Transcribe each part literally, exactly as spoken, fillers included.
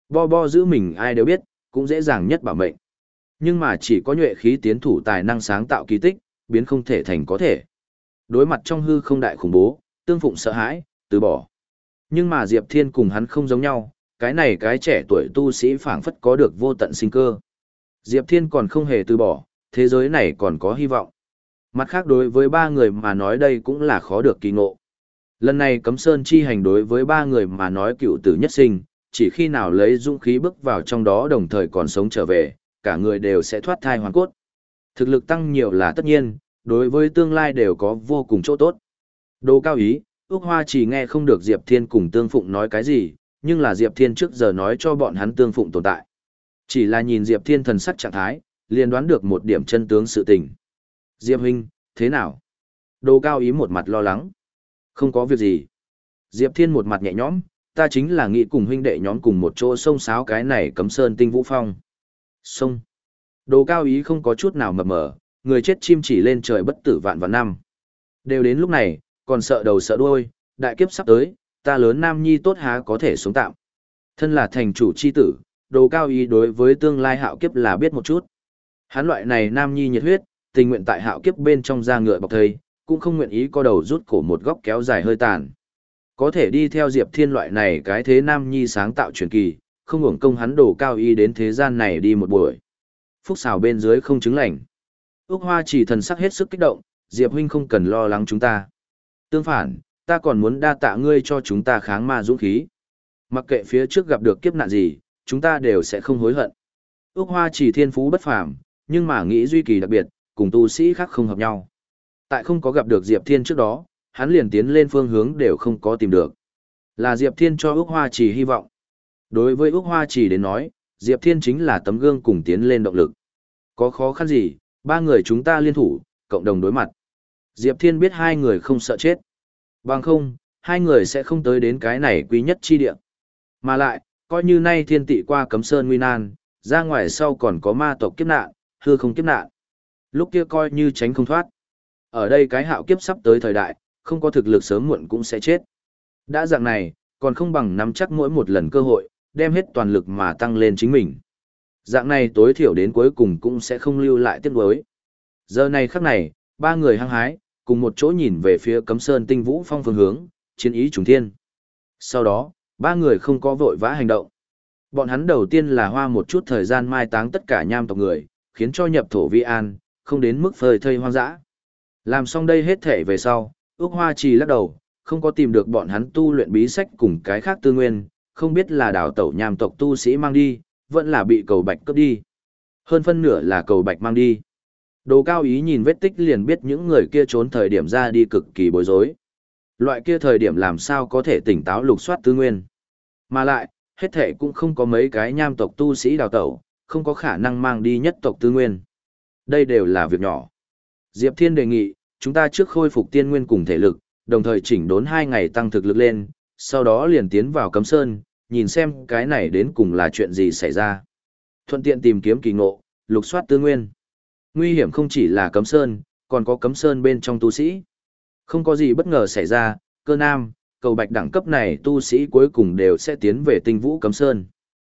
Bo bo giữ mình ai đều biết, cũng dễ dàng nhất bảo mệnh. Nhưng mà chỉ có nhuệ khí tiến thủ tài năng sáng tạo kỳ tích, biến không thể thành có thể. Đối mặt trong hư không đại khủng bố, Tương Phụng sợ hãi, từ bỏ. Nhưng mà Diệp Thiên cùng hắn không giống nhau, cái này cái trẻ tuổi tu sĩ phảng phất có được vô tận sinh cơ. Diệp Thiên còn không hề từ bỏ, thế giới này còn có hy vọng. Mặt khác đối với ba người mà nói đây cũng là khó được kỳ ngộ. Lần này cấm sơn chi hành đối với ba người mà nói cựu tử nhất sinh, chỉ khi nào lấy dũng khí bước vào trong đó đồng thời còn sống trở về, cả người đều sẽ thoát thai hoàn cốt. Thực lực tăng nhiều là tất nhiên, đối với tương lai đều có vô cùng chỗ tốt. Đồ Cao Ý, Úc Hoa chỉ nghe không được Diệp Thiên cùng Tương Phụng nói cái gì, nhưng là Diệp Thiên trước giờ nói cho bọn hắn Tương Phụng tồn tại. Chỉ là nhìn Diệp Thiên thần sắc trạng thái, liền đoán được một điểm chân tướng sự tình. Diệp huynh, thế nào? Đồ Cao Ý một mặt lo lắng. Không có việc gì. Diệp Thiên một mặt nhẹ nhõm, ta chính là nghĩ cùng huynh đệ nhóm cùng một chỗ sông sáo cái này cấm sơn tinh vũ phong. Sông. Đồ Cao Ý không có chút nào mập mờ, người chết chim chỉ lên trời bất tử vạn vạn năm. Đều đến lúc này, còn sợ đầu sợ đuôi, đại kiếp sắp tới, ta lớn nam nhi tốt há có thể sống tạm. Thân là thành chủ chi tử, Đồ Cao Ý đối với tương lai hạo kiếp là biết một chút. Hắn loại này nam nhi nhiệt huyết, tình nguyện tại hạo kiếp bên trong da ngựa bọc thây, cũng không nguyện ý co đầu rút cổ một góc kéo dài hơi tàn. Có thể đi theo Diệp Thiên loại này cái thế nam nhi sáng tạo truyền kỳ, không hưởng công hắn Đồ Cao Ý đến thế gian này đi một buổi. Phúc xào bên dưới không chứng lành. Úc Hoa chỉ thần sắc hết sức kích động, Diệp huynh không cần lo lắng chúng ta. Tương phản, ta còn muốn đa tạ ngươi cho chúng ta kháng ma dũng khí. Mặc kệ phía trước gặp được kiếp nạn gì, chúng ta đều sẽ không hối hận. Úc Hoa chỉ thiên phú bất phàm, nhưng mà nghĩ duy kỳ đặc biệt, cùng tu sĩ khác không hợp nhau. Tại không có gặp được Diệp Thiên trước đó, hắn liền tiến lên phương hướng đều không có tìm được. Là Diệp Thiên cho Úc Hoa chỉ hy vọng. Đối với Úc Hoa chỉ đến nói, Diệp Thiên chính là tấm gương cùng tiến lên động lực. Có khó khăn gì, ba người chúng ta liên thủ, cộng đồng đối mặt. Diệp Thiên biết hai người không sợ chết. Bằng không, hai người sẽ không tới đến cái này quý nhất chi địa. Mà lại, coi như nay thiên tị qua cấm sơn nguy nan, ra ngoài sau còn có ma tộc kiếp nạn, hư không kiếp nạn. Lúc kia coi như tránh không thoát. Ở đây cái hạo kiếp sắp tới thời đại, không có thực lực sớm muộn cũng sẽ chết. Đã dạng này, còn không bằng nắm chắc mỗi một lần cơ hội, đem hết toàn lực mà tăng lên chính mình. Dạng này tối thiểu đến cuối cùng cũng sẽ không lưu lại tiếc nuối. Giờ này khắc này, ba người hăng hái, cùng một chỗ nhìn về phía cấm sơn tinh vũ phong phương hướng, chiến ý trùng thiên. Sau đó, ba người không có vội vã hành động. Bọn hắn đầu tiên là hoa một chút thời gian mai táng tất cả nham tộc người, khiến cho nhập thổ vi an, không đến mức phơi thây hoang dã. Làm xong đây hết thể về sau, Úc Hoa Trì lắc đầu, không có tìm được bọn hắn tu luyện bí sách cùng cái khác tư nguyên, không biết là đào tẩu nham tộc tu sĩ mang đi, vẫn là bị cầu bạch cướp đi. Hơn phân nửa là cầu bạch mang đi. Đồ Cao Ý nhìn vết tích liền biết những người kia trốn thời điểm ra đi cực kỳ bối rối. Loại kia thời điểm làm sao có thể tỉnh táo lục soát tư nguyên. Mà lại, hết thể cũng không có mấy cái nham tộc tu sĩ đào tẩu, không có khả năng mang đi nhất tộc tư nguyên. Đây đều là việc nhỏ. Diệp Thiên đề nghị, chúng ta trước khôi phục tiên nguyên cùng thể lực, đồng thời chỉnh đốn hai ngày tăng thực lực lên, sau đó liền tiến vào cấm sơn, nhìn xem cái này đến cùng là chuyện gì xảy ra. Thuận tiện tìm kiếm kỳ ngộ, lục soát tư nguyên. Nguy hiểm không chỉ là cấm sơn, còn có cấm sơn bên trong tu sĩ. Không có gì bất ngờ xảy ra, cơ nam, cầu bạch đẳng cấp này tu sĩ cuối cùng đều sẽ tiến về tinh vũ cấm sơn.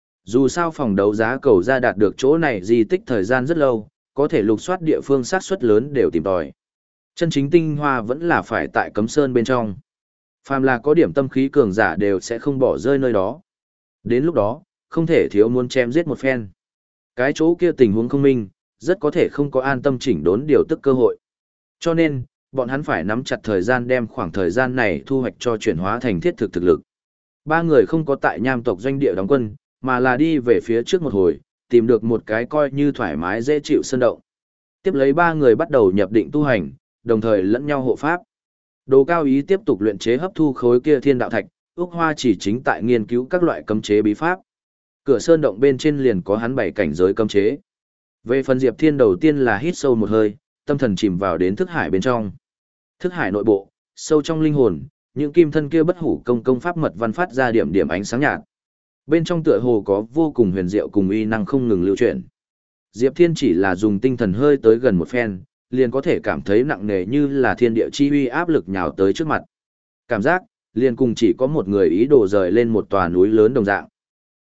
Dù sao phòng đấu giá cầu ra đạt được chỗ này di tích thời gian rất lâu, có thể lục soát địa phương xác suất lớn đều tìm tòi. Chân chính tinh hoa vẫn là phải tại cấm sơn bên trong. Phàm là có điểm tâm khí cường giả đều sẽ không bỏ rơi nơi đó. Đến lúc đó, không thể thiếu muốn chém giết một phen. Cái chỗ kia tình huống không minh, rất có thể không có an tâm chỉnh đốn điều tức cơ hội. Cho nên, bọn hắn phải nắm chặt thời gian đem khoảng thời gian này thu hoạch cho chuyển hóa thành thiết thực thực lực. Ba người không có tại nham tộc doanh địa đóng quân, mà là đi về phía trước một hồi, tìm được một cái coi như thoải mái dễ chịu sơn động. Tiếp lấy ba người bắt đầu nhập định tu hành, đồng thời lẫn nhau hộ pháp. Đồ Cao Ý tiếp tục luyện chế hấp thu khối kia thiên đạo thạch, Úc Hoa chỉ chính tại nghiên cứu các loại cấm chế bí pháp. Cửa sơn động bên trên liền có hắn bảy cảnh giới cấm chế. Về phần Diệp Thiên đầu tiên là hít sâu một hơi, tâm thần chìm vào đến thức hải bên trong. Thức hải nội bộ, sâu trong linh hồn, những kim thân kia bất hủ công công pháp mật văn phát ra điểm điểm ánh sáng nhạt. Bên trong tựa hồ có vô cùng huyền diệu cùng uy năng không ngừng lưu chuyển. Diệp Thiên chỉ là dùng tinh thần hơi tới gần một phen, liền có thể cảm thấy nặng nề như là thiên địa chi uy áp lực nhào tới trước mặt. Cảm giác, liền cùng chỉ có một người ý đồ rời lên một tòa núi lớn đồng dạng.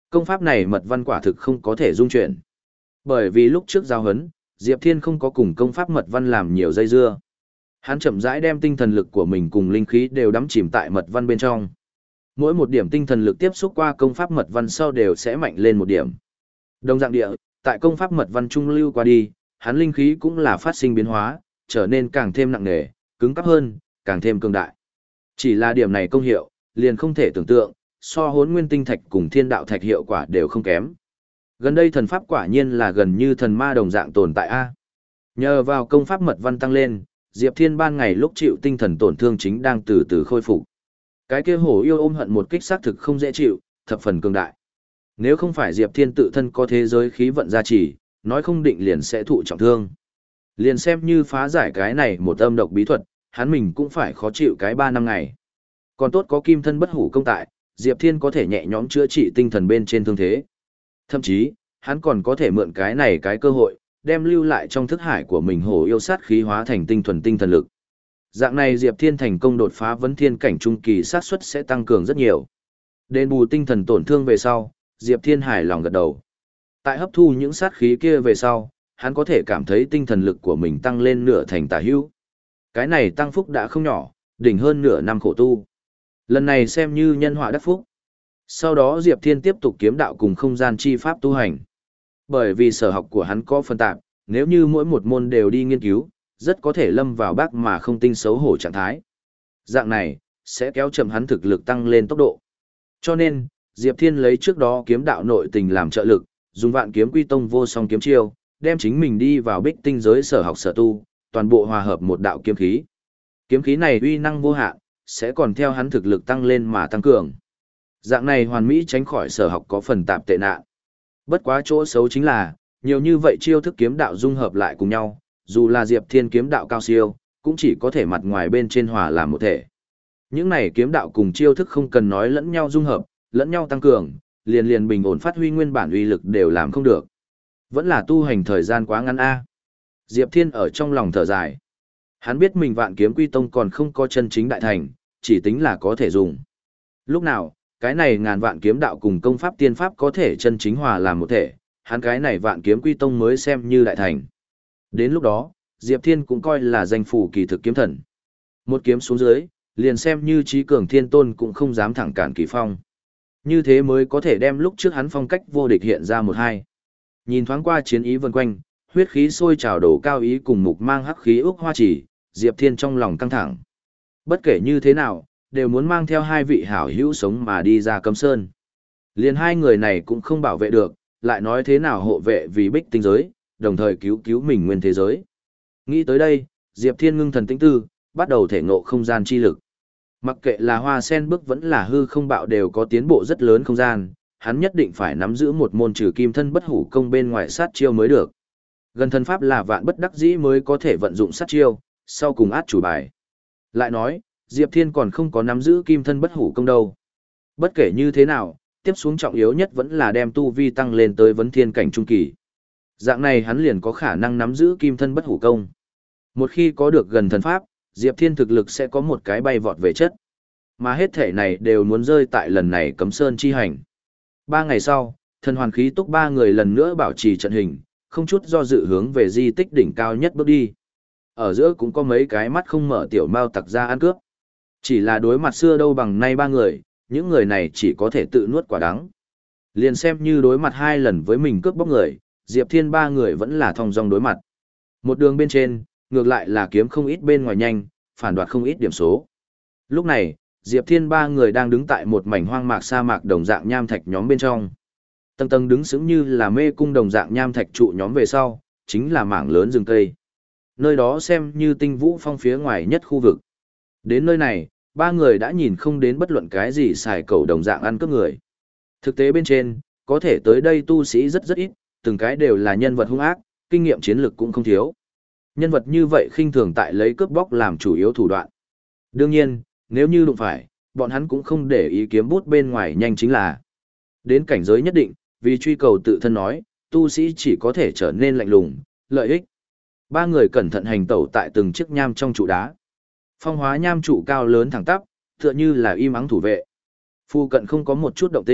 Công pháp này mật văn quả thực không có thể dung chuyển. Bởi vì lúc trước giao hấn, Diệp Thiên không có cùng công pháp mật văn làm nhiều dây dưa. Hắn chậm rãi đem tinh thần lực của mình cùng linh khí đều đắm chìm tại mật văn bên trong. Mỗi một điểm tinh thần lực tiếp xúc qua công pháp mật văn sau đều sẽ mạnh lên một điểm. Đồng dạng địa, tại công pháp mật văn trung lưu qua đi, hắn linh khí cũng là phát sinh biến hóa, trở nên càng thêm nặng nề, cứng cáp hơn, càng thêm cường đại. Chỉ là điểm này công hiệu, liền không thể tưởng tượng, so Hỗn Nguyên tinh thạch cùng Thiên đạo thạch hiệu quả đều không kém. Gần đây thần pháp quả nhiên là gần như thần ma đồng dạng tồn tại a. Nhờ vào công pháp mật văn tăng lên, Diệp Thiên ban ngày lúc chịu tinh thần tổn thương chính đang từ từ khôi phục. Cái kia hổ yêu ôm hận một kích xác thực không dễ chịu, thập phần cường đại. Nếu không phải Diệp Thiên tự thân có thế giới khí vận gia trì, nói không định liền sẽ thụ trọng thương. Liền xem như phá giải cái này một âm độc bí thuật, hắn mình cũng phải khó chịu cái ba năm ngày. Còn tốt có kim thân bất hủ công tại, Diệp Thiên có thể nhẹ nhõm chữa trị tinh thần bên trên thương thế. Thậm chí, hắn còn có thể mượn cái này cái cơ hội, đem lưu lại trong thức hải của mình hổ yêu sát khí hóa thành tinh thuần tinh thần lực. Dạng này Diệp Thiên thành công đột phá vấn thiên cảnh trung kỳ sát suất sẽ tăng cường rất nhiều. Đền bù tinh thần tổn thương về sau, Diệp Thiên hài lòng gật đầu. Tại hấp thu những sát khí kia về sau, hắn có thể cảm thấy tinh thần lực của mình tăng lên nửa thành tả hữu. Cái này tăng phúc đã không nhỏ, đỉnh hơn nửa năm khổ tu. Lần này xem như nhân họa đắc phúc. Sau đó Diệp Thiên tiếp tục kiếm đạo cùng không gian chi pháp tu hành. Bởi vì sở học của hắn có phân tạp, nếu như mỗi một môn đều đi nghiên cứu, rất có thể lâm vào bác mà không tinh xấu hổ trạng thái. Dạng này, sẽ kéo chậm hắn thực lực tăng lên tốc độ. Cho nên, Diệp Thiên lấy trước đó kiếm đạo nội tình làm trợ lực, dùng vạn kiếm quy tông vô song kiếm chiêu, đem chính mình đi vào bích tinh giới sở học sở tu, toàn bộ hòa hợp một đạo kiếm khí. Kiếm khí này uy năng vô hạn, sẽ còn theo hắn thực lực tăng lên mà tăng cường. Dạng này hoàn mỹ tránh khỏi sở học có phần tạp tệ nạn. Bất quá chỗ xấu chính là, nhiều như vậy chiêu thức kiếm đạo dung hợp lại cùng nhau, dù là Diệp Thiên kiếm đạo cao siêu, cũng chỉ có thể mặt ngoài bên trên hòa làm một thể. Những này kiếm đạo cùng chiêu thức không cần nói lẫn nhau dung hợp, lẫn nhau tăng cường, liền liền bình ổn phát huy nguyên bản uy lực đều làm không được. Vẫn là tu hành thời gian quá ngắn a. Diệp Thiên ở trong lòng thở dài. Hắn biết mình vạn kiếm quy tông còn không có chân chính đại thành, chỉ tính là có thể dùng. Lúc nào, cái này ngàn vạn kiếm đạo cùng công pháp tiên pháp có thể chân chính hòa làm một thể, hắn cái này vạn kiếm quy tông mới xem như đại thành. Đến lúc đó, Diệp Thiên cũng coi là danh phủ kỳ thực kiếm thần. Một kiếm xuống dưới, liền xem như trí cường thiên tôn cũng không dám thẳng cản Kỳ Phong. Như thế mới có thể đem lúc trước hắn phong cách vô địch hiện ra một hai. Nhìn thoáng qua chiến ý vần quanh, huyết khí sôi trào đổ cao ý cùng mục mang hắc khí ước hoa chỉ, Diệp Thiên trong lòng căng thẳng. Bất kể như thế nào, đều muốn mang theo hai vị hảo hữu sống mà đi ra Cấm Sơn. Liền hai người này cũng không bảo vệ được, lại nói thế nào hộ vệ vì bích tinh giới, đồng thời cứu cứu mình nguyên thế giới. Nghĩ tới đây, Diệp Thiên ngưng thần tĩnh tư, bắt đầu thể ngộ không gian chi lực. Mặc kệ là hoa sen bước vẫn là hư không bạo đều có tiến bộ rất lớn không gian, hắn nhất định phải nắm giữ một môn trừ kim thân bất hủ công bên ngoài sát chiêu mới được. Gần thân pháp là vạn bất đắc dĩ mới có thể vận dụng sát chiêu, sau cùng át chủ bài. Lại nói, Diệp Thiên còn không có nắm giữ kim thân bất hủ công đâu. Bất kể như thế nào, tiếp xuống trọng yếu nhất vẫn là đem tu vi tăng lên tới vấn thiên cảnh trung kỳ. Dạng này hắn liền có khả năng nắm giữ kim thân bất hủ công. Một khi có được gần thần pháp, Diệp Thiên thực lực sẽ có một cái bay vọt về chất. Mà hết thể này đều muốn rơi tại lần này Cấm Sơn chi hành. Ba ngày sau, thần hoàn khí túc ba người lần nữa bảo trì trận hình, không chút do dự hướng về di tích đỉnh cao nhất bước đi. Ở giữa cũng có mấy cái mắt không mở tiểu mao tặc ra ăn cướp. Chỉ là đối mặt xưa đâu bằng nay ba người, những người này chỉ có thể tự nuốt quả đắng. Liền xem như đối mặt hai lần với mình cướp bóc người, Diệp Thiên ba người vẫn là thong dong đối mặt. Một đường bên trên, ngược lại là kiếm không ít bên ngoài nhanh, phản đoạt không ít điểm số. Lúc này, Diệp Thiên ba người đang đứng tại một mảnh hoang mạc sa mạc đồng dạng nham thạch nhóm bên trong. Tầng tầng đứng sững như là mê cung đồng dạng nham thạch trụ nhóm về sau, chính là mảng lớn rừng cây. Nơi đó xem như tinh vũ phong phía ngoài nhất khu vực. Đến nơi này, ba người đã nhìn không đến bất luận cái gì xài cầu đồng dạng ăn cướp người. Thực tế bên trên, có thể tới đây tu sĩ rất rất ít, từng cái đều là nhân vật hung ác, kinh nghiệm chiến lược cũng không thiếu. Nhân vật như vậy khinh thường tại lấy cướp bóc làm chủ yếu thủ đoạn. Đương nhiên, nếu như đụng phải, bọn hắn cũng không để ý kiếm bút bên ngoài nhanh chính là. Đến cảnh giới nhất định, vì truy cầu tự thân nói, tu sĩ chỉ có thể trở nên lạnh lùng, lợi ích. Ba người cẩn thận hành tẩu tại từng chiếc nham trong trụ đá. Phong hóa nham trụ cao lớn thẳng tắp, tựa như là im ắng thủ vệ. Phu cận không có một chút động tĩnh,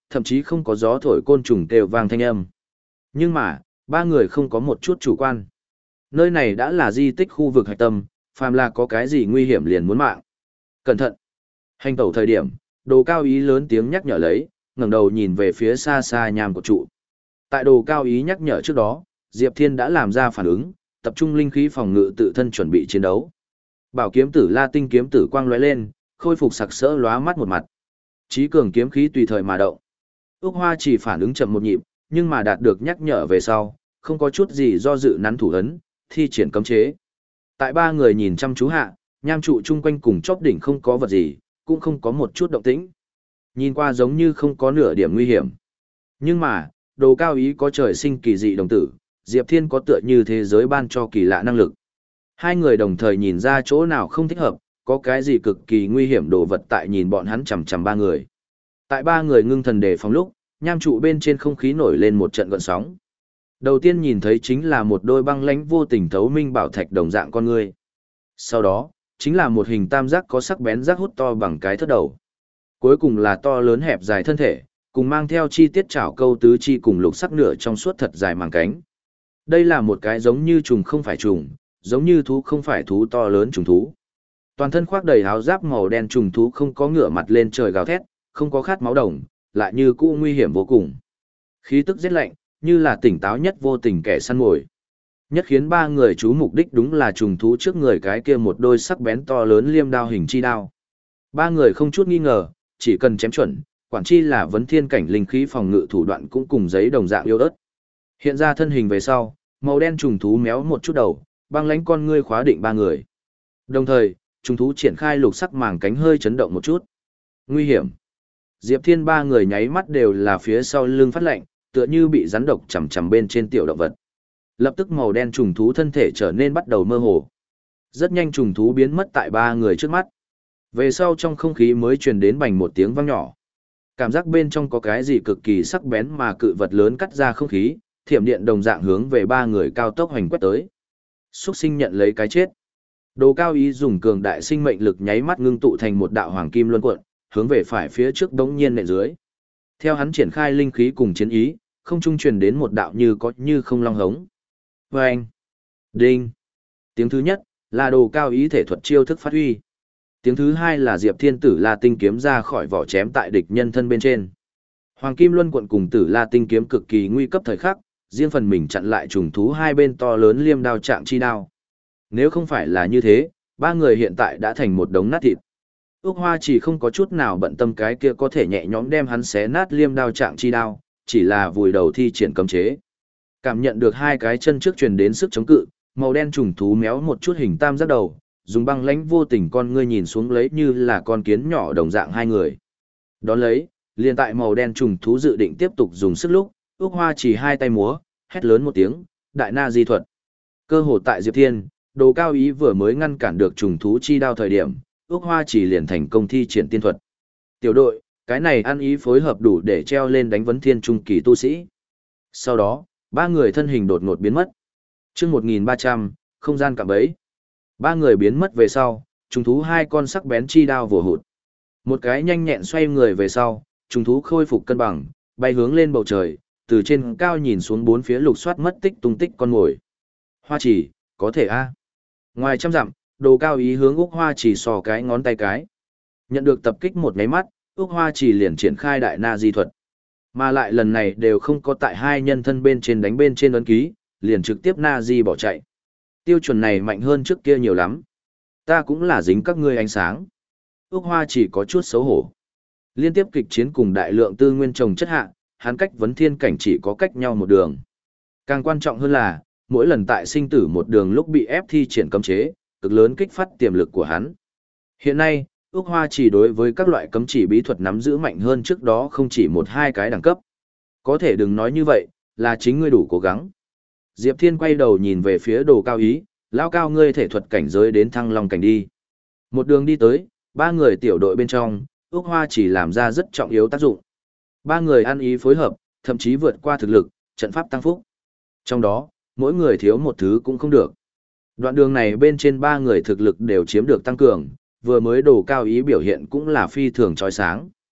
thậm chí không có gió thổi côn trùng kêu vang thanh âm. Nhưng mà, ba người không có một chút chủ quan. Nơi này đã là di tích khu vực hạch tâm, phàm là có cái gì nguy hiểm liền muốn mạng. Cẩn thận! Hành tẩu thời điểm, Đồ Cao Ý lớn tiếng nhắc nhở lấy, ngẩng đầu nhìn về phía xa xa nham của trụ. Tại Đồ Cao Ý nhắc nhở trước đó, Diệp Thiên đã làm ra phản ứng, tập trung linh khí phòng ngự tự thân chuẩn bị chiến đấu. Bảo kiếm tử La Tinh kiếm tử quang lóe lên, khôi phục sặc sỡ lóa mắt một mặt. Chí cường kiếm khí tùy thời mà động. Úc Hoa chỉ phản ứng chậm một nhịp, nhưng mà đạt được nhắc nhở về sau, không có chút gì do dự nắn thủ ấn, thi triển cấm chế. Tại ba người nhìn chăm chú hạ, nham trụ chung quanh cùng chóp đỉnh không có vật gì, cũng không có một chút động tĩnh. Nhìn qua giống như không có nửa điểm nguy hiểm. Nhưng mà, Đồ Cao Ý có trời sinh kỳ dị đồng tử, Diệp Thiên có tựa như thế giới ban cho kỳ lạ năng lực. Hai người đồng thời nhìn ra chỗ nào không thích hợp, có cái gì cực kỳ nguy hiểm đồ vật tại nhìn bọn hắn chằm chằm ba người. Tại ba người ngưng thần đề phòng lúc, nham trụ bên trên không khí nổi lên một trận gợn sóng. Đầu tiên nhìn thấy chính là một đôi băng lãnh vô tình thấu minh bảo thạch đồng dạng con người. Sau đó, chính là một hình tam giác có sắc bén giác hút to bằng cái thất đầu. Cuối cùng là to lớn hẹp dài thân thể, cùng mang theo chi tiết chảo câu tứ chi cùng lục sắc nửa trong suốt thật dài màng cánh. Đây là một cái giống như trùng không phải trùng, giống như thú không phải thú to lớn trùng thú. Toàn thân khoác đầy áo giáp màu đen trùng thú không có ngửa mặt lên trời gào thét, không có khát máu đồng, lại như cũ nguy hiểm vô cùng. Khí tức giết lạnh, như là tỉnh táo nhất vô tình kẻ săn mồi. Nhất khiến ba người chú mục đích đúng là trùng thú trước người cái kia một đôi sắc bén to lớn liêm đao hình chi đao. Ba người không chút nghi ngờ, chỉ cần chém chuẩn, quản chi là vấn thiên cảnh linh khí phòng ngự thủ đoạn cũng cùng giấy đồng dạng yếu ớt. Hiện ra thân hình về sau, màu đen trùng thú méo một chút đầu, băng lánh con ngươi khóa định ba người. Đồng thời, trùng thú triển khai lục sắc màng cánh hơi chấn động một chút. Nguy hiểm. Diệp Thiên ba người nháy mắt đều là phía sau lưng phát lạnh, tựa như bị rắn độc chầm chầm bên trên tiểu động vật. Lập tức màu đen trùng thú thân thể trở nên bắt đầu mơ hồ. Rất nhanh trùng thú biến mất tại ba người trước mắt. Về sau trong không khí mới truyền đến bành một tiếng vang nhỏ. Cảm giác bên trong có cái gì cực kỳ sắc bén mà cự vật lớn cắt ra không khí, thiểm điện đồng dạng hướng về ba người cao tốc hoành quét tới. Xuất sinh nhận lấy cái chết. Đồ Cao Ý dùng cường đại sinh mệnh lực nháy mắt ngưng tụ thành một đạo hoàng kim luân cuộn, hướng về phải phía trước đống nhiên nện dưới. Theo hắn triển khai linh khí cùng chiến ý, không trung truyền đến một đạo như có như không long hống. Vâng! Đinh! Tiếng thứ nhất là Đồ Cao Ý thể thuật chiêu thức phát huy. Tiếng thứ hai là Diệp Thiên Tử La Tinh kiếm ra khỏi vỏ chém tại địch nhân thân bên trên. Hoàng kim luân cuộn cùng Tử La Tinh kiếm cực kỳ nguy cấp thời khắc, riêng phần mình chặn lại trùng thú hai bên to lớn liêm đao trạng chi đao. Nếu không phải là như thế, ba người hiện tại đã thành một đống nát thịt. Úc Hoa chỉ không có chút nào bận tâm cái kia có thể nhẹ nhõm đem hắn xé nát liêm đao trạng chi đao, chỉ là vùi đầu thi triển cấm chế. Cảm nhận được hai cái chân trước truyền đến sức chống cự, màu đen trùng thú méo một chút hình tam giác đầu, dùng băng lãnh vô tình con ngươi nhìn xuống lấy như là con kiến nhỏ đồng dạng hai người. Đón lấy, liền tại màu đen trùng thú dự định tiếp tục dùng sức lúc, Úc Hoa chỉ hai tay múa, hét lớn một tiếng, đại na di thuật. Cơ hồ tại Diệp Thiên, Đồ Cao Ý vừa mới ngăn cản được trùng thú chi đao thời điểm, Úc Hoa chỉ liền thành công thi triển tiên thuật. Tiểu đội, cái này ăn ý phối hợp đủ để treo lên đánh vấn thiên trung kỳ tu sĩ. Sau đó, ba người thân hình đột ngột biến mất. Chương một nghìn ba trăm, không gian cạm bẫy. Ba người biến mất về sau, trùng thú hai con sắc bén chi đao vồ hụt. Một cái nhanh nhẹn xoay người về sau, trùng thú khôi phục cân bằng, bay hướng lên bầu trời, từ trên cao nhìn xuống bốn phía lục soát mất tích tung tích con mồi. Hoa chỉ, có thể a. Ngoài trăm dặm, Đồ Cao Ý hướng Úc Hoa chỉ sò cái ngón tay cái. Nhận được tập kích một máy mắt, Úc Hoa chỉ liền triển khai đại na di thuật. Mà lại lần này đều không có tại hai nhân thân bên trên đánh bên trên ấn ký, liền trực tiếp na di bỏ chạy. Tiêu chuẩn này mạnh hơn trước kia nhiều lắm. Ta cũng là dính các ngươi ánh sáng. Úc Hoa chỉ có chút xấu hổ. Liên tiếp kịch chiến cùng đại lượng tư nguyên trồng chất hạ, hắn cách vấn thiên cảnh chỉ có cách nhau một đường. Càng quan trọng hơn là, mỗi lần tại sinh tử một đường lúc bị ép thi triển cấm chế, cực lớn kích phát tiềm lực của hắn. Hiện nay, Úc Hoa chỉ đối với các loại cấm chỉ bí thuật nắm giữ mạnh hơn trước đó không chỉ một hai cái đẳng cấp. Có thể đừng nói như vậy, là chính ngươi đủ cố gắng. Diệp Thiên quay đầu nhìn về phía Đồ Cao Ý, lão cao ngươi thể thuật cảnh giới đến thăng long cảnh đi. Một đường đi tới, ba người tiểu đội bên trong, Úc Hoa chỉ làm ra rất trọng yếu tác dụng. Ba người ăn ý phối hợp, thậm chí vượt qua thực lực, trận pháp tăng phúc. Trong đó, mỗi người thiếu một thứ cũng không được. Đoạn đường này bên trên ba người thực lực đều chiếm được tăng cường, vừa mới Đồ Cao Ý biểu hiện cũng là phi thường chói sáng.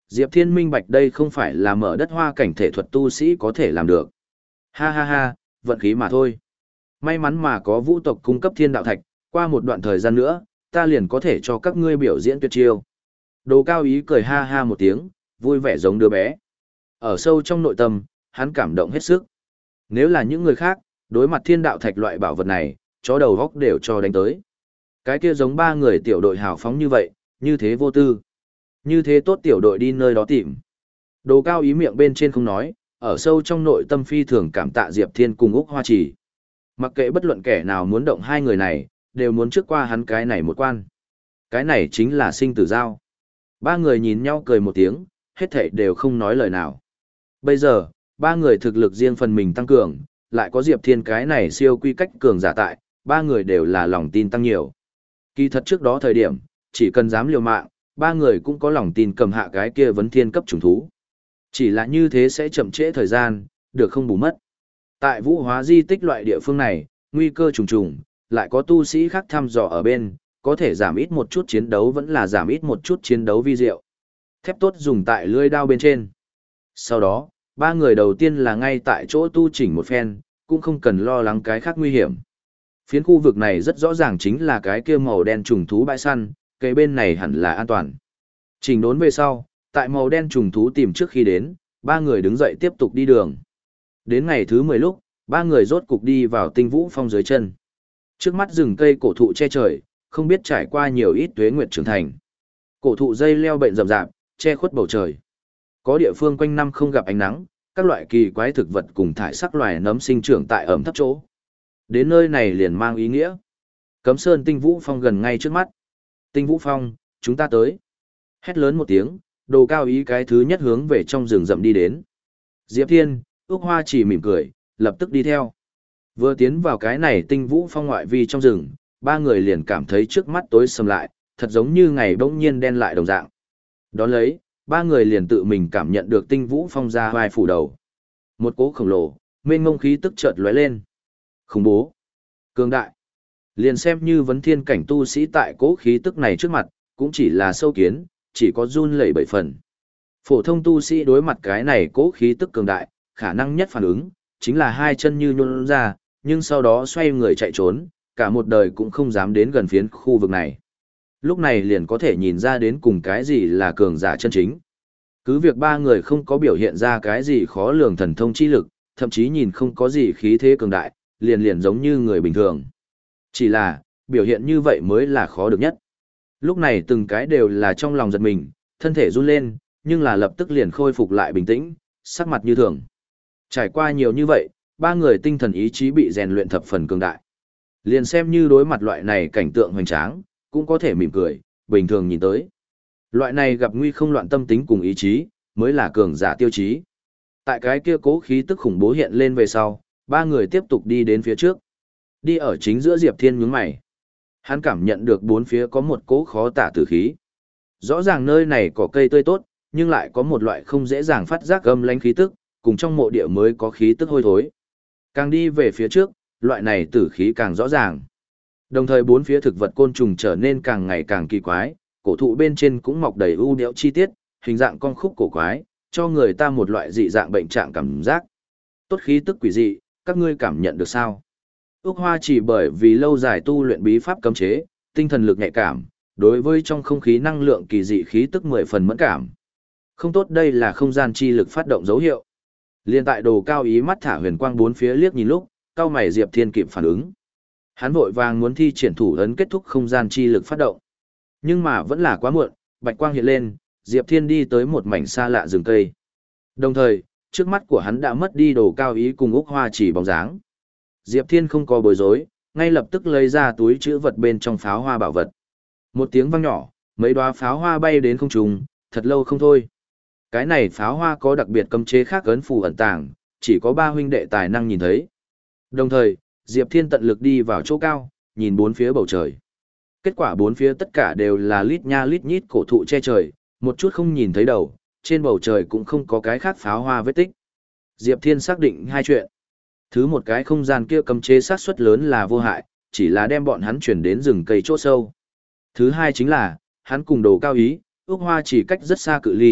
Diệp Thiên minh bạch đây không phải là mở đất hoa cảnh thể thuật tu sĩ có thể làm được. Ha ha ha, vận khí mà thôi. May mắn mà có vũ tộc cung cấp thiên đạo thạch, qua một đoạn thời gian nữa, ta liền có thể cho các ngươi biểu diễn tuyệt chiêu. Đồ Cao Ý cười ha ha một tiếng, vui vẻ giống đứa bé. Ở sâu trong nội tâm, hắn cảm động hết sức. Nếu là những người khác, đối mặt thiên đạo thạch loại bảo vật này, chó đầu góc đều cho đánh tới. Cái kia giống ba người tiểu đội hào phóng như vậy, như thế vô tư. Như thế tốt tiểu đội đi nơi đó tìm. Đồ Cao Ý miệng bên trên không nói, ở sâu trong nội tâm phi thường cảm tạ Diệp Thiên cùng Úc Hoa Chỉ. Mặc kệ bất luận kẻ nào muốn động hai người này, đều muốn trước qua hắn cái này một quan. Cái này chính là sinh tử giao. Ba người nhìn nhau cười một tiếng, hết thảy đều không nói lời nào. Bây giờ, ba người thực lực riêng phần mình tăng cường, lại có Diệp Thiên cái này siêu quy cách cường giả tại, ba người đều là lòng tin tăng nhiều. Kỳ thật trước đó thời điểm, chỉ cần dám liều mạng, ba người cũng có lòng tin cầm hạ cái kia vấn thiên cấp trùng thú. Chỉ là như thế sẽ chậm trễ thời gian, được không bù mất. Tại vũ hóa di tích loại địa phương này, nguy cơ trùng trùng, lại có tu sĩ khác thăm dò ở bên, có thể giảm ít một chút chiến đấu vẫn là giảm ít một chút chiến đấu vi diệu. Thép tốt dùng tại lưỡi đao bên trên. Sau đó, ba người đầu tiên là ngay tại chỗ tu chỉnh một phen, cũng không cần lo lắng cái khác nguy hiểm. Phiến khu vực này rất rõ ràng chính là cái kia màu đen trùng thú bãi săn, cây bên này hẳn là an toàn. Chỉnh đốn về sau, tại màu đen trùng thú tìm trước khi đến, ba người đứng dậy tiếp tục đi đường. Đến ngày thứ mười lúc, ba người rốt cục đi vào Tinh Vũ Phong dưới chân. Trước mắt rừng cây cổ thụ che trời, không biết trải qua nhiều ít tuế nguyệt trưởng thành. Cổ thụ dây leo bệnh rậm rạp, che khuất bầu trời. Có địa phương quanh năm không gặp ánh nắng, các loại kỳ quái thực vật cùng thải sắc loài nấm sinh trưởng tại ẩm thấp chỗ. Đến nơi này liền mang ý nghĩa. Cấm Sơn Tinh Vũ Phong gần ngay trước mắt. Tinh Vũ Phong, chúng ta tới. Hét lớn một tiếng, Đồ Cao Ý cái thứ nhất hướng về trong rừng rậm đi đến. Diệp Thiên, Úc Hoa chỉ mỉm cười, lập tức đi theo. Vừa tiến vào cái này Tinh Vũ Phong ngoại vi trong rừng, ba người liền cảm thấy trước mắt tối sầm lại, thật giống như ngày bỗng nhiên đen lại đồng dạng. Đón lấy, ba người liền tự mình cảm nhận được Tinh Vũ Phong ra vai phủ đầu. Một cỗ khổng lồ, mênh mông khí tức chợt lóe lên. Khủng bố, cường đại. Liền xem như vấn thiên cảnh tu sĩ tại cỗ khí tức này trước mặt, cũng chỉ là sâu kiến, chỉ có run lẩy bẩy phần. Phổ thông tu sĩ đối mặt cái này cỗ khí tức cường đại, khả năng nhất phản ứng, chính là hai chân như nhún ra, nhưng sau đó xoay người chạy trốn, cả một đời cũng không dám đến gần phiến khu vực này. Lúc này liền có thể nhìn ra đến cùng cái gì là cường giả chân chính. Cứ việc ba người không có biểu hiện ra cái gì khó lường thần thông chi lực, thậm chí nhìn không có gì khí thế cường đại, liền liền giống như người bình thường. Chỉ là, biểu hiện như vậy mới là khó được nhất. Lúc này từng cái đều là trong lòng giật mình, thân thể run lên, nhưng là lập tức liền khôi phục lại bình tĩnh, sắc mặt như thường. Trải qua nhiều như vậy, ba người tinh thần ý chí bị rèn luyện thập phần cường đại. Liền xem như đối mặt loại này cảnh tượng hoành tráng, cũng có thể mỉm cười, bình thường nhìn tới. Loại này gặp nguy không loạn tâm tính cùng ý chí, mới là cường giả tiêu chí. Tại cái kia cố khí tức khủng bố hiện lên về sau, ba người tiếp tục đi đến phía trước. Đi ở chính giữa Diệp Thiên nhướng mày. Hắn cảm nhận được bốn phía có một cỗ khó tả tử khí. Rõ ràng nơi này có cây tươi tốt, nhưng lại có một loại không dễ dàng phát giác âm lãnh khí tức, cùng trong mộ địa mới có khí tức hôi thối. Càng đi về phía trước, loại này tử khí càng rõ ràng. Đồng thời bốn phía thực vật côn trùng trở nên càng ngày càng kỳ quái, cổ thụ bên trên cũng mọc đầy ưu đẽo chi tiết, hình dạng con khúc cổ quái, cho người ta một loại dị dạng bệnh trạng cảm giác. Tốt khí tức quỷ dị, các ngươi cảm nhận được sao? Úc Hoa chỉ bởi vì lâu dài tu luyện bí pháp cấm chế, tinh thần lực nhạy cảm, đối với trong không khí năng lượng kỳ dị khí tức mười phần mẫn cảm. Không tốt, đây là không gian chi lực phát động dấu hiệu. Liên tại Đồ Cao Ý mắt thả huyền quang bốn phía liếc nhìn lúc, cao mày Diệp Thiên kịp phản ứng. Hắn vội vàng muốn thi triển thủ ấn kết thúc không gian chi lực phát động. Nhưng mà vẫn là quá muộn, bạch quang hiện lên, Diệp Thiên đi tới một mảnh xa lạ rừng cây. Đồng thời, trước mắt của hắn đã mất đi Đồ Cao Ý cùng Úc Hoa chỉ bóng dáng. Diệp Thiên không có bối rối, ngay lập tức lấy ra túi trữ vật bên trong pháo hoa bảo vật. Một tiếng vang nhỏ, mấy đóa pháo hoa bay đến không trung, thật lâu không thôi. Cái này pháo hoa có đặc biệt cấm chế khác ấn phù ẩn tàng, chỉ có ba huynh đệ tài năng nhìn thấy. Đồng thời, Diệp Thiên tận lực đi vào chỗ cao, nhìn bốn phía bầu trời. Kết quả bốn phía tất cả đều là lít nha lít nhít cổ thụ che trời, một chút không nhìn thấy đầu, trên bầu trời cũng không có cái khác pháo hoa vết tích. Diệp Thiên xác định hai chuyện. Thứ một, cái không gian kia cấm chế xác suất lớn là vô hại, chỉ là đem bọn hắn chuyển đến rừng cây chỗ sâu. Thứ hai chính là, hắn cùng Đồ Cao Ý, Úc Hoa chỉ cách rất xa cự ly,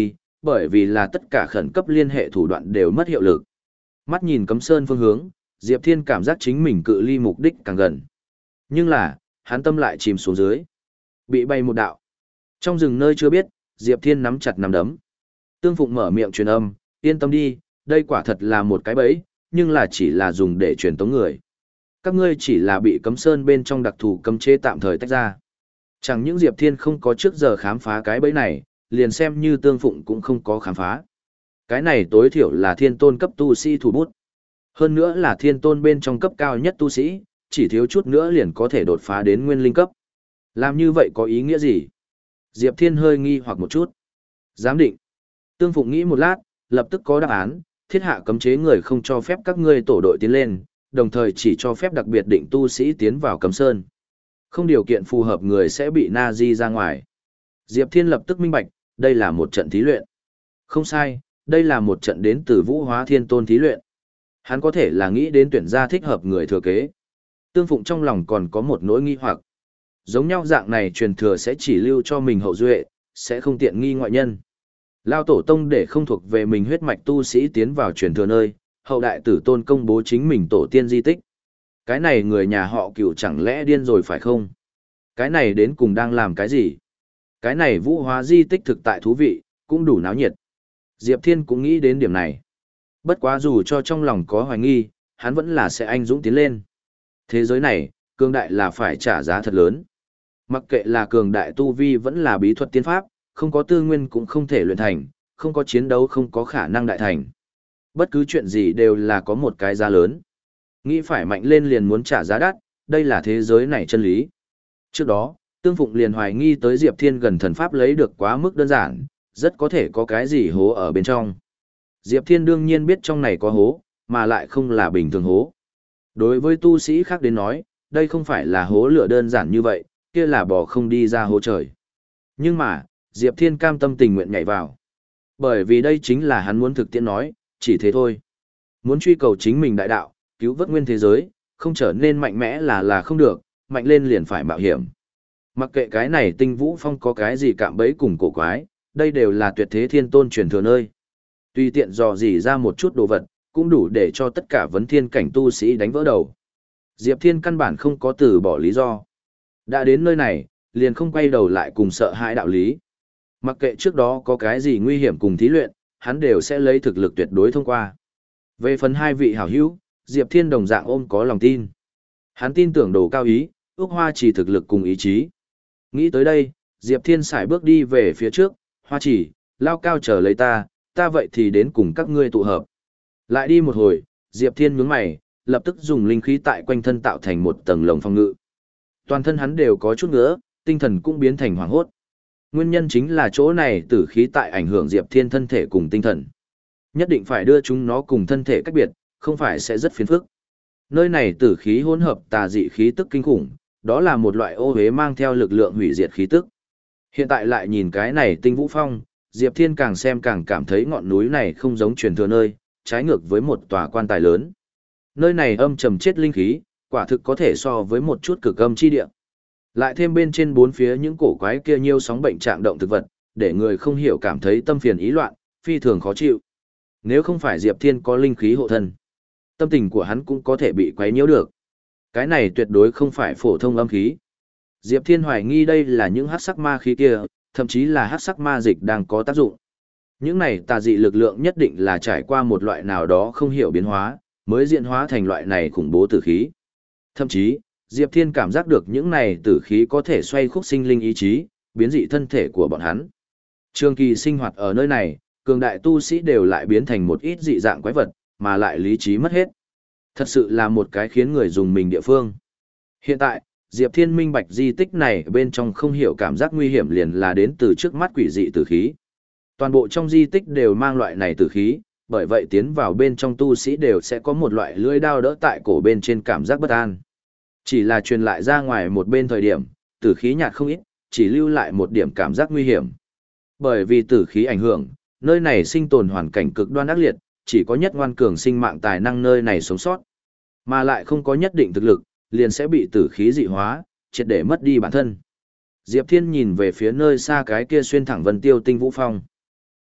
bởi vì là tất cả khẩn cấp liên hệ thủ đoạn đều mất hiệu lực. Mắt nhìn cấm sơn phương hướng, Diệp Thiên cảm giác chính mình cự ly mục đích càng gần. Nhưng là, hắn tâm lại chìm xuống dưới. Bị bay một đạo. Trong rừng nơi chưa biết, Diệp Thiên nắm chặt nắm đấm. Tương Phụng mở miệng truyền âm, yên tâm đi, đây quả thật là một cái bẫy, nhưng là chỉ là dùng để truyền tống người. Các ngươi chỉ là bị cấm sơn bên trong đặc thù cấm chế tạm thời tách ra. Chẳng những Diệp Thiên không có trước giờ khám phá cái bẫy này, liền xem như Tương Phụng cũng không có khám phá. Cái này tối thiểu là thiên tôn cấp tu sĩ thủ bút. Hơn nữa là thiên tôn bên trong cấp cao nhất tu sĩ, chỉ thiếu chút nữa liền có thể đột phá đến nguyên linh cấp. Làm như vậy có ý nghĩa gì? Diệp Thiên hơi nghi hoặc một chút. Giám định. Tương Phụng nghĩ một lát, lập tức có đáp án, thiết hạ cấm chế người không cho phép các ngươi tổ đội tiến lên, đồng thời chỉ cho phép đặc biệt định tu sĩ tiến vào cấm sơn. Không điều kiện phù hợp người sẽ bị na di ra ngoài. Diệp Thiên lập tức minh bạch, đây là một trận thí luyện. Không sai, đây là một trận đến từ Vũ Hóa Thiên Tôn thí luyện. Hắn có thể là nghĩ đến tuyển ra thích hợp người thừa kế. Tương Phụng trong lòng còn có một nỗi nghi hoặc. Giống nhau dạng này truyền thừa sẽ chỉ lưu cho mình hậu duệ, sẽ không tiện nghi ngoại nhân. Lao tổ tông để không thuộc về mình huyết mạch tu sĩ tiến vào truyền thừa nơi, hậu đại tử tôn công bố chính mình tổ tiên di tích. Cái này người nhà họ Cửu chẳng lẽ điên rồi phải không? Cái này đến cùng đang làm cái gì? Cái này Vũ Hóa di tích thực tại thú vị, cũng đủ náo nhiệt. Diệp Thiên cũng nghĩ đến điểm này. Bất quá dù cho trong lòng có hoài nghi, hắn vẫn là sẽ anh dũng tiến lên. Thế giới này, cường đại là phải trả giá thật lớn. Mặc kệ là cường đại tu vi vẫn là bí thuật tiên pháp, không có tư nguyên cũng không thể luyện thành, không có chiến đấu không có khả năng đại thành. Bất cứ chuyện gì đều là có một cái giá lớn. Nghĩ phải mạnh lên liền muốn trả giá đắt, đây là thế giới này chân lý. Trước đó, Tương Phụng liền hoài nghi tới Diệp Thiên gần thần pháp lấy được quá mức đơn giản, rất có thể có cái gì hố ở bên trong. Diệp Thiên đương nhiên biết trong này có hố, mà lại không là bình thường hố. Đối với tu sĩ khác đến nói, đây không phải là hố lửa đơn giản như vậy, kia là bò không đi ra hố trời. Nhưng mà, Diệp Thiên cam tâm tình nguyện nhảy vào. Bởi vì đây chính là hắn muốn thực tiễn nói, chỉ thế thôi. Muốn truy cầu chính mình đại đạo, cứu vớt nguyên thế giới, không trở nên mạnh mẽ là là không được, mạnh lên liền phải mạo hiểm. Mặc kệ cái này Tinh Vũ Phong có cái gì cạm bẫy cùng cổ quái, đây đều là tuyệt thế thiên tôn truyền thừa nơi. Tùy tiện dò dỉ ra một chút đồ vật, cũng đủ để cho tất cả vấn thiên cảnh tu sĩ đánh vỡ đầu. Diệp Thiên căn bản không có từ bỏ lý do. Đã đến nơi này, liền không quay đầu lại cùng sợ hãi đạo lý. Mặc kệ trước đó có cái gì nguy hiểm cùng thí luyện, hắn đều sẽ lấy thực lực tuyệt đối thông qua. Về phần hai vị hảo hữu, Diệp Thiên đồng dạng ôm có lòng tin. Hắn tin tưởng đồ cao ý, ước hoa chỉ thực lực cùng ý chí. Nghĩ tới đây, Diệp Thiên sải bước đi về phía trước, hoa chỉ, lao cao chờ lấy ta, ta vậy thì đến cùng các ngươi tụ hợp. Lại đi một hồi, Diệp Thiên nhướng mày, lập tức dùng linh khí tại quanh thân tạo thành một tầng lồng phòng ngự. Toàn thân hắn đều có chút ngứa, tinh thần cũng biến thành hoảng hốt. Nguyên nhân chính là chỗ này tử khí tại ảnh hưởng Diệp Thiên thân thể cùng tinh thần. Nhất định phải đưa chúng nó cùng thân thể cách biệt, không phải sẽ rất phiền phức. Nơi này tử khí hỗn hợp tà dị khí tức kinh khủng, đó là một loại ô hế mang theo lực lượng hủy diệt khí tức. Hiện tại lại nhìn cái này Tinh Vũ Phong, Diệp Thiên càng xem càng cảm thấy ngọn núi này không giống truyền thừa nơi, trái ngược với một tòa quan tài lớn. Nơi này âm trầm chết linh khí, quả thực có thể so với một chút cực âm chi địa. Lại thêm bên trên bốn phía những cổ quái kia nhiều sóng bệnh trạng động thực vật, để người không hiểu cảm thấy tâm phiền ý loạn, phi thường khó chịu. Nếu không phải Diệp Thiên có linh khí hộ thân, tâm tình của hắn cũng có thể bị quấy nhiễu được. Cái này tuyệt đối không phải phổ thông âm khí. Diệp Thiên hoài nghi đây là những hắc sắc ma khí kia, thậm chí là hắc sắc ma dịch đang có tác dụng. Những này tà dị lực lượng nhất định là trải qua một loại nào đó không hiểu biến hóa, mới diễn hóa thành loại này khủng bố tử khí. Thậm chí, Diệp Thiên cảm giác được những này tử khí có thể xoay khúc sinh linh ý chí, biến dị thân thể của bọn hắn. Trường kỳ sinh hoạt ở nơi này, cường đại tu sĩ đều lại biến thành một ít dị dạng quái vật, mà lại lý trí mất hết. Thật sự là một cái khiến người dùng mình địa phương. Hiện tại, Diệp Thiên minh bạch di tích này bên trong không hiểu cảm giác nguy hiểm liền là đến từ trước mắt quỷ dị tử khí. Toàn bộ trong di tích đều mang loại này tử khí, bởi vậy tiến vào bên trong tu sĩ đều sẽ có một loại lưỡi đao đỡ tại cổ bên trên cảm giác bất an. Chỉ là truyền lại ra ngoài một bên thời điểm, tử khí nhạt không ít, chỉ lưu lại một điểm cảm giác nguy hiểm. Bởi vì tử khí ảnh hưởng, nơi này sinh tồn hoàn cảnh cực đoan ác liệt, chỉ có nhất ngoan cường sinh mạng tài năng nơi này sống sót, mà lại không có nhất định thực lực, liền sẽ bị tử khí dị hóa, triệt để mất đi bản thân. Diệp Thiên nhìn về phía nơi xa cái kia xuyên thẳng vân tiêu Tinh Vũ Phong.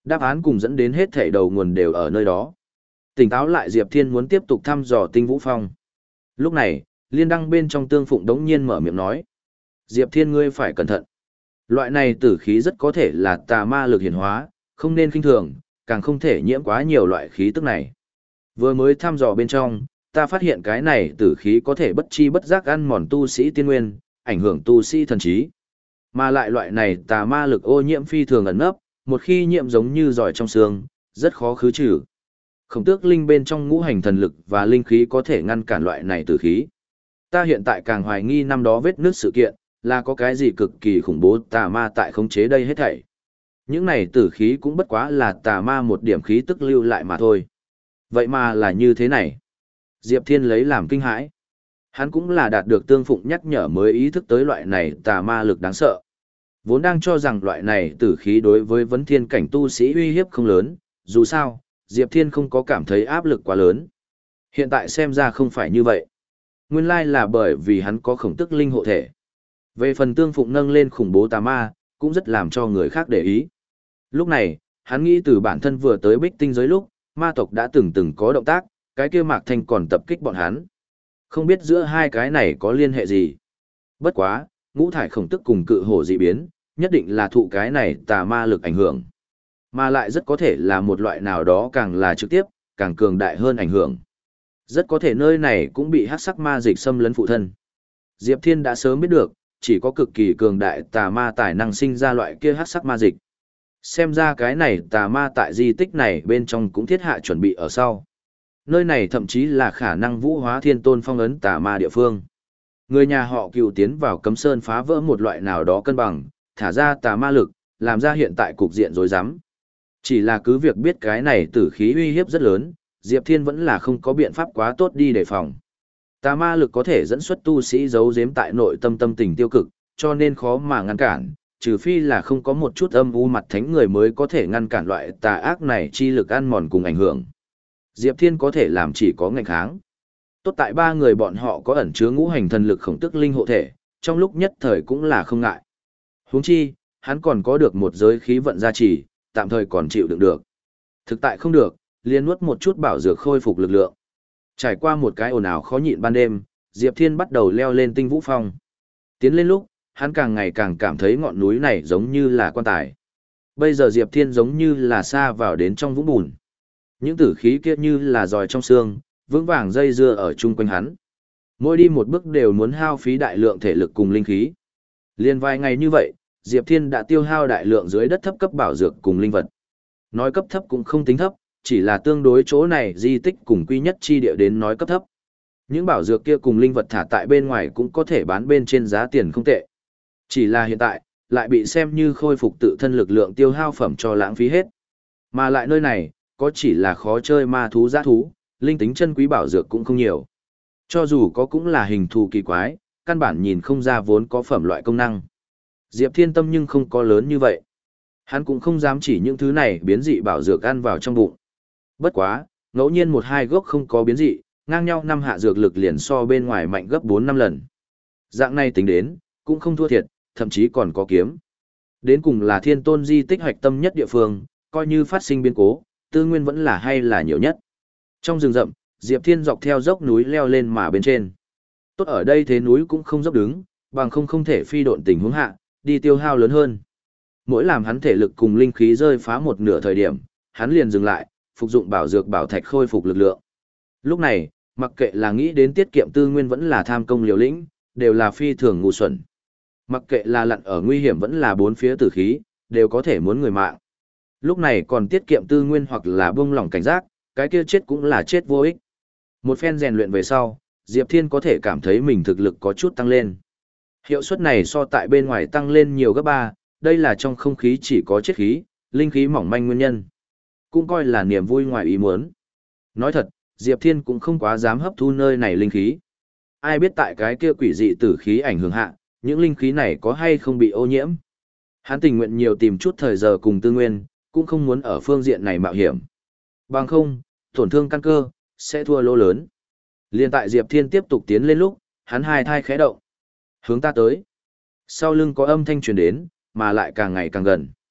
Đáp án cùng dẫn đến hết thảy đầu nguồn đều ở nơi đó. Tỉnh táo lại Diệp Thiên muốn tiếp tục thăm dò Tinh Vũ Phong. Lúc này, liên đăng bên trong Tương Phụng đống nhiên mở miệng nói. Diệp Thiên ngươi phải cẩn thận. Loại này tử khí rất có thể là tà ma lực hiển hóa, không nên khinh thường, càng không thể nhiễm quá nhiều loại khí tức này. Vừa mới thăm dò bên trong, ta phát hiện cái này tử khí có thể bất chi bất giác ăn mòn tu sĩ tiên nguyên, ảnh hưởng tu sĩ thần trí. Mà lại loại này tà ma lực ô nhiễm phi thường ẩn nấp, một khi nhiễm giống như giỏi trong xương, rất khó khứ trừ. Khổng tước linh bên trong ngũ hành thần lực và linh khí có thể ngăn cản loại này tử khí. Ta hiện tại càng hoài nghi năm đó vết nứt sự kiện, là có cái gì cực kỳ khủng bố tà ma tại khống chế đây hết thảy. Những này tử khí cũng bất quá là tà ma một điểm khí tức lưu lại mà thôi. Vậy mà là như thế này. Diệp Thiên lấy làm kinh hãi. Hắn cũng là đạt được Tương Phụng nhắc nhở mới ý thức tới loại này tà ma lực đáng sợ. Vốn đang cho rằng loại này tử khí đối với vấn thiên cảnh tu sĩ uy hiếp không lớn, dù sao, Diệp Thiên không có cảm thấy áp lực quá lớn. Hiện tại xem ra không phải như vậy. Nguyên lai là bởi vì hắn có khổng tức linh hộ thể. Về phần Tương Phụng nâng lên khủng bố tà ma, cũng rất làm cho người khác để ý. Lúc này, hắn nghĩ từ bản thân vừa tới bích tinh giới lúc, ma tộc đã từng từng có động tác, cái kia Mạc Thanh còn tập kích bọn hắn. Không biết giữa hai cái này có liên hệ gì. Bất quá, ngũ thải khổng tức cùng cự hổ dị biến, nhất định là thụ cái này tà ma lực ảnh hưởng. Mà lại rất có thể là một loại nào đó càng là trực tiếp, càng cường đại hơn ảnh hưởng. Rất có thể nơi này cũng bị hắc sắc ma dịch xâm lấn phụ thân. Diệp Thiên đã sớm biết được, chỉ có cực kỳ cường đại tà ma tài năng sinh ra loại kia hắc sắc ma dịch. Xem ra cái này tà ma tại di tích này bên trong cũng thiết hạ chuẩn bị ở sau. Nơi này thậm chí là khả năng vũ hóa thiên tôn phong ấn tà ma địa phương. Người nhà họ Cựu tiến vào cấm sơn phá vỡ một loại nào đó cân bằng, thả ra tà ma lực, làm ra hiện tại cục diện rối rắm. Chỉ là cứ việc biết cái này tử khí uy hiếp rất lớn, Diệp Thiên vẫn là không có biện pháp quá tốt đi đề phòng. Tà ma lực có thể dẫn xuất tu sĩ giấu giếm tại nội tâm tâm tình tiêu cực, cho nên khó mà ngăn cản, trừ phi là không có một chút âm u mặt thánh người mới có thể ngăn cản loại tà ác này chi lực ăn mòn cùng ảnh hưởng. Diệp Thiên có thể làm chỉ có ngành kháng. Tốt tại ba người bọn họ có ẩn chứa ngũ hành thần lực khổng tức linh hộ thể, trong lúc nhất thời cũng là không ngại. Huống chi, hắn còn có được một giới khí vận gia trì, tạm thời còn chịu đựng được. Thực tại không được, liền nuốt một chút bảo dược khôi phục lực lượng. Trải qua một cái ồn ào khó nhịn ban đêm, Diệp Thiên bắt đầu leo lên Tinh Vũ Phong. Tiến lên lúc, hắn càng ngày càng cảm thấy ngọn núi này giống như là quan tài. Bây giờ Diệp Thiên giống như là xa vào đến trong vũng bùn. Những tử khí kia như là giòi trong xương, vững vàng dây dưa ở chung quanh hắn. Mỗi đi một bước đều muốn hao phí đại lượng thể lực cùng linh khí. Liên vài ngày như vậy, Diệp Thiên đã tiêu hao đại lượng dưới đất thấp cấp bảo dược cùng linh vật. Nói cấp thấp cũng không tính thấp, chỉ là tương đối chỗ này di tích cùng quy nhất chi địa đến nói cấp thấp. Những bảo dược kia cùng linh vật thả tại bên ngoài cũng có thể bán bên trên giá tiền không tệ. Chỉ là hiện tại, lại bị xem như khôi phục tự thân lực lượng tiêu hao phẩm cho lãng phí hết. Mà lại nơi này, có chỉ là khó chơi ma thú giã thú, linh tính chân quý bảo dược cũng không nhiều. Cho dù có cũng là hình thù kỳ quái, căn bản nhìn không ra vốn có phẩm loại công năng. Diệp Thiên tâm nhưng không có lớn như vậy. Hắn cũng không dám chỉ những thứ này biến dị bảo dược ăn vào trong bụng. Bất quá, ngẫu nhiên một hai gốc không có biến dị, ngang nhau năm hạ dược lực liền so bên ngoài mạnh gấp bốn năm lần. Dạng này tính đến, cũng không thua thiệt, thậm chí còn có kiếm. Đến cùng là thiên tôn di tích hoạch tâm nhất địa phương, coi như phát sinh biến cố, tư nguyên vẫn là hay là nhiều nhất. Trong rừng rậm, Diệp Thiên dọc theo dốc núi leo lên mà bên trên. Tốt ở đây thế núi cũng không dốc đứng, bằng không không thể phi độn tình huống hạ, đi tiêu hao lớn hơn. Mỗi làm hắn thể lực cùng linh khí rơi phá một nửa thời điểm, hắn liền dừng lại, phục dụng bảo dược bảo thạch khôi phục lực lượng. Lúc này, mặc kệ là nghĩ đến tiết kiệm tư nguyên vẫn là tham công liều lĩnh, đều là phi thường ngu xuẩn. Mặc kệ là lặn ở nguy hiểm vẫn là bốn phía tử khí, đều có thể muốn người mạng. Lúc này còn tiết kiệm tư nguyên hoặc là buông lỏng cảnh giác, cái kia chết cũng là chết vô ích. Một phen rèn luyện về sau, Diệp Thiên có thể cảm thấy mình thực lực có chút tăng lên. Hiệu suất này so tại bên ngoài tăng lên nhiều gấp ba, đây là trong không khí chỉ có chết khí, linh khí mỏng manh nguyên nhân. Cũng coi là niềm vui ngoài ý muốn. Nói thật, Diệp Thiên cũng không quá dám hấp thu nơi này linh khí. Ai biết tại cái kia quỷ dị tử khí ảnh hưởng hạ, những linh khí này có hay không bị ô nhiễm. Hắn tình nguyện nhiều tìm chút thời giờ cùng tư nguyên, cũng không muốn ở phương diện này mạo hiểm. Bằng không, tổn thương căn cơ, sẽ thua lỗ lớn. Liên tại Diệp Thiên tiếp tục tiến lên lúc, hắn hai thai khẽ động. Hướng ta tới. Sau lưng có âm thanh truyền đến, mà lại càng ngày càng gần.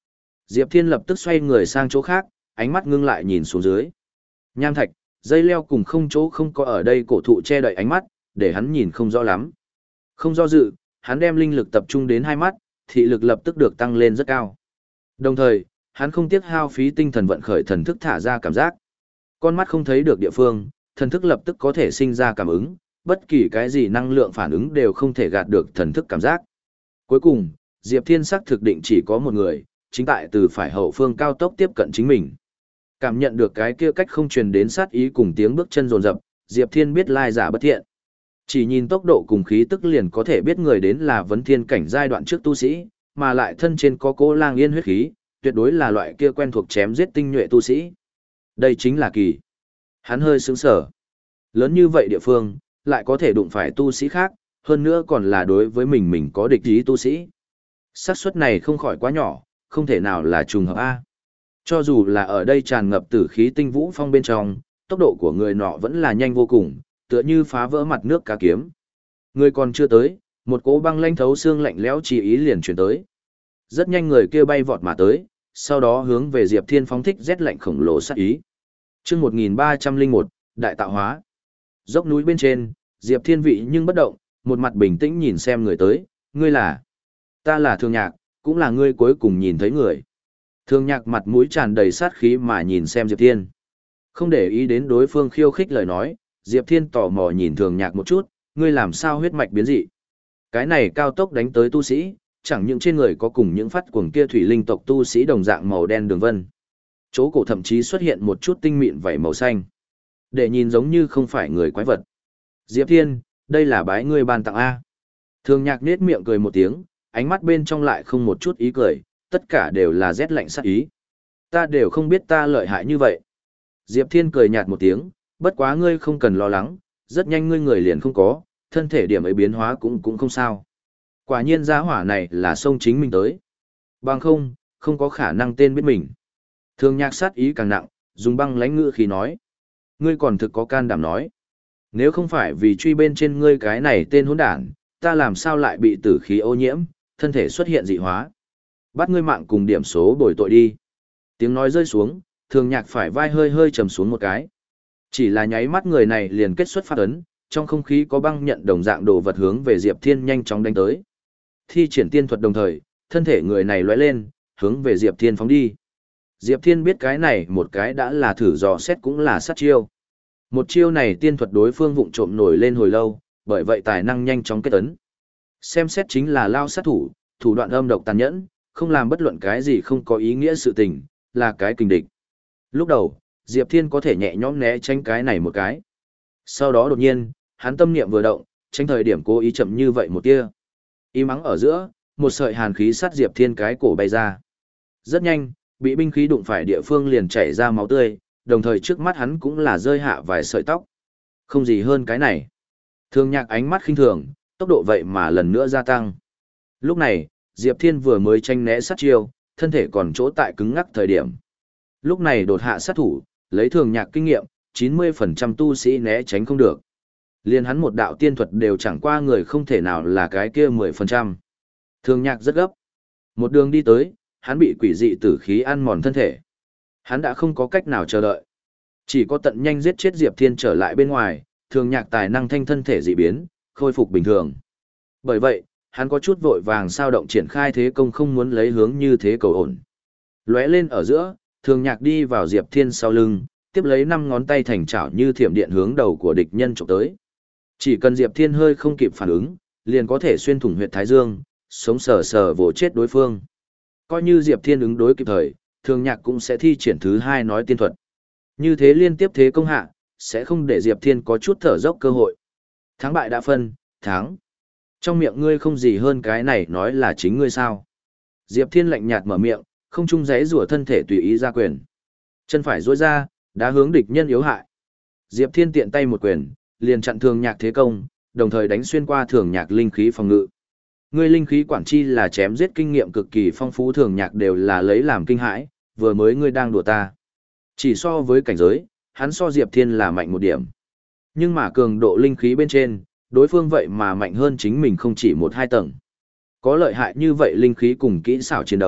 Diệp Thiên lập tức xoay người sang chỗ khác, ánh mắt ngưng lại nhìn xuống dưới. Nham thạch, dây leo cùng không chỗ không có ở đây cổ thụ che đậy ánh mắt, để hắn nhìn không rõ lắm. Không do dự, hắn đem linh lực tập trung đến hai mắt, thị lực lập tức được tăng lên rất cao. Đồng thời, hắn không tiếc hao phí tinh thần vận khởi thần thức thả ra cảm giác. Con mắt không thấy được địa phương, thần thức lập tức có thể sinh ra cảm ứng, bất kỳ cái gì năng lượng phản ứng đều không thể gạt được thần thức cảm giác. Cuối cùng, Diệp Thiên xác thực định chỉ có một người, chính tại từ phải hậu phương cao tốc tiếp cận chính mình. Cảm nhận được cái kia cách không truyền đến sát ý cùng tiếng bước chân rồn rập, Diệp Thiên biết lai giả bất thiện. Chỉ nhìn tốc độ cùng khí tức liền có thể biết người đến là vấn thiên cảnh giai đoạn trước tu sĩ, mà lại thân trên có cỗ lang yên huyết khí, tuyệt đối là loại kia quen thuộc chém giết tinh nhuệ tu sĩ. Đây chính là kỳ. Hắn hơi sững sờ. Lớn như vậy địa phương, lại có thể đụng phải tu sĩ khác, hơn nữa còn là đối với mình mình có địch ý tu sĩ. Xác suất này không khỏi quá nhỏ, không thể nào là trùng hợp A. Cho dù là ở đây tràn ngập tử khí tinh vũ phong bên trong, tốc độ của người nọ vẫn là nhanh vô cùng, tựa như phá vỡ mặt nước cá kiếm. Người còn chưa tới, một cỗ băng lanh thấu xương lạnh lẽo chỉ ý liền chuyển tới. Rất nhanh người kia bay vọt mà tới, sau đó hướng về Diệp Thiên phóng thích rét lạnh khổng lồ sát ý. Chương một nghìn ba trăm lẻ một, đại tạo hóa. Dốc núi bên trên, Diệp Thiên vị nhưng bất động, một mặt bình tĩnh nhìn xem người tới, ngươi là? Ta là Thường Nhạc, cũng là ngươi cuối cùng nhìn thấy người. Thường Nhạc mặt mũi tràn đầy sát khí mà nhìn xem Diệp Thiên. Không để ý đến đối phương khiêu khích lời nói, Diệp Thiên tò mò nhìn Thường Nhạc một chút, ngươi làm sao huyết mạch biến dị? Cái này cao tốc đánh tới tu sĩ, chẳng những trên người có cùng những phát cuồng kia thủy linh tộc tu sĩ đồng dạng màu đen đường vân. Chỗ cổ thậm chí xuất hiện một chút tinh mịn vảy màu xanh. Để nhìn giống như không phải người quái vật. Diệp Thiên, đây là bái ngươi ban tặng A. Thường Nhạc nết miệng cười một tiếng, ánh mắt bên trong lại không một chút ý cười, tất cả đều là rét lạnh sát ý. Ta đều không biết ta lợi hại như vậy. Diệp Thiên cười nhạt một tiếng, bất quá ngươi không cần lo lắng, rất nhanh ngươi người liền không có, thân thể điểm ấy biến hóa cũng cũng không sao. Quả nhiên giá hỏa này là sông chính mình tới. Bằng không, không có khả năng tên biết mình. Thường Nhạc sát ý càng nặng, dùng băng lãnh ngữ khi nói. Ngươi còn thực có can đảm nói. Nếu không phải vì truy bên trên ngươi cái này tên hỗn đản, ta làm sao lại bị tử khí ô nhiễm, thân thể xuất hiện dị hóa. Bắt ngươi mạng cùng điểm số bồi tội đi. Tiếng nói rơi xuống, Thường Nhạc phải vai hơi hơi trầm xuống một cái. Chỉ là nháy mắt người này liền kết xuất phát ấn, trong không khí có băng nhận đồng dạng đồ vật hướng về Diệp Thiên nhanh chóng đánh tới. Thi triển tiên thuật đồng thời, thân thể người này lóe lên, hướng về Diệp Thiên phóng đi. Diệp Thiên biết cái này một cái đã là thử dò xét cũng là sát chiêu. Một chiêu này tiên thuật đối phương vụng trộm nổi lên hồi lâu, bởi vậy tài năng nhanh chóng kết ấn. Xem xét chính là lao sát thủ, thủ đoạn âm độc tàn nhẫn, không làm bất luận cái gì không có ý nghĩa sự tình, là cái kình địch. Lúc đầu, Diệp Thiên có thể nhẹ nhõm né tránh cái này một cái. Sau đó đột nhiên, hắn tâm niệm vừa động, tránh thời điểm cố ý chậm như vậy một tia. Im ắng ở giữa, một sợi hàn khí sát Diệp Thiên cái cổ bay ra. Rất nhanh, bị binh khí đụng phải địa phương liền chảy ra máu tươi, đồng thời trước mắt hắn cũng là rơi hạ vài sợi tóc. Không gì hơn cái này. Thường Nhạc ánh mắt khinh thường, tốc độ vậy mà lần nữa gia tăng. Lúc này, Diệp Thiên vừa mới tranh né sát chiêu, thân thể còn chỗ tại cứng ngắc thời điểm. Lúc này đột hạ sát thủ, lấy Thường Nhạc kinh nghiệm, chín mươi phần trăm tu sĩ né tránh không được. Liên hắn một đạo tiên thuật đều chẳng qua người không thể nào là cái kia mười phần trăm. Thường Nhạc rất gấp. Một đường đi tới, hắn bị quỷ dị tử khí ăn mòn thân thể. Hắn đã không có cách nào chờ đợi. Chỉ có tận nhanh giết chết Diệp Thiên trở lại bên ngoài, Thường Nhạc tài năng thanh thân thể dị biến, khôi phục bình thường. Bởi vậy, hắn có chút vội vàng sao động triển khai thế công không muốn lấy hướng như thế cầu ổn. Lóe lên ở giữa, Thường Nhạc đi vào Diệp Thiên sau lưng, tiếp lấy năm ngón tay thành chảo như thiểm điện hướng đầu của địch nhân chụp tới. Chỉ cần Diệp Thiên hơi không kịp phản ứng, liền có thể xuyên thủng huyệt thái dương, sống sờ sờ vồ chết đối phương. Coi như Diệp Thiên ứng đối kịp thời, Thường Nhạc cũng sẽ thi triển thứ hai nói tiên thuật. Như thế liên tiếp thế công hạ, sẽ không để Diệp Thiên có chút thở dốc cơ hội. Thắng bại đã phân, thắng. Trong miệng ngươi không gì hơn cái này nói là chính ngươi sao. Diệp Thiên lạnh nhạt mở miệng, không trung giấy rủa thân thể tùy ý ra quyền. Chân phải duỗi ra, đã hướng địch nhân yếu hại. Diệp Thiên tiện tay một quyền, liền chặn Thường Nhạc thế công, đồng thời đánh xuyên qua Thường Nhạc linh khí phòng ngự. Ngươi linh khí quản chi là chém giết kinh nghiệm cực kỳ phong phú, Thường Nhạc đều là lấy làm kinh hãi, vừa mới ngươi đang đùa ta. Chỉ so với cảnh giới, hắn so Diệp Thiên là mạnh một điểm. Nhưng mà cường độ linh khí bên trên, đối phương vậy mà mạnh hơn chính mình không chỉ một hai tầng. Có lợi hại như vậy linh khí cùng kỹ xảo chiến đấu,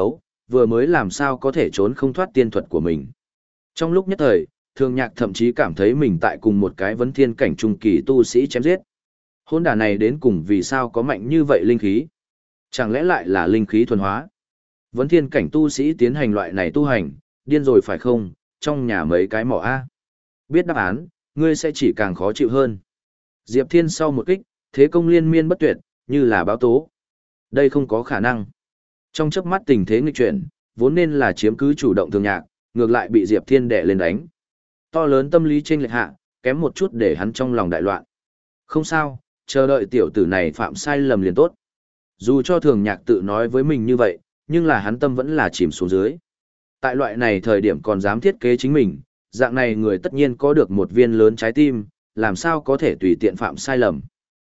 vừa mới làm sao có thể trốn không thoát tiên thuật của mình. Trong lúc nhất thời, Thường Nhạc thậm chí cảm thấy mình tại cùng một cái vấn thiên cảnh trung kỳ tu sĩ chém giết. Hôn đả này đến cùng vì sao có mạnh như vậy linh khí? Chẳng lẽ lại là linh khí thuần hóa? Vấn thiên cảnh tu sĩ tiến hành loại này tu hành, điên rồi phải không, trong nhà mấy cái mỏ A. Biết đáp án, ngươi sẽ chỉ càng khó chịu hơn. Diệp Thiên sau một kích, thế công liên miên bất tuyệt, như là báo tố. Đây không có khả năng. Trong chớp mắt tình thế nghịch chuyển, vốn nên là chiếm cứ chủ động Thường Nhạc, ngược lại bị Diệp Thiên đè lên đánh. To lớn tâm lý chênh lệch hạ, kém một chút để hắn trong lòng đại loạn. Không sao, chờ đợi tiểu tử này phạm sai lầm liền tốt. Dù cho Thường Nhạc tự nói với mình như vậy, nhưng là hắn tâm vẫn là chìm xuống dưới. Tại loại này thời điểm còn dám thiết kế chính mình, dạng này người tất nhiên có được một viên lớn trái tim, làm sao có thể tùy tiện phạm sai lầm.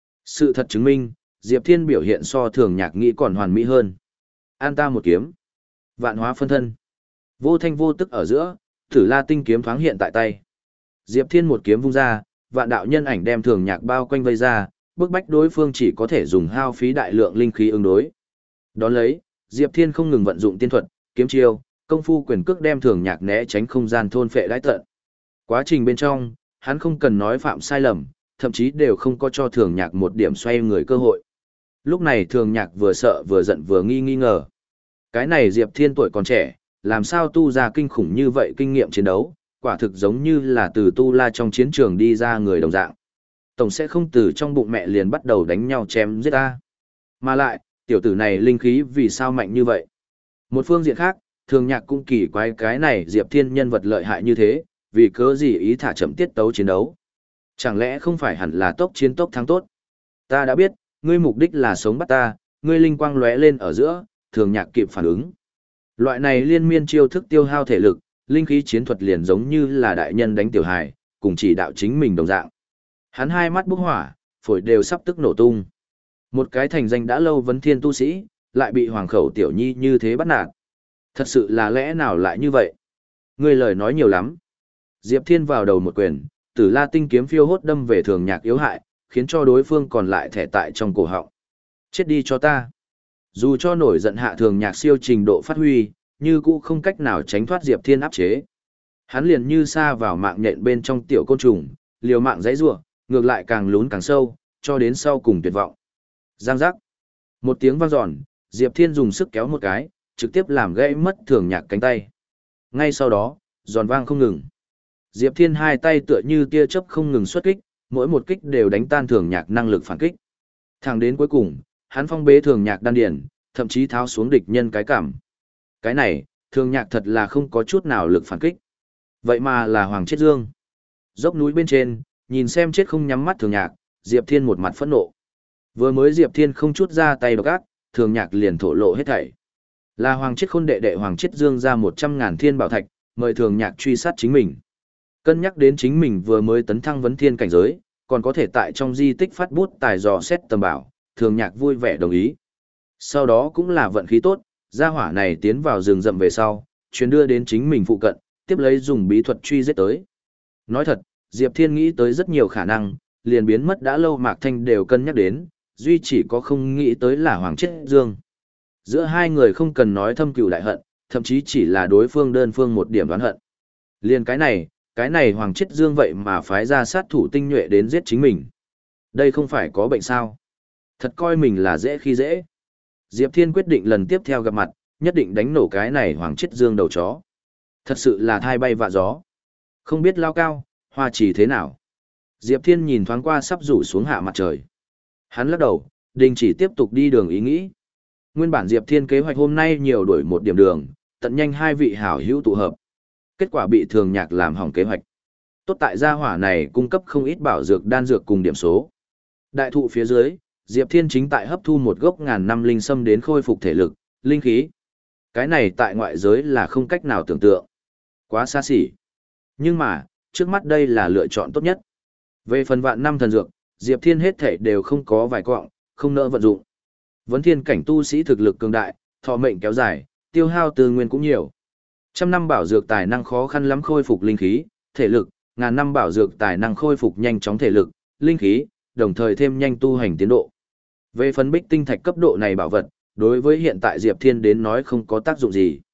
Sự thật chứng minh, Diệp Thiên biểu hiện so Thường Nhạc nghĩ còn hoàn mỹ hơn. An ta một kiếm. Vạn hóa phân thân. Vô thanh vô tức ở giữa, Tử La tinh kiếm thoáng hiện tại tay. Diệp Thiên một kiếm vung ra, vạn đạo nhân ảnh đem Thường Nhạc bao quanh vây ra, bức bách đối phương chỉ có thể dùng hao phí đại lượng linh khí ứng đối. Đón lấy, Diệp Thiên không ngừng vận dụng tiên thuật, kiếm chiêu, công phu quyền cước đem Thường Nhạc né tránh không gian thôn phệ đãi tận. Quá trình bên trong, hắn không cần nói phạm sai lầm, thậm chí đều không có cho Thường Nhạc một điểm xoay người cơ hội. Lúc này Thường Nhạc vừa sợ vừa giận vừa nghi nghi ngờ. Cái này Diệp Thiên tuổi còn trẻ, làm sao tu ra kinh khủng như vậy kinh nghiệm chiến đấu, quả thực giống như là từ tu la trong chiến trường đi ra người đồng dạng. Tổng sẽ không từ trong bụng mẹ liền bắt đầu đánh nhau chém giết ta. Mà lại, tiểu tử này linh khí vì sao mạnh như vậy? Một phương diện khác, Thường Nhạc cũng kỳ quái cái này Diệp Thiên nhân vật lợi hại như thế, vì cớ gì ý thả chậm tiết tấu chiến đấu. Chẳng lẽ không phải hẳn là tốc chiến tốc thắng tốt? Ta đã biết, ngươi mục đích là sống bắt ta, ngươi linh quang lóe lên ở giữa, Thường Nhạc kịp phản ứng. Loại này liên miên chiêu thức tiêu hao thể lực, linh khí chiến thuật liền giống như là đại nhân đánh tiểu hài, cùng chỉ đạo chính mình đồng dạng. Hắn hai mắt bốc hỏa, phổi đều sắp tức nổ tung. Một cái thành danh đã lâu vấn thiên tu sĩ, lại bị hoàng khẩu tiểu nhi như thế bắt nạt. Thật sự là lẽ nào lại như vậy? Ngươi lời nói nhiều lắm. Diệp Thiên vào đầu một quyền, Tử La tinh kiếm phiêu hốt đâm về Thường Nhạc yếu hại, khiến cho đối phương còn lại thẻ tại trong cổ họng. Chết đi cho ta. Dù cho nổi giận hạ Thường Nhạc siêu trình độ phát huy, như cũ không cách nào tránh thoát Diệp Thiên áp chế. Hắn liền như sa vào mạng nhện bên trong tiểu côn trùng, liều mạng giãy giụa, ngược lại càng lún càng sâu, cho đến sau cùng tuyệt vọng. Giang giác. Một tiếng vang dọn, Diệp Thiên dùng sức kéo một cái, trực tiếp làm gãy mất Thường Nhạc cánh tay. Ngay sau đó, giòn vang không ngừng. Diệp Thiên hai tay tựa như tia chớp không ngừng xuất kích, mỗi một kích đều đánh tan Thường Nhạc năng lực phản kích. Thẳng đến cuối cùng, hắn phong bế Thường Nhạc đan điền, thậm chí tháo xuống địch nhân cái cảm. Cái này, Thường Nhạc thật là không có chút nào lực phản kích. Vậy mà là Hoàng Chết Dương. Dốc núi bên trên, nhìn xem chết không nhắm mắt Thường Nhạc, Diệp Thiên một mặt phẫn nộ. Vừa mới Diệp Thiên không chút ra tay độc ác, Thường Nhạc liền thổ lộ hết thảy. Là Hoàng Chết Khôn đệ đệ Hoàng Chết Dương ra một trăm ngàn thiên bảo thạch, mời Thường Nhạc truy sát chính mình. Cân nhắc đến chính mình vừa mới tấn thăng vấn thiên cảnh giới, còn có thể tại trong di tích phát bút tài dò xét tầm bảo, Thường Nhạc vui vẻ đồng ý. Sau đó cũng là vận khí tốt, gia hỏa này tiến vào rừng rậm về sau, chuyến đưa đến chính mình phụ cận, tiếp lấy dùng bí thuật truy giết tới. Nói thật, Diệp Thiên nghĩ tới rất nhiều khả năng, liền biến mất đã lâu Mạc Thanh đều cân nhắc đến, duy chỉ có không nghĩ tới là Hoàng Chết Dương. Giữa hai người không cần nói thâm cừu đại hận, thậm chí chỉ là đối phương đơn phương một điểm đoán hận. Liền cái này, cái này Hoàng Chết Dương vậy mà phái ra sát thủ tinh nhuệ đến giết chính mình. Đây không phải có bệnh sao? Thật coi mình là dễ khi dễ. Diệp Thiên quyết định lần tiếp theo gặp mặt, nhất định đánh nổ cái này Hoàng Chết Dương đầu chó. Thật sự là thai bay vạ gió. Không biết lao cao, hoa trì thế nào. Diệp Thiên nhìn thoáng qua sắp rủ xuống hạ mặt trời. Hắn lắc đầu, đình chỉ tiếp tục đi đường ý nghĩ. Nguyên bản Diệp Thiên kế hoạch hôm nay nhiều đuổi một điểm đường, tận nhanh hai vị hảo hữu tụ hợp. Kết quả bị Thường Nhạc làm hỏng kế hoạch. Tốt tại gia hỏa này cung cấp không ít bảo dược đan dược cùng điểm số. Đại thụ phía dưới, Diệp Thiên chính tại hấp thu một gốc ngàn năm linh sâm đến khôi phục thể lực, linh khí. Cái này tại ngoại giới là không cách nào tưởng tượng. Quá xa xỉ. Nhưng mà, trước mắt đây là lựa chọn tốt nhất. Về phần vạn năm thần dược, Diệp Thiên hết thể đều không có vài quọng, không nỡ vận dụng. Vấn thiên cảnh tu sĩ thực lực cường đại, thọ mệnh kéo dài, tiêu hao tư nguyên cũng nhiều. Trăm năm bảo dược tài năng khó khăn lắm khôi phục linh khí, thể lực, ngàn năm bảo dược tài năng khôi phục nhanh chóng thể lực, linh khí, đồng thời thêm nhanh tu hành tiến độ. Về phần bích tinh thạch cấp độ này bảo vật, đối với hiện tại Diệp Thiên đến nói không có tác dụng gì.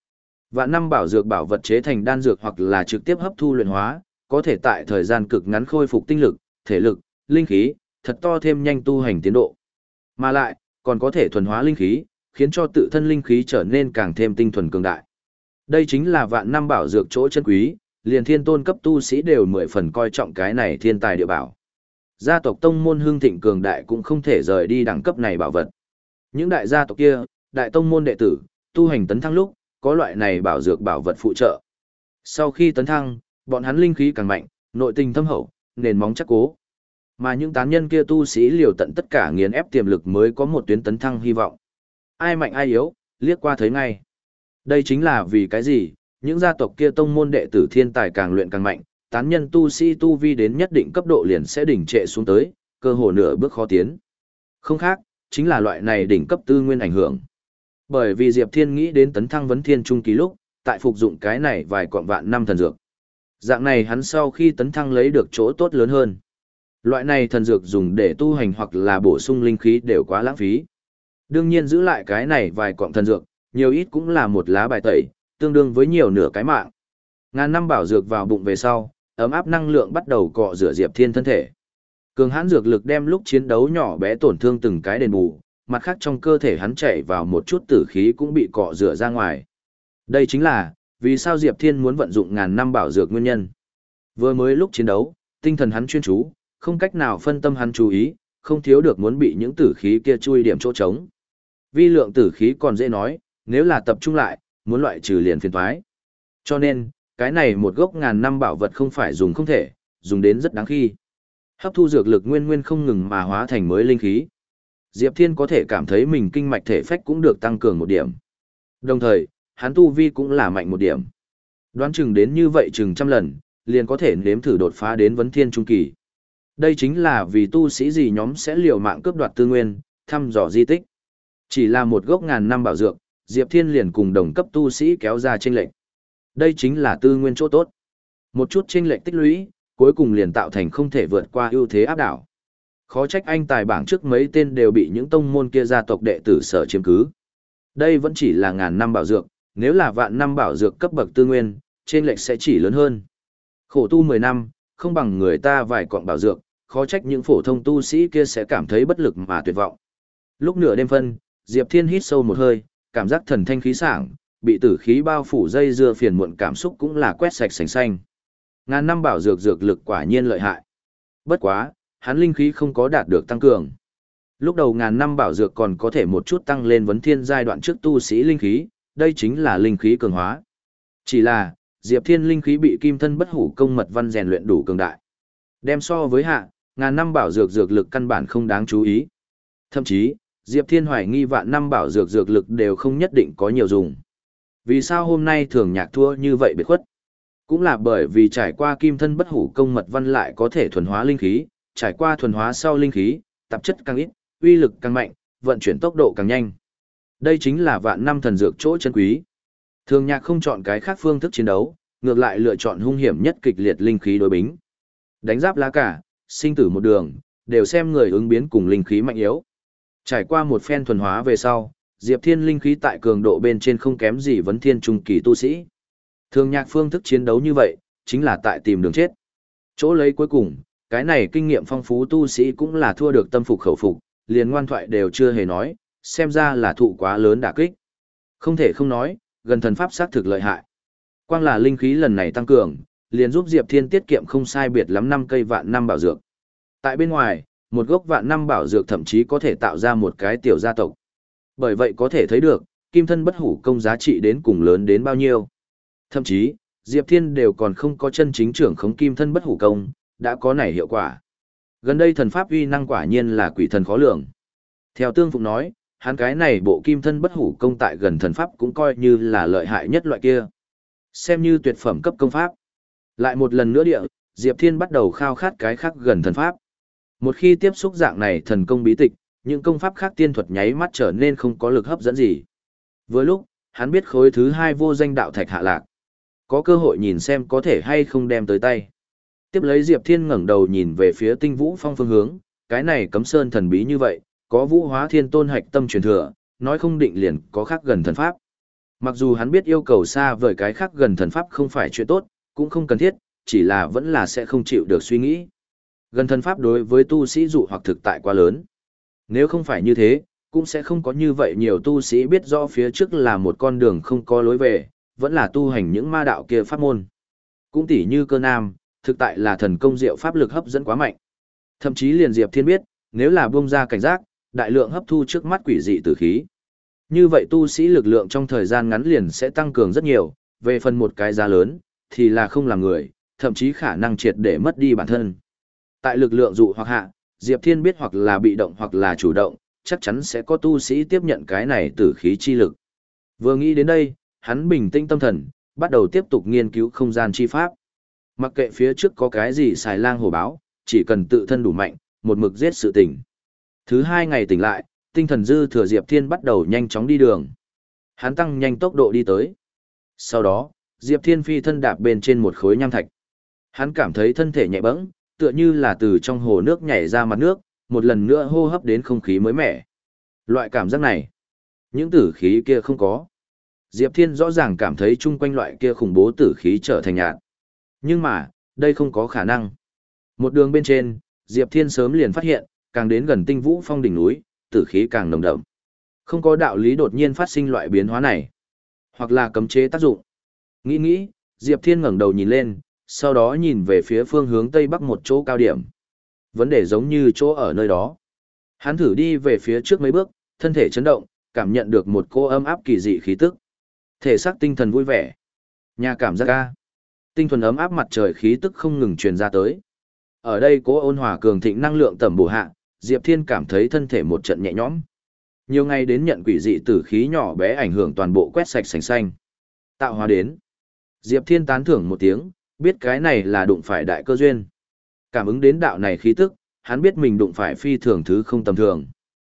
Vạn năm bảo dược bảo vật chế thành đan dược hoặc là trực tiếp hấp thu luyện hóa, có thể tại thời gian cực ngắn khôi phục tinh lực, thể lực, linh khí, thật to thêm nhanh tu hành tiến độ. Mà lại, còn có thể thuần hóa linh khí, khiến cho tự thân linh khí trở nên càng thêm tinh thuần cường đại. Đây chính là vạn năm bảo dược chỗ chân quý, liền thiên tôn cấp tu sĩ đều mười phần coi trọng cái này thiên tài địa bảo. Gia tộc tông môn hương thịnh cường đại cũng không thể rời đi đẳng cấp này bảo vật. Những đại gia tộc kia, đại tông môn đệ tử, tu hành tấn thăng lúc, có loại này bảo dược bảo vật phụ trợ. Sau khi tấn thăng, bọn hắn linh khí càng mạnh, nội tình thâm hậu, nền móng chắc cố. Mà những tán nhân kia tu sĩ liều tận tất cả nghiền ép tiềm lực mới có một tuyến tấn thăng hy vọng. Ai mạnh ai yếu, liếc qua thấy ngay. Đây chính là vì cái gì, những gia tộc kia tông môn đệ tử thiên tài càng luyện càng mạnh, tán nhân tu sĩ tu vi đến nhất định cấp độ liền sẽ đỉnh trệ xuống tới, cơ hồ nửa bước khó tiến. Không khác, chính là loại này đỉnh cấp tư nguyên ảnh hưởng. Bởi vì Diệp Thiên nghĩ đến tấn thăng vấn thiên trung kỳ lúc, tại phục dụng cái này vài quặng vạn năm thần dược. Dạng này hắn sau khi tấn thăng lấy được chỗ tốt lớn hơn. Loại này thần dược dùng để tu hành hoặc là bổ sung linh khí đều quá lãng phí. Đương nhiên giữ lại cái này vài quặng thần dược, nhiều ít cũng là một lá bài tẩy, tương đương với nhiều nửa cái mạng. Ngàn năm bảo dược vào bụng về sau, ấm áp năng lượng bắt đầu cọ rửa Diệp Thiên thân thể. Cường hãn dược lực đem lúc chiến đấu nhỏ bé tổn thương từng cái đền bù, mặt khác trong cơ thể hắn chảy vào một chút tử khí cũng bị cọ rửa ra ngoài. Đây chính là vì sao Diệp Thiên muốn vận dụng ngàn năm bảo dược nguyên nhân. Vừa mới lúc chiến đấu, tinh thần hắn chuyên chú, không cách nào phân tâm hắn chú ý, không thiếu được muốn bị những tử khí kia chui điểm chỗ trống. Vi lượng tử khí còn dễ nói, nếu là tập trung lại, muốn loại trừ liền phiền toái. Cho nên, cái này một gốc ngàn năm bảo vật không phải dùng không thể, dùng đến rất đáng khi. Hấp thu dược lực nguyên nguyên không ngừng mà hóa thành mới linh khí. Diệp Thiên có thể cảm thấy mình kinh mạch thể phách cũng được tăng cường một điểm. Đồng thời, hắn tu vi cũng là mạnh một điểm. Đoán chừng đến như vậy chừng trăm lần, liền có thể nếm thử đột phá đến vấn thiên trung kỳ. Đây chính là vì tu sĩ gì nhóm sẽ liều mạng cướp đoạt tư nguyên, thăm dò di tích. Chỉ là một gốc ngàn năm bảo dược, Diệp Thiên liền cùng đồng cấp tu sĩ kéo ra chênh lệch. Đây chính là tư nguyên chỗ tốt. Một chút chênh lệch tích lũy, cuối cùng liền tạo thành không thể vượt qua ưu thế áp đảo. Khó trách anh tài bảng trước mấy tên đều bị những tông môn kia gia tộc đệ tử sở chiếm cứ. Đây vẫn chỉ là ngàn năm bảo dược, nếu là vạn năm bảo dược cấp bậc tư nguyên, chênh lệch sẽ chỉ lớn hơn. Khổ tu mười năm, không bằng người ta vài quặng bảo dược, khó trách những phổ thông tu sĩ kia sẽ cảm thấy bất lực mà tuyệt vọng. Lúc nửa đêm phân, Diệp Thiên hít sâu một hơi, cảm giác thần thanh khí sảng, bị tử khí bao phủ dây dưa phiền muộn cảm xúc cũng là quét sạch sành xanh. Ngàn năm bảo dược dược lực quả nhiên lợi hại. Bất quá, hắn linh khí không có đạt được tăng cường. Lúc đầu ngàn năm bảo dược còn có thể một chút tăng lên vấn thiên giai đoạn trước tu sĩ linh khí, đây chính là linh khí cường hóa. Chỉ là, Diệp Thiên linh khí bị kim thân bất hủ công mật văn rèn luyện đủ cường đại. Đem so với hạ, ngàn năm bảo dược dược lực căn bản không đáng chú ý. Thậm chí, Diệp Thiên hoài nghi vạn năm bảo dược dược lực đều không nhất định có nhiều dùng. Vì sao hôm nay thường nhạc thua như vậy biệt khuất? Cũng là bởi vì trải qua kim thân bất hủ công mật văn lại có thể thuần hóa linh khí, trải qua thuần hóa sau linh khí, tạp chất càng ít, uy lực càng mạnh, vận chuyển tốc độ càng nhanh. Đây chính là vạn năm thần dược chỗ chân quý. Thường nhạc không chọn cái khác phương thức chiến đấu, ngược lại lựa chọn hung hiểm nhất kịch liệt linh khí đối bính. Đánh giáp lá cả, sinh tử một đường, đều xem người ứng biến cùng linh khí mạnh yếu. Trải qua một phen thuần hóa về sau, Diệp Thiên linh khí tại cường độ bên trên không kém gì vấn thiên trung kỳ tu sĩ. Thường nhạc phương thức chiến đấu như vậy, chính là tại tìm đường chết. Chỗ lấy cuối cùng, cái này kinh nghiệm phong phú tu sĩ cũng là thua được tâm phục khẩu phục, liền ngoan thoại đều chưa hề nói, xem ra là thụ quá lớn đả kích. Không thể không nói, gần thần pháp xác thực lợi hại. Quang là linh khí lần này tăng cường, liền giúp Diệp Thiên tiết kiệm không sai biệt lắm năm cây vạn năm bảo dược. Tại bên ngoài, một gốc vạn năm bảo dược thậm chí có thể tạo ra một cái tiểu gia tộc. Bởi vậy có thể thấy được, kim thân bất hủ công giá trị đến cùng lớn đến bao nhiêu. Thậm chí, Diệp Thiên đều còn không có chân chính trưởng khống kim thân bất hủ công, đã có nảy hiệu quả. Gần đây thần pháp uy năng quả nhiên là quỷ thần khó lường. Theo Tương Phụng nói, hắn cái này bộ kim thân bất hủ công tại gần thần pháp cũng coi như là lợi hại nhất loại kia. Xem như tuyệt phẩm cấp công pháp. Lại một lần nữa địa, Diệp Thiên bắt đầu khao khát cái khác gần thần pháp. Một khi tiếp xúc dạng này thần công bí tịch, những công pháp khác tiên thuật nháy mắt trở nên không có lực hấp dẫn gì. Với lúc, hắn biết khối thứ hai vô danh đạo thạch hạ lạc. Có cơ hội nhìn xem có thể hay không đem tới tay. Tiếp lấy Diệp Thiên ngẩng đầu nhìn về phía Tinh Vũ Phong phương hướng, cái này cấm sơn thần bí như vậy, có Vũ Hóa Thiên Tôn hạch tâm truyền thừa, nói không định liền có khác gần thần pháp. Mặc dù hắn biết yêu cầu xa vời cái khác gần thần pháp không phải chuyện tốt, cũng không cần thiết, chỉ là vẫn là sẽ không chịu được suy nghĩ. Gần thần pháp đối với tu sĩ dụ hoặc thực tại quá lớn. Nếu không phải như thế, cũng sẽ không có như vậy nhiều tu sĩ biết rõ phía trước là một con đường không có lối về, vẫn là tu hành những ma đạo kia pháp môn. Cũng tỉ như cơ nam, thực tại là thần công diệu pháp lực hấp dẫn quá mạnh. Thậm chí liền Diệp Thiên biết, nếu là buông ra cảnh giác, đại lượng hấp thu trước mắt quỷ dị tử khí. Như vậy tu sĩ lực lượng trong thời gian ngắn liền sẽ tăng cường rất nhiều, về phần một cái giá lớn, thì là không làm người, thậm chí khả năng triệt để mất đi bản thân. Tại lực lượng dụ hoặc hạ, Diệp Thiên biết hoặc là bị động hoặc là chủ động, chắc chắn sẽ có tu sĩ tiếp nhận cái này tử khí chi lực. Vừa nghĩ đến đây, hắn bình tĩnh tâm thần, bắt đầu tiếp tục nghiên cứu không gian chi pháp. Mặc kệ phía trước có cái gì xài lang hổ báo, chỉ cần tự thân đủ mạnh, một mực giết sự tỉnh. Thứ hai ngày tỉnh lại, tinh thần dư thừa Diệp Thiên bắt đầu nhanh chóng đi đường. Hắn tăng nhanh tốc độ đi tới. Sau đó, Diệp Thiên phi thân đạp bên trên một khối nham thạch. Hắn cảm thấy thân thể nhẹ bẫng, tựa như là từ trong hồ nước nhảy ra mặt nước, một lần nữa hô hấp đến không khí mới mẻ. Loại cảm giác này, những tử khí kia không có. Diệp Thiên rõ ràng cảm thấy chung quanh loại kia khủng bố tử khí trở thành nhạt. Nhưng mà, đây không có khả năng. Một đường bên trên, Diệp Thiên sớm liền phát hiện, càng đến gần Tinh Vũ Phong đỉnh núi, tử khí càng nồng đậm. Không có đạo lý đột nhiên phát sinh loại biến hóa này, hoặc là cấm chế tác dụng. Nghĩ nghĩ, Diệp Thiên ngẩng đầu nhìn lên, sau đó nhìn về phía phương hướng tây bắc một chỗ cao điểm. Vấn đề giống như chỗ ở nơi đó. Hắn thử đi về phía trước mấy bước, thân thể chấn động, cảm nhận được một cô ấm áp kỳ dị khí tức. Thể xác tinh thần vui vẻ. Nhà cảm giác ca. Tinh thuần ấm áp mặt trời khí tức không ngừng truyền ra tới. Ở đây cố ôn hòa cường thịnh năng lượng tầm bổ hạ, Diệp Thiên cảm thấy thân thể một trận nhẹ nhõm. Nhiều ngày đến nhận quỷ dị tử khí nhỏ bé ảnh hưởng toàn bộ quét sạch sành xanh. Tạo hóa đến. Diệp Thiên tán thưởng một tiếng, biết cái này là đụng phải đại cơ duyên. Cảm ứng đến đạo này khí tức, hắn biết mình đụng phải phi thường thứ không tầm thường.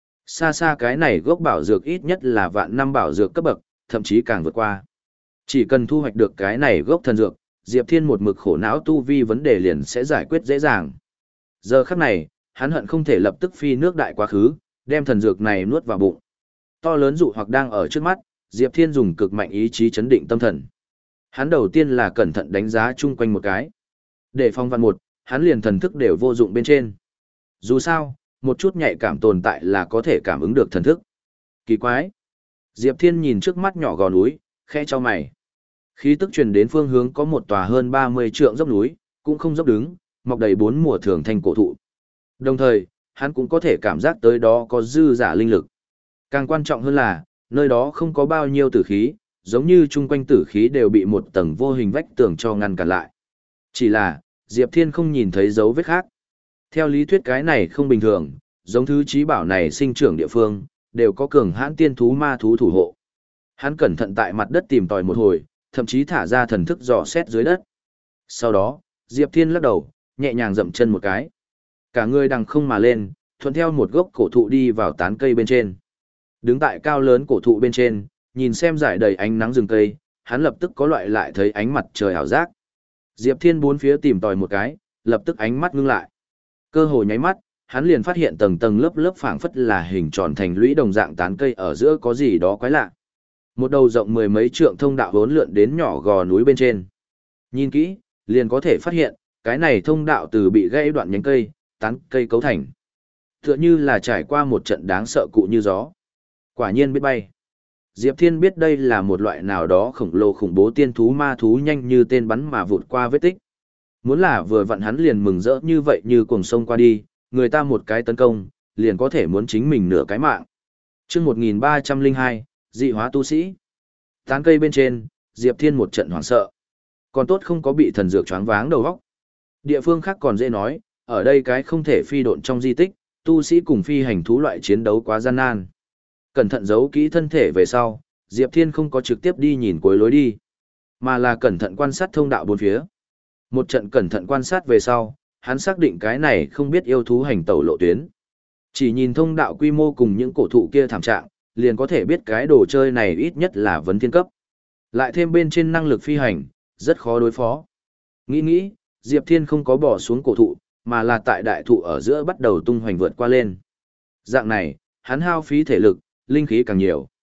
Xa xa cái này gốc bảo dược ít nhất là vạn năm bảo dược cấp bậc, thậm chí càng vượt qua. Chỉ cần thu hoạch được cái này gốc thần dược, Diệp Thiên một mực khổ não tu vi vấn đề liền sẽ giải quyết dễ dàng. Giờ khắc này, hắn hận không thể lập tức phi nước đại quá khứ, đem thần dược này nuốt vào bụng. To lớn dụ hoặc đang ở trước mắt, Diệp Thiên dùng cực mạnh ý chí chấn định tâm thần. Hắn đầu tiên là cẩn thận đánh giá chung quanh một cái. Để phong văn một, hắn liền thần thức đều vô dụng bên trên. Dù sao, một chút nhạy cảm tồn tại là có thể cảm ứng được thần thức. Kỳ quái. Diệp Thiên nhìn trước mắt nhỏ gò núi, khẽ cho mày. Khí tức truyền đến phương hướng có một tòa hơn ba mươi trượng dốc núi, cũng không dốc đứng, mọc đầy bốn mùa thường thành cổ thụ. Đồng thời, hắn cũng có thể cảm giác tới đó có dư giả linh lực. Càng quan trọng hơn là, nơi đó không có bao nhiêu tử khí, giống như chung quanh tử khí đều bị một tầng vô hình vách tường cho ngăn cản lại. Chỉ là, Diệp Thiên không nhìn thấy dấu vết khác. Theo lý thuyết cái này không bình thường, giống thứ trí bảo này sinh trưởng địa phương, đều có cường hãn tiên thú ma thú thủ hộ. Hắn cẩn thận tại mặt đất tìm tòi một hồi, thậm chí thả ra thần thức dò xét dưới đất. Sau đó, Diệp Thiên lắc đầu, nhẹ nhàng dậm chân một cái. Cả người đằng không mà lên, thuận theo một gốc cổ thụ đi vào tán cây bên trên. Đứng tại cao lớn cổ thụ bên trên, nhìn xem rải đầy ánh nắng rừng cây, hắn lập tức có loại lại thấy ánh mặt trời ảo giác. Diệp Thiên bốn phía tìm tòi một cái, lập tức ánh mắt ngưng lại. Cơ hồ nháy mắt, hắn liền phát hiện tầng tầng lớp lớp phảng phất là hình tròn thành lũy đồng dạng tán cây ở giữa có gì đó quái lạ. Một đầu rộng mười mấy trượng thông đạo vốn lượn đến nhỏ gò núi bên trên. Nhìn kỹ, liền có thể phát hiện, cái này thông đạo từ bị gãy đoạn nhánh cây, tán cây cấu thành. Tựa như là trải qua một trận đáng sợ cụ như gió. Quả nhiên biết bay. Diệp Thiên biết đây là một loại nào đó khổng lồ khủng bố tiên thú ma thú nhanh như tên bắn mà vụt qua vết tích. Muốn là vừa vặn hắn liền mừng rỡ như vậy như cuồng sông qua đi, người ta một cái tấn công, liền có thể muốn chính mình nửa cái mạng. Chương một nghìn ba trăm lẻ hai, dị hóa tu sĩ. Tán cây bên trên, Diệp Thiên một trận hoảng sợ. Còn tốt không có bị thần dược choáng váng đầu óc. Địa phương khác còn dễ nói, ở đây cái không thể phi độn trong di tích, tu sĩ cùng phi hành thú loại chiến đấu quá gian nan. Cẩn thận giấu kỹ thân thể về sau, Diệp Thiên không có trực tiếp đi nhìn cuối lối đi, mà là cẩn thận quan sát thông đạo bốn phía. Một trận cẩn thận quan sát về sau, hắn xác định cái này không biết yêu thú hành tẩu lộ tuyến. Chỉ nhìn thông đạo quy mô cùng những cổ thụ kia thảm trạng, liền có thể biết cái đồ chơi này ít nhất là vấn thiên cấp. Lại thêm bên trên năng lực phi hành, rất khó đối phó. Nghĩ nghĩ, Diệp Thiên không có bỏ xuống cổ thụ, mà là tại đại thụ ở giữa bắt đầu tung hoành vượt qua lên. Dạng này, hắn hao phí thể lực, linh khí càng nhiều.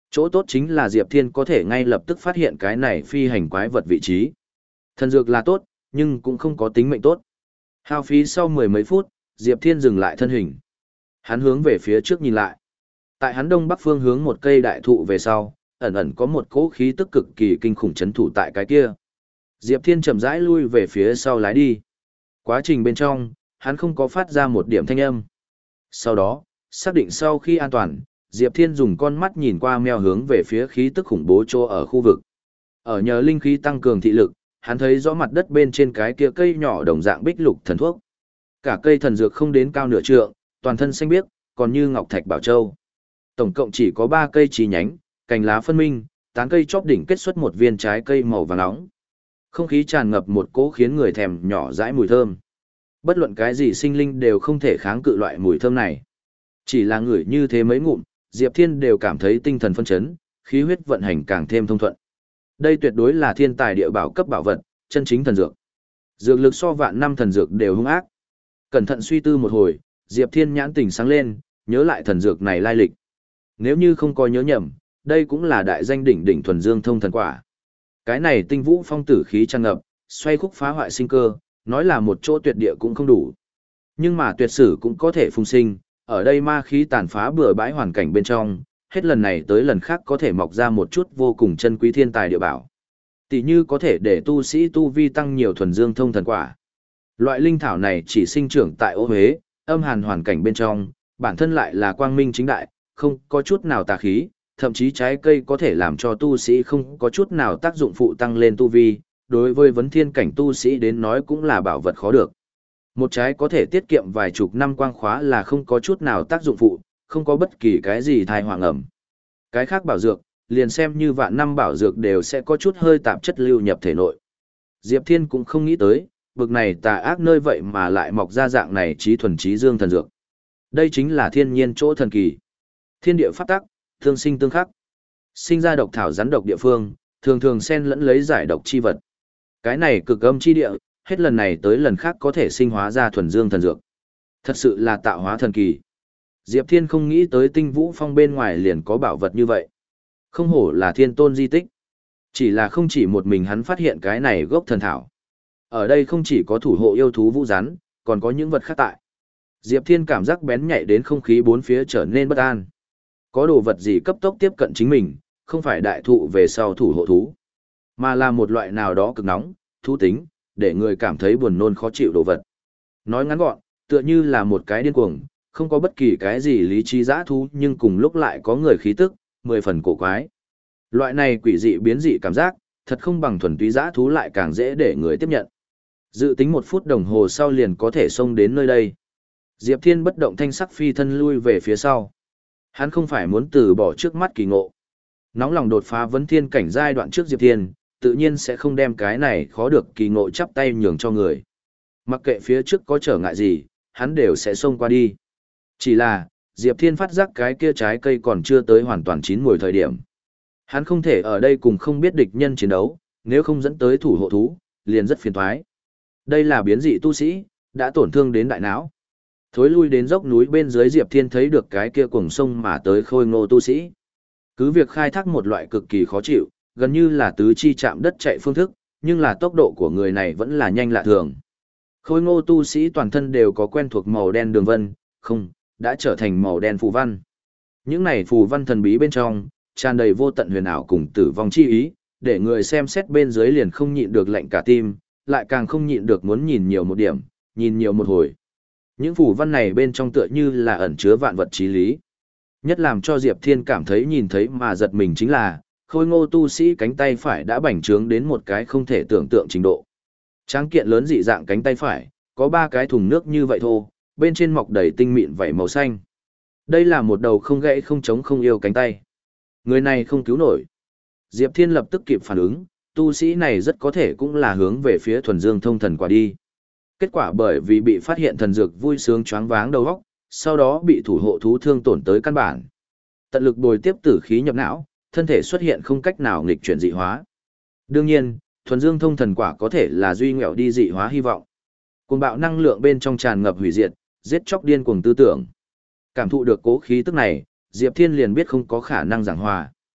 Chỗ tốt chính là Diệp Thiên có thể ngay lập tức phát hiện cái này phi hành quái vật vị trí. Thần dược là tốt, nhưng cũng không có tính mệnh tốt. Hao phí sau mười mấy phút, Diệp Thiên dừng lại thân hình. Hắn hướng về phía trước nhìn lại. Tại hắn đông bắc phương hướng một cây đại thụ về sau, ẩn ẩn có một cỗ khí tức cực kỳ kinh khủng chấn thủ tại cái kia. Diệp Thiên chậm rãi lui về phía sau lái đi. Quá trình bên trong, hắn không có phát ra một điểm thanh âm. Sau đó, xác định sau khi an toàn, Diệp Thiên dùng con mắt nhìn qua meo hướng về phía khí tức khủng bố chỗ ở khu vực. Ở nhờ linh khí tăng cường thị lực, hắn thấy rõ mặt đất bên trên cái kia cây nhỏ đồng dạng bích lục thần thuốc. Cả cây thần dược không đến cao nửa trượng, toàn thân xanh biếc, còn như ngọc thạch bảo châu. Tổng cộng chỉ có ba cây chi nhánh, cành lá phân minh, tán cây chóp đỉnh kết xuất một viên trái cây màu vàng nóng. Không khí tràn ngập một cỗ khiến người thèm nhỏ dãi mùi thơm. Bất luận cái gì sinh linh đều không thể kháng cự loại mùi thơm này. Chỉ là ngửi như thế mấy ngụm, Diệp Thiên đều cảm thấy tinh thần phân chấn, khí huyết vận hành càng thêm thông thuận. Đây tuyệt đối là thiên tài địa bảo cấp bảo vật, chân chính thần dược. Dược lực so vạn năm thần dược đều hung ác. Cẩn thận suy tư một hồi, Diệp Thiên nhãn tỉnh sáng lên, nhớ lại thần dược này lai lịch. Nếu như không có nhớ nhầm, đây cũng là đại danh đỉnh đỉnh thuần dương thông thần quả. Cái này tinh vũ phong tử khí tràn ngập, xoay khúc phá hoại sinh cơ, nói là một chỗ tuyệt địa cũng không đủ. Nhưng mà tuyệt sử cũng có thể phùng sinh, ở đây ma khí tàn phá bừa bãi hoàn cảnh bên trong, hết lần này tới lần khác có thể mọc ra một chút vô cùng chân quý thiên tài địa bảo. Tỷ như có thể để tu sĩ tu vi tăng nhiều thuần dương thông thần quả. Loại linh thảo này chỉ sinh trưởng tại ô Huế, âm hàn hoàn cảnh bên trong, bản thân lại là quang minh chính đại, không có chút nào tà khí, thậm chí trái cây có thể làm cho tu sĩ không có chút nào tác dụng phụ tăng lên tu vi, đối với vấn thiên cảnh tu sĩ đến nói cũng là bảo vật khó được. Một trái có thể tiết kiệm vài chục năm quang khóa là không có chút nào tác dụng phụ, không có bất kỳ cái gì thai hoàng ẩm. Cái khác bảo dược, liền xem như vạn năm bảo dược đều sẽ có chút hơi tạp chất lưu nhập thể nội. Diệp Thiên cũng không nghĩ tới, vực này tà ác nơi vậy mà lại mọc ra dạng này trí thuần trí dương thần dược. Đây chính là thiên nhiên chỗ thần kỳ. Thiên địa pháp tắc, tương sinh tương khắc. Sinh ra độc thảo rắn độc địa phương, thường thường xen lẫn lấy giải độc chi vật. Cái này cực âm chi địa, hết lần này tới lần khác có thể sinh hóa ra thuần dương thần dược. Thật sự là tạo hóa thần kỳ. Diệp Thiên không nghĩ tới Tinh Vũ Phong bên ngoài liền có bảo vật như vậy. Không hổ là thiên tôn di tích. Chỉ là không chỉ một mình hắn phát hiện cái này gốc thần thảo. Ở đây không chỉ có thủ hộ yêu thú vũ rắn, còn có những vật khác tại. Diệp Thiên cảm giác bén nhạy đến không khí bốn phía trở nên bất an. Có đồ vật gì cấp tốc tiếp cận chính mình, không phải đại thụ về sau thủ hộ thú, mà là một loại nào đó cực nóng, thú tính, để người cảm thấy buồn nôn khó chịu đồ vật. Nói ngắn gọn, tựa như là một cái điên cuồng, không có bất kỳ cái gì lý trí dã thú nhưng cùng lúc lại có người khí tức, mười phần cổ quái. Loại này quỷ dị biến dị cảm giác, thật không bằng thuần túy dã thú lại càng dễ để người tiếp nhận. Dự tính một phút đồng hồ sau liền có thể xông đến nơi đây. Diệp Thiên bất động thanh sắc phi thân lui về phía sau. Hắn không phải muốn từ bỏ trước mắt kỳ ngộ. Nóng lòng đột phá vấn thiên cảnh giai đoạn trước Diệp Thiên, tự nhiên sẽ không đem cái này khó được kỳ ngộ chắp tay nhường cho người. Mặc kệ phía trước có trở ngại gì, hắn đều sẽ xông qua đi. Chỉ là, Diệp Thiên phát giác cái kia trái cây còn chưa tới hoàn toàn chín mùi thời điểm. Hắn không thể ở đây cùng không biết địch nhân chiến đấu, nếu không dẫn tới thủ hộ thú, liền rất phiền toái. Đây là biến dị tu sĩ, đã tổn thương đến đại não. Thối lui đến dốc núi bên dưới Diệp Thiên thấy được cái kia cuồng sông mà tới khôi ngô tu sĩ. Cứ việc khai thác một loại cực kỳ khó chịu, gần như là tứ chi chạm đất chạy phương thức, nhưng là tốc độ của người này vẫn là nhanh lạ thường. Khôi ngô tu sĩ toàn thân đều có quen thuộc màu đen đường vân, không, đã trở thành màu đen phù văn. Những này phù văn thần bí bên trong, tràn đầy vô tận huyền ảo cùng tử vong chi ý, để người xem xét bên dưới liền không nhịn được lạnh cả tim, lại càng không nhịn được muốn nhìn nhiều một điểm, nhìn nhiều một hồi. Những phù văn này bên trong tựa như là ẩn chứa vạn vật chí lý. Nhất làm cho Diệp Thiên cảm thấy nhìn thấy mà giật mình chính là, khôi ngô tu sĩ cánh tay phải đã bành trướng đến một cái không thể tưởng tượng trình độ. Tráng kiện lớn dị dạng cánh tay phải, có ba cái thùng nước như vậy thôi, bên trên mọc đầy tinh mịn vảy màu xanh. Đây là một đầu không gãy không chống không yêu cánh tay. Người này không cứu nổi. Diệp Thiên lập tức kịp phản ứng, tu sĩ này rất có thể cũng là hướng về phía thuần dương thông thần quả đi. Kết quả bởi vì bị phát hiện thần dược vui sướng choáng váng đầu óc, sau đó bị thủ hộ thú thương tổn tới căn bản. Tận lực bồi tiếp tử khí nhập não, thân thể xuất hiện không cách nào nghịch chuyển dị hóa. Đương nhiên, thuần dương thông thần quả có thể là duy nghẹo đi dị hóa hy vọng. Cuồng bạo năng lượng bên trong tràn ngập hủy diệt, giết chóc điên cuồng tư tưởng. Cảm thụ được cố khí tức này, Diệp Thiên liền biết không có khả năng giảng hòa.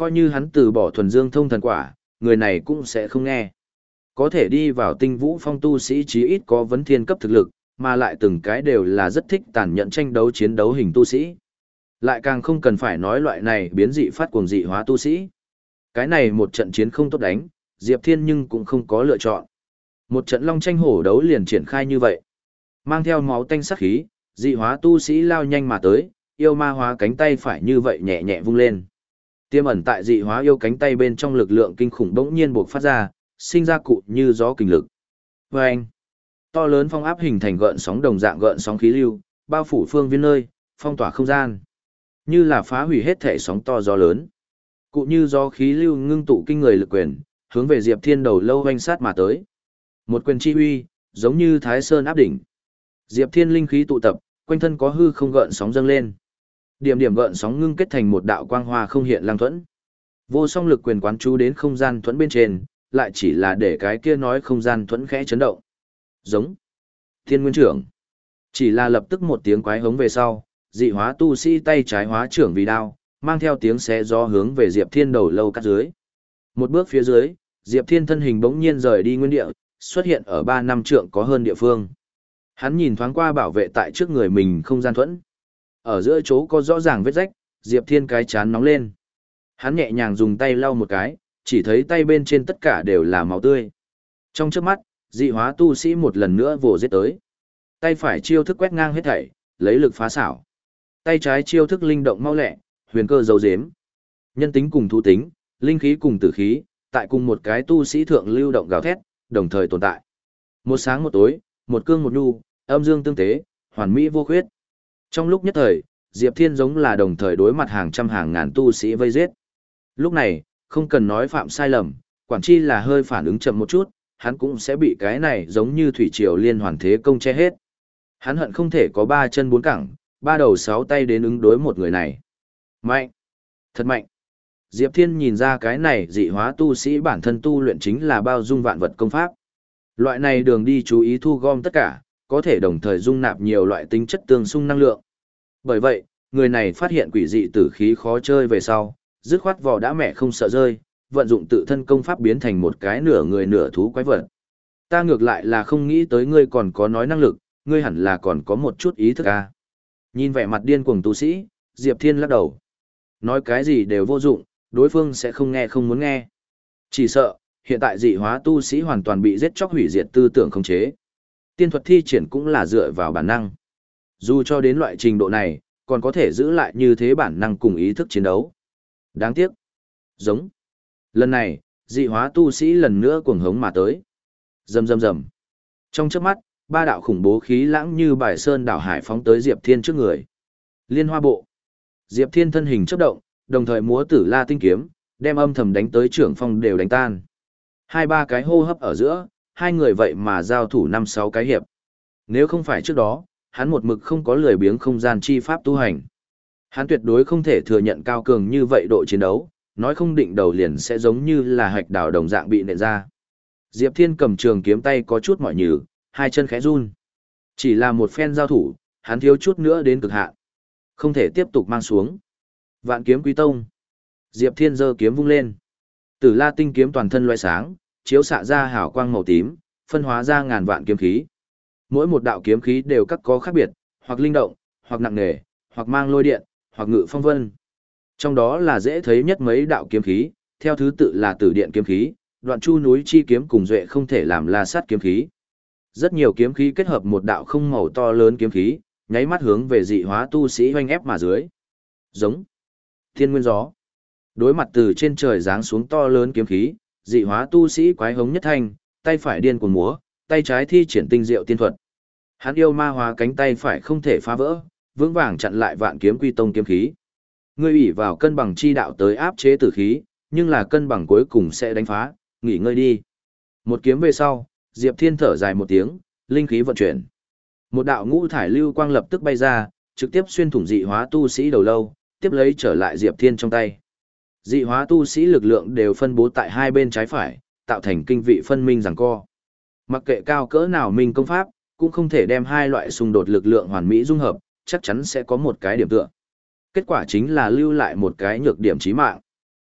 Coi như hắn từ bỏ thuần dương thông thần quả, người này cũng sẽ không nghe. Có thể đi vào tinh vũ phong tu sĩ chí ít có vấn thiên cấp thực lực, mà lại từng cái đều là rất thích tàn nhẫn tranh đấu chiến đấu hình tu sĩ. Lại càng không cần phải nói loại này biến dị phát cuồng dị hóa tu sĩ. Cái này một trận chiến không tốt đánh, Diệp Thiên nhưng cũng không có lựa chọn. Một trận long tranh hổ đấu liền triển khai như vậy. Mang theo máu tanh sắc khí, dị hóa tu sĩ lao nhanh mà tới, yêu ma hóa cánh tay phải như vậy nhẹ nhẹ vung lên. Tiêm ẩn tại dị hóa yêu cánh tay bên trong lực lượng kinh khủng bỗng nhiên buộc phát ra, sinh ra cụ như gió kình lực. Và anh, to lớn phong áp hình thành gợn sóng đồng dạng gợn sóng khí lưu, bao phủ phương viên nơi, phong tỏa không gian. Như là phá hủy hết thể sóng to gió lớn. Cụ như gió khí lưu ngưng tụ kinh người lực quyền, hướng về Diệp Thiên đầu lâu hoanh sát mà tới. Một quyền chi uy, giống như Thái Sơn áp đỉnh. Diệp Thiên linh khí tụ tập, quanh thân có hư không gợn sóng dâng lên. Điểm điểm gợn sóng ngưng kết thành một đạo quang hoa không hiện lang thuẫn. Vô song lực quyền quán chú đến không gian thuẫn bên trên, lại chỉ là để cái kia nói không gian thuẫn khẽ chấn động. Giống Thiên Nguyên Trưởng. Chỉ là lập tức một tiếng quái hống về sau, dị hóa tu sĩ tay trái hóa trưởng vì đao, mang theo tiếng xé gió hướng về Diệp Thiên đầu lâu cắt dưới. Một bước phía dưới, Diệp Thiên thân hình bỗng nhiên rời đi nguyên địa, xuất hiện ở ba năm trượng có hơn địa phương. Hắn nhìn thoáng qua bảo vệ tại trước người mình không gian thuẫn. Ở giữa chỗ có rõ ràng vết rách, Diệp Thiên cái chán nóng lên. Hắn nhẹ nhàng dùng tay lau một cái, chỉ thấy tay bên trên tất cả đều là máu tươi. Trong chớp mắt, dị hóa tu sĩ một lần nữa vồ giết tới. Tay phải chiêu thức quét ngang hết thảy, lấy lực phá xảo. Tay trái chiêu thức linh động mau lẹ, huyền cơ giấu giếm. Nhân tính cùng thú tính, linh khí cùng tử khí, tại cùng một cái tu sĩ thượng lưu động gào thét, đồng thời tồn tại. Một sáng một tối, một cương một nhu, âm dương tương tế, hoàn mỹ vô khuyết. Trong lúc nhất thời, Diệp Thiên giống là đồng thời đối mặt hàng trăm hàng ngàn tu sĩ vây giết. Lúc này, không cần nói phạm sai lầm, quản chi là hơi phản ứng chậm một chút, hắn cũng sẽ bị cái này giống như thủy triều liên hoàn thế công che hết. Hắn hận không thể có ba chân bốn cẳng, ba đầu sáu tay đến ứng đối một người này. Mạnh! Thật mạnh! Diệp Thiên nhìn ra cái này dị hóa tu sĩ bản thân tu luyện chính là bao dung vạn vật công pháp. Loại này đường đi chú ý thu gom tất cả, có thể đồng thời dung nạp nhiều loại tính chất tương xung năng lượng. Bởi vậy, người này phát hiện quỷ dị tử khí khó chơi về sau, dứt khoát vò đã mẹ không sợ rơi, vận dụng tự thân công pháp biến thành một cái nửa người nửa thú quái vật. Ta ngược lại là không nghĩ tới ngươi còn có nói năng lực, ngươi hẳn là còn có một chút ý thức à. Nhìn vẻ mặt điên cuồng tu sĩ, Diệp Thiên lắc đầu. Nói cái gì đều vô dụng, đối phương sẽ không nghe không muốn nghe. Chỉ sợ, hiện tại dị hóa tu sĩ hoàn toàn bị giết chóc hủy diệt tư tưởng khống chế. Tiên thuật thi triển cũng là dựa vào bản năng. Dù cho đến loại trình độ này, còn có thể giữ lại như thế bản năng cùng ý thức chiến đấu. Đáng tiếc. Giống. Lần này, dị hóa tu sĩ lần nữa cuồng hống mà tới. Rầm rầm rầm. Trong chớp mắt, ba đạo khủng bố khí lãng như bài sơn đảo hải phóng tới Diệp Thiên trước người. Liên Hoa Bộ. Diệp Thiên thân hình chớp động, đồng thời múa Tử La tinh kiếm, đem âm thầm đánh tới trưởng phong đều đánh tan. Hai ba cái hô hấp ở giữa, hai người vậy mà giao thủ năm sáu cái hiệp. Nếu không phải trước đó, hắn một mực không có lười biếng không gian chi pháp tu hành. Hắn tuyệt đối không thể thừa nhận cao cường như vậy độ chiến đấu, nói không định đầu liền sẽ giống như là hạch đào đồng dạng bị nện ra. Diệp Thiên cầm trường kiếm tay có chút mỏi nhừ, hai chân khẽ run. Chỉ là một phen giao thủ, hắn thiếu chút nữa đến cực hạn. Không thể tiếp tục mang xuống. Vạn kiếm quý tông. Diệp Thiên giơ kiếm vung lên. Tử La tinh kiếm toàn thân loé sáng, chiếu xạ ra hào quang màu tím, phân hóa ra ngàn vạn kiếm khí. Mỗi một đạo kiếm khí đều các có khác biệt, hoặc linh động, hoặc nặng nề, hoặc mang lôi điện, hoặc ngự phong vân. Trong đó là dễ thấy nhất mấy đạo kiếm khí, theo thứ tự là Tử Điện kiếm khí, Đoạn Chu núi chi kiếm cùng duệ không thể làm La Sát kiếm khí. Rất nhiều kiếm khí kết hợp một đạo không màu to lớn kiếm khí, nháy mắt hướng về dị hóa tu sĩ hoanh ép mà dưới. Giống Thiên Nguyên gió. Đối mặt từ trên trời giáng xuống to lớn kiếm khí, dị hóa tu sĩ quái hống nhất thanh, tay phải điên cuồng múa, tay trái thi triển tinh diệu tiên thuật. Hắn yêu ma hóa cánh tay phải không thể phá vỡ, vững vàng chặn lại vạn kiếm quy tông kiếm khí. Ngươi ủy vào cân bằng chi đạo tới áp chế tử khí, nhưng là cân bằng cuối cùng sẽ đánh phá, nghỉ ngơi đi. Một kiếm về sau, Diệp Thiên thở dài một tiếng, linh khí vận chuyển. Một đạo ngũ thải lưu quang lập tức bay ra, trực tiếp xuyên thủng dị hóa tu sĩ đầu lâu, tiếp lấy trở lại Diệp Thiên trong tay. Dị hóa tu sĩ lực lượng đều phân bố tại hai bên trái phải, tạo thành kinh vị phân minh giằng co. Mặc kệ cao cỡ nào minh công pháp, cũng không thể đem hai loại xung đột lực lượng hoàn mỹ dung hợp, chắc chắn sẽ có một cái điểm tựa. Kết quả chính là lưu lại một cái nhược điểm chí mạng.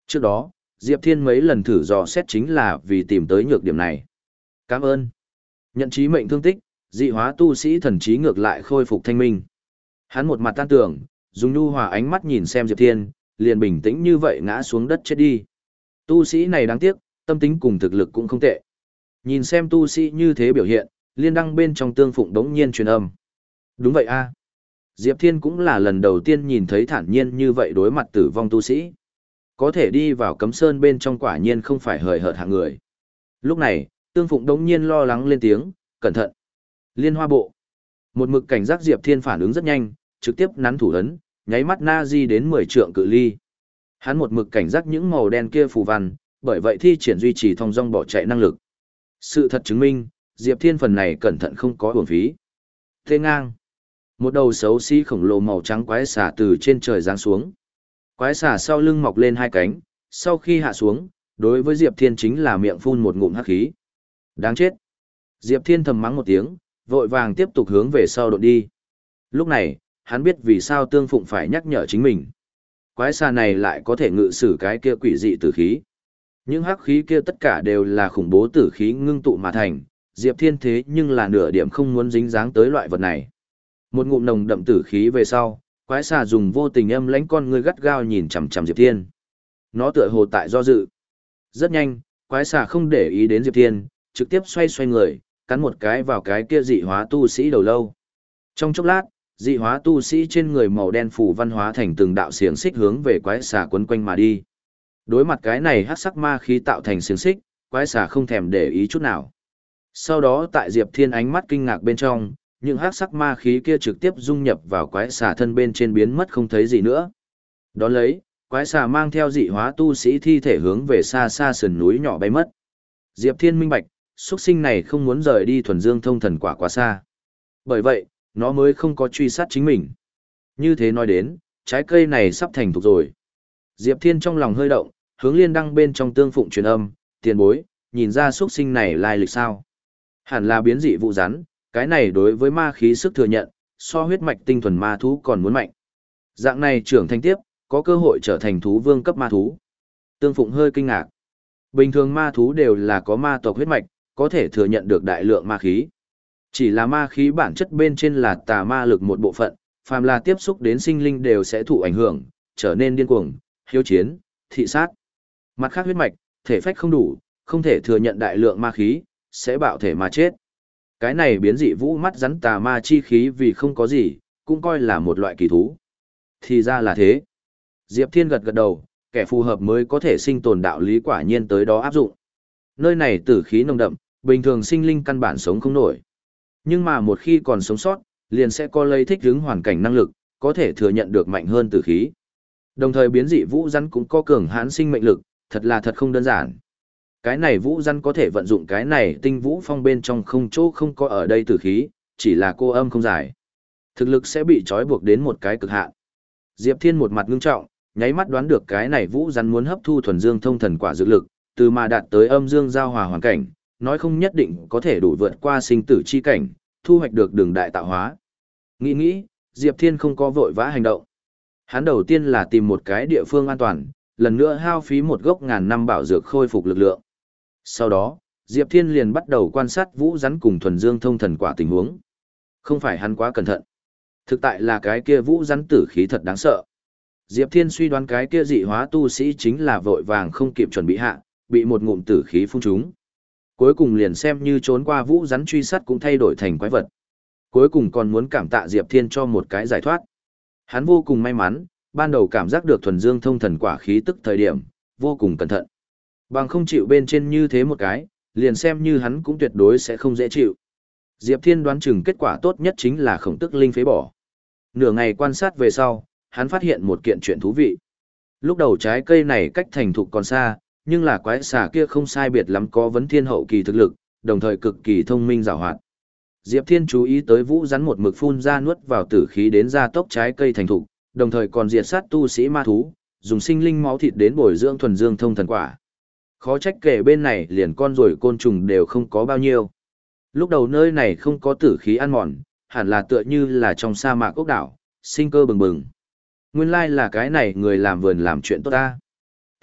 Trước đó, Diệp Thiên mấy lần thử dò xét chính là vì tìm tới nhược điểm này. Cảm ơn. Nhận chí mệnh thương tích, dị hóa tu sĩ thần trí ngược lại khôi phục thanh minh. Hắn một mặt tan tưởng, dùng nhu hòa ánh mắt nhìn xem Diệp Thiên, liền bình tĩnh như vậy ngã xuống đất chết đi. Tu sĩ này đáng tiếc, tâm tính cùng thực lực cũng không tệ. Nhìn xem tu sĩ như thế biểu hiện, liên đăng bên trong tương phụng đống nhiên truyền âm. Đúng vậy a. Diệp Thiên cũng là lần đầu tiên nhìn thấy thản nhiên như vậy đối mặt tử vong tu sĩ. Có thể đi vào cấm sơn bên trong quả nhiên không phải hời hợt hạng người. Lúc này, tương phụng đống nhiên lo lắng lên tiếng, cẩn thận. Liên hoa bộ. Một mực cảnh giác Diệp Thiên phản ứng rất nhanh, trực tiếp nắn thủ ấn, nháy mắt na di đến mười trượng cự ly. Hắn một mực cảnh giác những màu đen kia phù văn, bởi vậy thi triển duy trì thông dong bỏ chạy năng lực. Sự thật chứng minh, Diệp Thiên phần này cẩn thận không có uổng phí. Thế ngang. Một đầu xấu xí khổng lồ màu trắng quái xà từ trên trời giáng xuống. Quái xà sau lưng mọc lên hai cánh, sau khi hạ xuống, đối với Diệp Thiên chính là miệng phun một ngụm hắc khí. Đáng chết. Diệp Thiên thầm mắng một tiếng, vội vàng tiếp tục hướng về sau đột đi. Lúc này, hắn biết vì sao Tương Phụng phải nhắc nhở chính mình. Quái xà này lại có thể ngự sử cái kia quỷ dị tử khí. Những hắc khí kia tất cả đều là khủng bố tử khí ngưng tụ mà thành, Diệp Thiên thế nhưng là nửa điểm không muốn dính dáng tới loại vật này. Một ngụm nồng đậm tử khí về sau, quái xà dùng vô tình âm lãnh con người gắt gao nhìn chằm chằm Diệp Thiên. Nó tựa hồ tại do dự. Rất nhanh, quái xà không để ý đến Diệp Thiên, trực tiếp xoay xoay người, cắn một cái vào cái kia dị hóa tu sĩ đầu lâu. Trong chốc lát, dị hóa tu sĩ trên người màu đen phủ văn hóa thành từng đạo xiềng xích hướng về quái xà quấn quanh mà đi. Đối mặt cái này hắc sắc ma khí tạo thành xiềng xích, quái xà không thèm để ý chút nào. Sau đó tại Diệp Thiên ánh mắt kinh ngạc bên trong, những hắc sắc ma khí kia trực tiếp dung nhập vào quái xà thân bên trên biến mất không thấy gì nữa. Đón lấy, quái xà mang theo dị hóa tu sĩ thi thể hướng về xa xa sườn núi nhỏ bay mất. Diệp Thiên minh bạch, xuất sinh này không muốn rời đi thuần dương thông thần quả quá xa. Bởi vậy, nó mới không có truy sát chính mình. Như thế nói đến, trái cây này sắp thành thục rồi. Diệp Thiên trong lòng hơi động, hướng liên đăng bên trong tương phụng truyền âm, tiền bối, nhìn ra xuất sinh này lai lịch sao. Hẳn là biến dị vụ rắn, cái này đối với ma khí sức thừa nhận, so huyết mạch tinh thuần ma thú còn muốn mạnh. Dạng này trưởng thành tiếp, có cơ hội trở thành thú vương cấp ma thú. Tương phụng hơi kinh ngạc. Bình thường ma thú đều là có ma tộc huyết mạch, có thể thừa nhận được đại lượng ma khí. Chỉ là ma khí bản chất bên trên là tà ma lực một bộ phận, phàm là tiếp xúc đến sinh linh đều sẽ thụ ảnh hưởng, trở nên điên cuồng, hiếu chiến, thị sát. Mặt khác huyết mạch, thể phách không đủ, không thể thừa nhận đại lượng ma khí, sẽ bạo thể mà chết. Cái này biến dị vũ mắt rắn tà ma chi khí vì không có gì, cũng coi là một loại kỳ thú. Thì ra là thế. Diệp Thiên gật gật đầu, kẻ phù hợp mới có thể sinh tồn đạo lý quả nhiên tới đó áp dụng. Nơi này tử khí nồng đậm, bình thường sinh linh căn bản sống không nổi. Nhưng mà một khi còn sống sót, liền sẽ có lấy thích ứng hoàn cảnh năng lực, có thể thừa nhận được mạnh hơn tử khí. Đồng thời biến dị vũ rắn cũng có cường hãn sinh mệnh lực, thật là thật không đơn giản. Cái này vũ rắn có thể vận dụng cái này tinh vũ phong bên trong không chỗ không có ở đây tử khí, chỉ là cô âm không giải. Thực lực sẽ bị trói buộc đến một cái cực hạn. Diệp Thiên một mặt ngưng trọng, nháy mắt đoán được cái này vũ rắn muốn hấp thu thuần dương thông thần quả dược lực, từ mà đạt tới âm dương giao hòa hoàn cảnh, nói không nhất định có thể đủ vượt qua sinh tử chi cảnh, thu hoạch được đường đại tạo hóa. Nghĩ nghĩ, Diệp Thiên không có vội vã hành động. Hắn đầu tiên là tìm một cái địa phương an toàn, lần nữa hao phí một gốc ngàn năm bảo dược khôi phục lực lượng. Sau đó, Diệp Thiên liền bắt đầu quan sát vũ rắn cùng thuần dương thông thần quả tình huống. Không phải hắn quá cẩn thận. Thực tại là cái kia vũ rắn tử khí thật đáng sợ. Diệp Thiên suy đoán cái kia dị hóa tu sĩ chính là vội vàng không kịp chuẩn bị hạ, bị một ngụm tử khí phun trúng. Cuối cùng liền xem như trốn qua vũ rắn truy sát cũng thay đổi thành quái vật. Cuối cùng còn muốn cảm tạ Diệp Thiên cho một cái giải thoát. Hắn vô cùng may mắn, ban đầu cảm giác được thuần dương thông thần quả khí tức thời điểm, vô cùng cẩn thận. Bằng không chịu bên trên như thế một cái, liền xem như hắn cũng tuyệt đối sẽ không dễ chịu. Diệp Thiên đoán chừng kết quả tốt nhất chính là khổng tức linh phế bỏ. Nửa ngày quan sát về sau, hắn phát hiện một kiện chuyện thú vị. Lúc đầu trái cây này cách thành thục còn xa, nhưng là quái xà kia không sai biệt lắm có vấn thiên hậu kỳ thực lực, đồng thời cực kỳ thông minh giàu hoạt. Diệp Thiên chú ý tới vũ rắn một mực phun ra nuốt vào tử khí đến gia tốc trái cây thành thục, đồng thời còn diệt sát tu sĩ ma thú, dùng sinh linh máu thịt đến bồi dưỡng thuần dương thông thần quả. Khó trách kể bên này liền con rồi côn trùng đều không có bao nhiêu. Lúc đầu nơi này không có tử khí ăn mòn, hẳn là tựa như là trong sa mạc ốc đảo, sinh cơ bừng bừng. Nguyên lai là cái này người làm vườn làm chuyện tốt ta.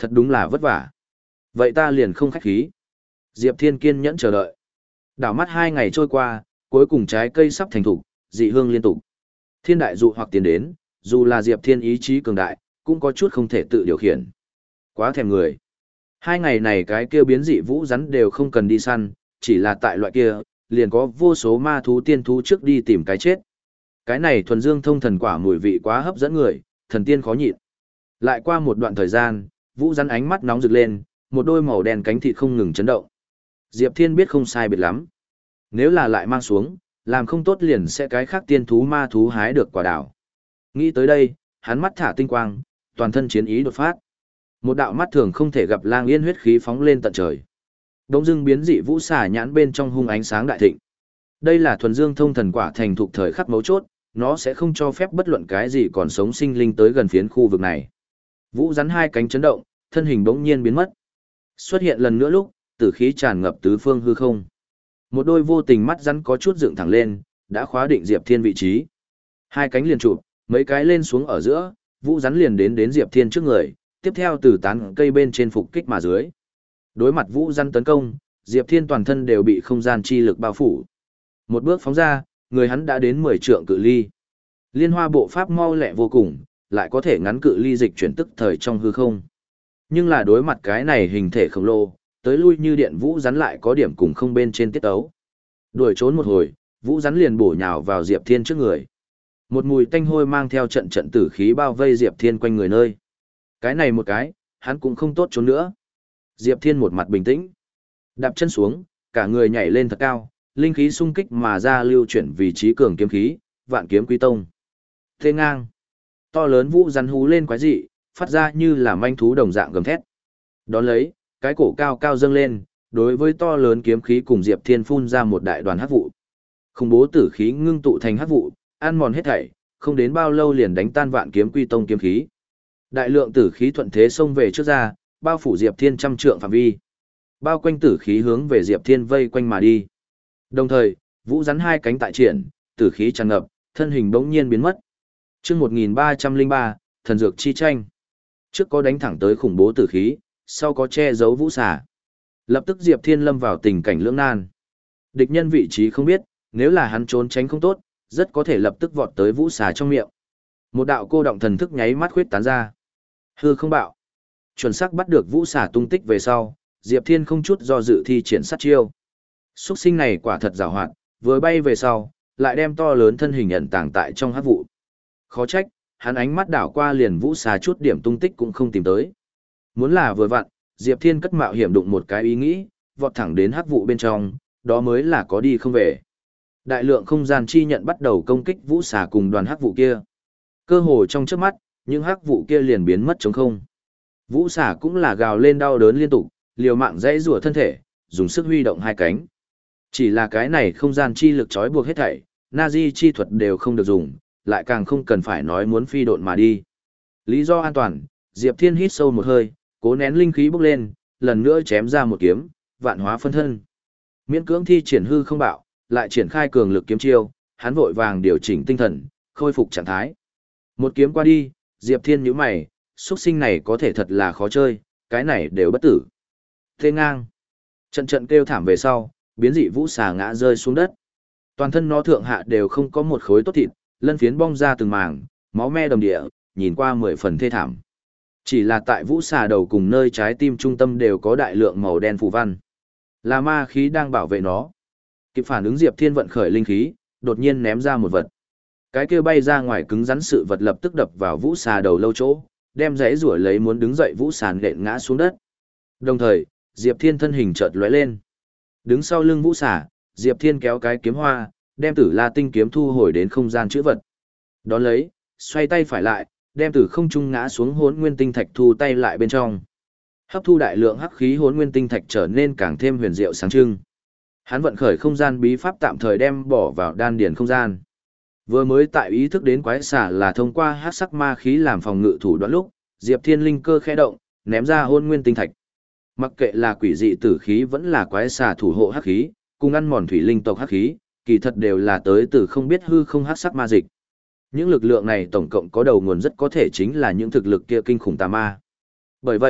Thật đúng là vất vả. Vậy ta liền không khách khí. Diệp Thiên kiên nhẫn chờ đợi. Đảo mắt hai ngày trôi qua, cuối cùng trái cây sắp thành thục, dị hương liên tục. Thiên đại dụ hoặc tiến đến, dù là Diệp Thiên ý chí cường đại, cũng có chút không thể tự điều khiển. Quá thèm người. Hai ngày này cái kia biến dị vũ rắn đều không cần đi săn, chỉ là tại loại kia, liền có vô số ma thú tiên thú trước đi tìm cái chết. Cái này thuần dương thông thần quả mùi vị quá hấp dẫn người, thần tiên khó nhịn. Lại qua một đoạn thời gian, vũ rắn ánh mắt nóng rực lên, một đôi màu đen cánh thịt không ngừng chấn động. Diệp Thiên biết không sai biệt lắm. Nếu là lại mang xuống, làm không tốt liền sẽ cái khác tiên thú ma thú hái được quả đào. Nghĩ tới đây, hắn mắt thả tinh quang, toàn thân chiến ý đột phát. Một đạo mắt thường không thể gặp lang yên huyết khí phóng lên tận trời. Đống dưng biến dị vũ xà nhãn bên trong hung ánh sáng đại thịnh. Đây là thuần dương thông thần quả thành thục thời khắc mấu chốt, nó sẽ không cho phép bất luận cái gì còn sống sinh linh tới gần phiến khu vực này. Vũ rắn hai cánh chấn động, thân hình bỗng nhiên biến mất. Xuất hiện lần nữa lúc, tử khí tràn ngập tứ phương hư không. Một đôi vô tình mắt rắn có chút dựng thẳng lên, đã khóa định Diệp Thiên vị trí. Hai cánh liền chụp, mấy cái lên xuống ở giữa, vũ rắn liền đến đến Diệp Thiên trước người, tiếp theo từ tán cây bên trên phục kích mà dưới. Đối mặt vũ rắn tấn công, Diệp Thiên toàn thân đều bị không gian chi lực bao phủ. Một bước phóng ra, người hắn đã đến mười trượng cự ly. Liên hoa bộ pháp mau lẹ vô cùng, lại có thể ngắn cự ly dịch chuyển tức thời trong hư không. Nhưng là đối mặt cái này hình thể khổng lồ, tới lui như điện vũ rắn lại có điểm cùng không bên trên tiết ấu. Đuổi trốn một hồi, vũ rắn liền bổ nhào vào Diệp Thiên trước người. Một mùi tanh hôi mang theo trận trận tử khí bao vây Diệp Thiên quanh người nơi. Cái này một cái, hắn cũng không tốt trốn nữa. Diệp Thiên một mặt bình tĩnh. Đạp chân xuống, cả người nhảy lên thật cao, linh khí xung kích mà ra lưu chuyển vị trí cường kiếm khí, vạn kiếm quy tông. Thế ngang. To lớn vũ rắn hú lên quái dị, phát ra như là manh thú đồng dạng gầm thét. Đón lấy, cái cổ cao cao dâng lên, đối với to lớn kiếm khí cùng Diệp Thiên phun ra một đại đoàn hắc vụ. Khủng bố tử khí ngưng tụ thành hắc vụ, ăn mòn hết thảy, không đến bao lâu liền đánh tan vạn kiếm quy tông kiếm khí. Đại lượng tử khí thuận thế xông về trước ra, bao phủ Diệp Thiên trăm trượng phạm vi. Bao quanh tử khí hướng về Diệp Thiên vây quanh mà đi. Đồng thời, vũ rắn hai cánh tại triển, tử khí tràn ngập, thân hình bỗng nhiên biến mất. Chương một nghìn ba trăm lẻ ba, thần dược chi tranh. Trước có đánh thẳng tới khủng bố tử khí, sau có che giấu vũ xà. Lập tức Diệp Thiên lâm vào tình cảnh lưỡng nan. Địch nhân vị trí không biết, nếu là hắn trốn tránh không tốt, rất có thể lập tức vọt tới vũ xà trong miệng. Một đạo cô động thần thức nháy mắt khuyết tán ra. Hư không bạo. Chuẩn xác bắt được vũ xà tung tích về sau, Diệp Thiên không chút do dự thi triển sát chiêu. Xuất sinh này quả thật giàu hoạt, vừa bay về sau, lại đem to lớn thân hình ẩn tàng tại trong hắc vụ. Khó trách, hắn ánh mắt đảo qua liền vũ xà chút điểm tung tích cũng không tìm tới. Muốn là vừa vặn, Diệp Thiên cất mạo hiểm đụng một cái ý nghĩ, vọt thẳng đến hắc vụ bên trong, đó mới là có đi không về. Đại lượng không gian chi nhận bắt đầu công kích vũ xà cùng đoàn hắc vụ kia. Cơ hồ trong chớp mắt, những hắc vụ kia liền biến mất trống không. Vũ xà cũng là gào lên đau đớn liên tục, liều mạng dãy rủa thân thể, dùng sức huy động hai cánh. Chỉ là cái này không gian chi lực trói buộc hết thảy, Nazi chi thuật đều không được dùng, lại càng không cần phải nói muốn phi độn mà đi. Lý do an toàn, Diệp Thiên hít sâu một hơi, cố nén linh khí bốc lên, lần nữa chém ra một kiếm, vạn hóa phân thân. Miễn cưỡng thi triển hư không bạo, lại triển khai cường lực kiếm chiêu, hắn vội vàng điều chỉnh tinh thần, khôi phục trạng thái. Một kiếm qua đi, Diệp Thiên nhíu mày, xuất sinh này có thể thật là khó chơi, cái này đều bất tử. Thế ngang. Trận trận kêu thảm về sau, biến dị vũ xà ngã rơi xuống đất. Toàn thân nó thượng hạ đều không có một khối tốt thịt, lân phiến bong ra từng màng, máu me đầm địa, nhìn qua mười phần thê thảm. Chỉ là tại vũ xà đầu cùng nơi trái tim trung tâm đều có đại lượng màu đen phù văn. Là ma khí đang bảo vệ nó. Kịp phản ứng Diệp Thiên vận khởi linh khí, đột nhiên ném ra một vật. Cái kia bay ra ngoài cứng rắn sự vật lập tức đập vào vũ xà đầu lâu chỗ, đem giấy rủa lấy muốn đứng dậy vũ xà nện ngã xuống đất. Đồng thời, Diệp Thiên thân hình chợt lóe lên. Đứng sau lưng vũ xà, Diệp Thiên kéo cái kiếm hoa, đem Tử La tinh kiếm thu hồi đến không gian chữ vật. Đón lấy, xoay tay phải lại, đem từ không trung ngã xuống Hỗn Nguyên tinh thạch thu tay lại bên trong. Hấp thu đại lượng hắc khí Hỗn Nguyên tinh thạch trở nên càng thêm huyền diệu sáng trưng. Hắn vận khởi không gian bí pháp tạm thời đem bỏ vào đan điền không gian. Vừa mới tại ý thức đến quái xà là thông qua hắc sắc ma khí làm phòng ngự thủ đoạn lúc, Diệp Thiên linh cơ khẽ động, ném ra Hỗn Nguyên tinh thạch. Mặc kệ là quỷ dị tử khí vẫn là quái xà thủ hộ hắc khí, cùng ăn mòn thủy linh tộc hắc khí, kỳ thật đều là tới từ không biết hư không hắc sắc ma dịch. Những lực lượng này tổng cộng có đầu nguồn rất có thể chính là những thực lực kia kinh khủng tà ma. Bởi vậy,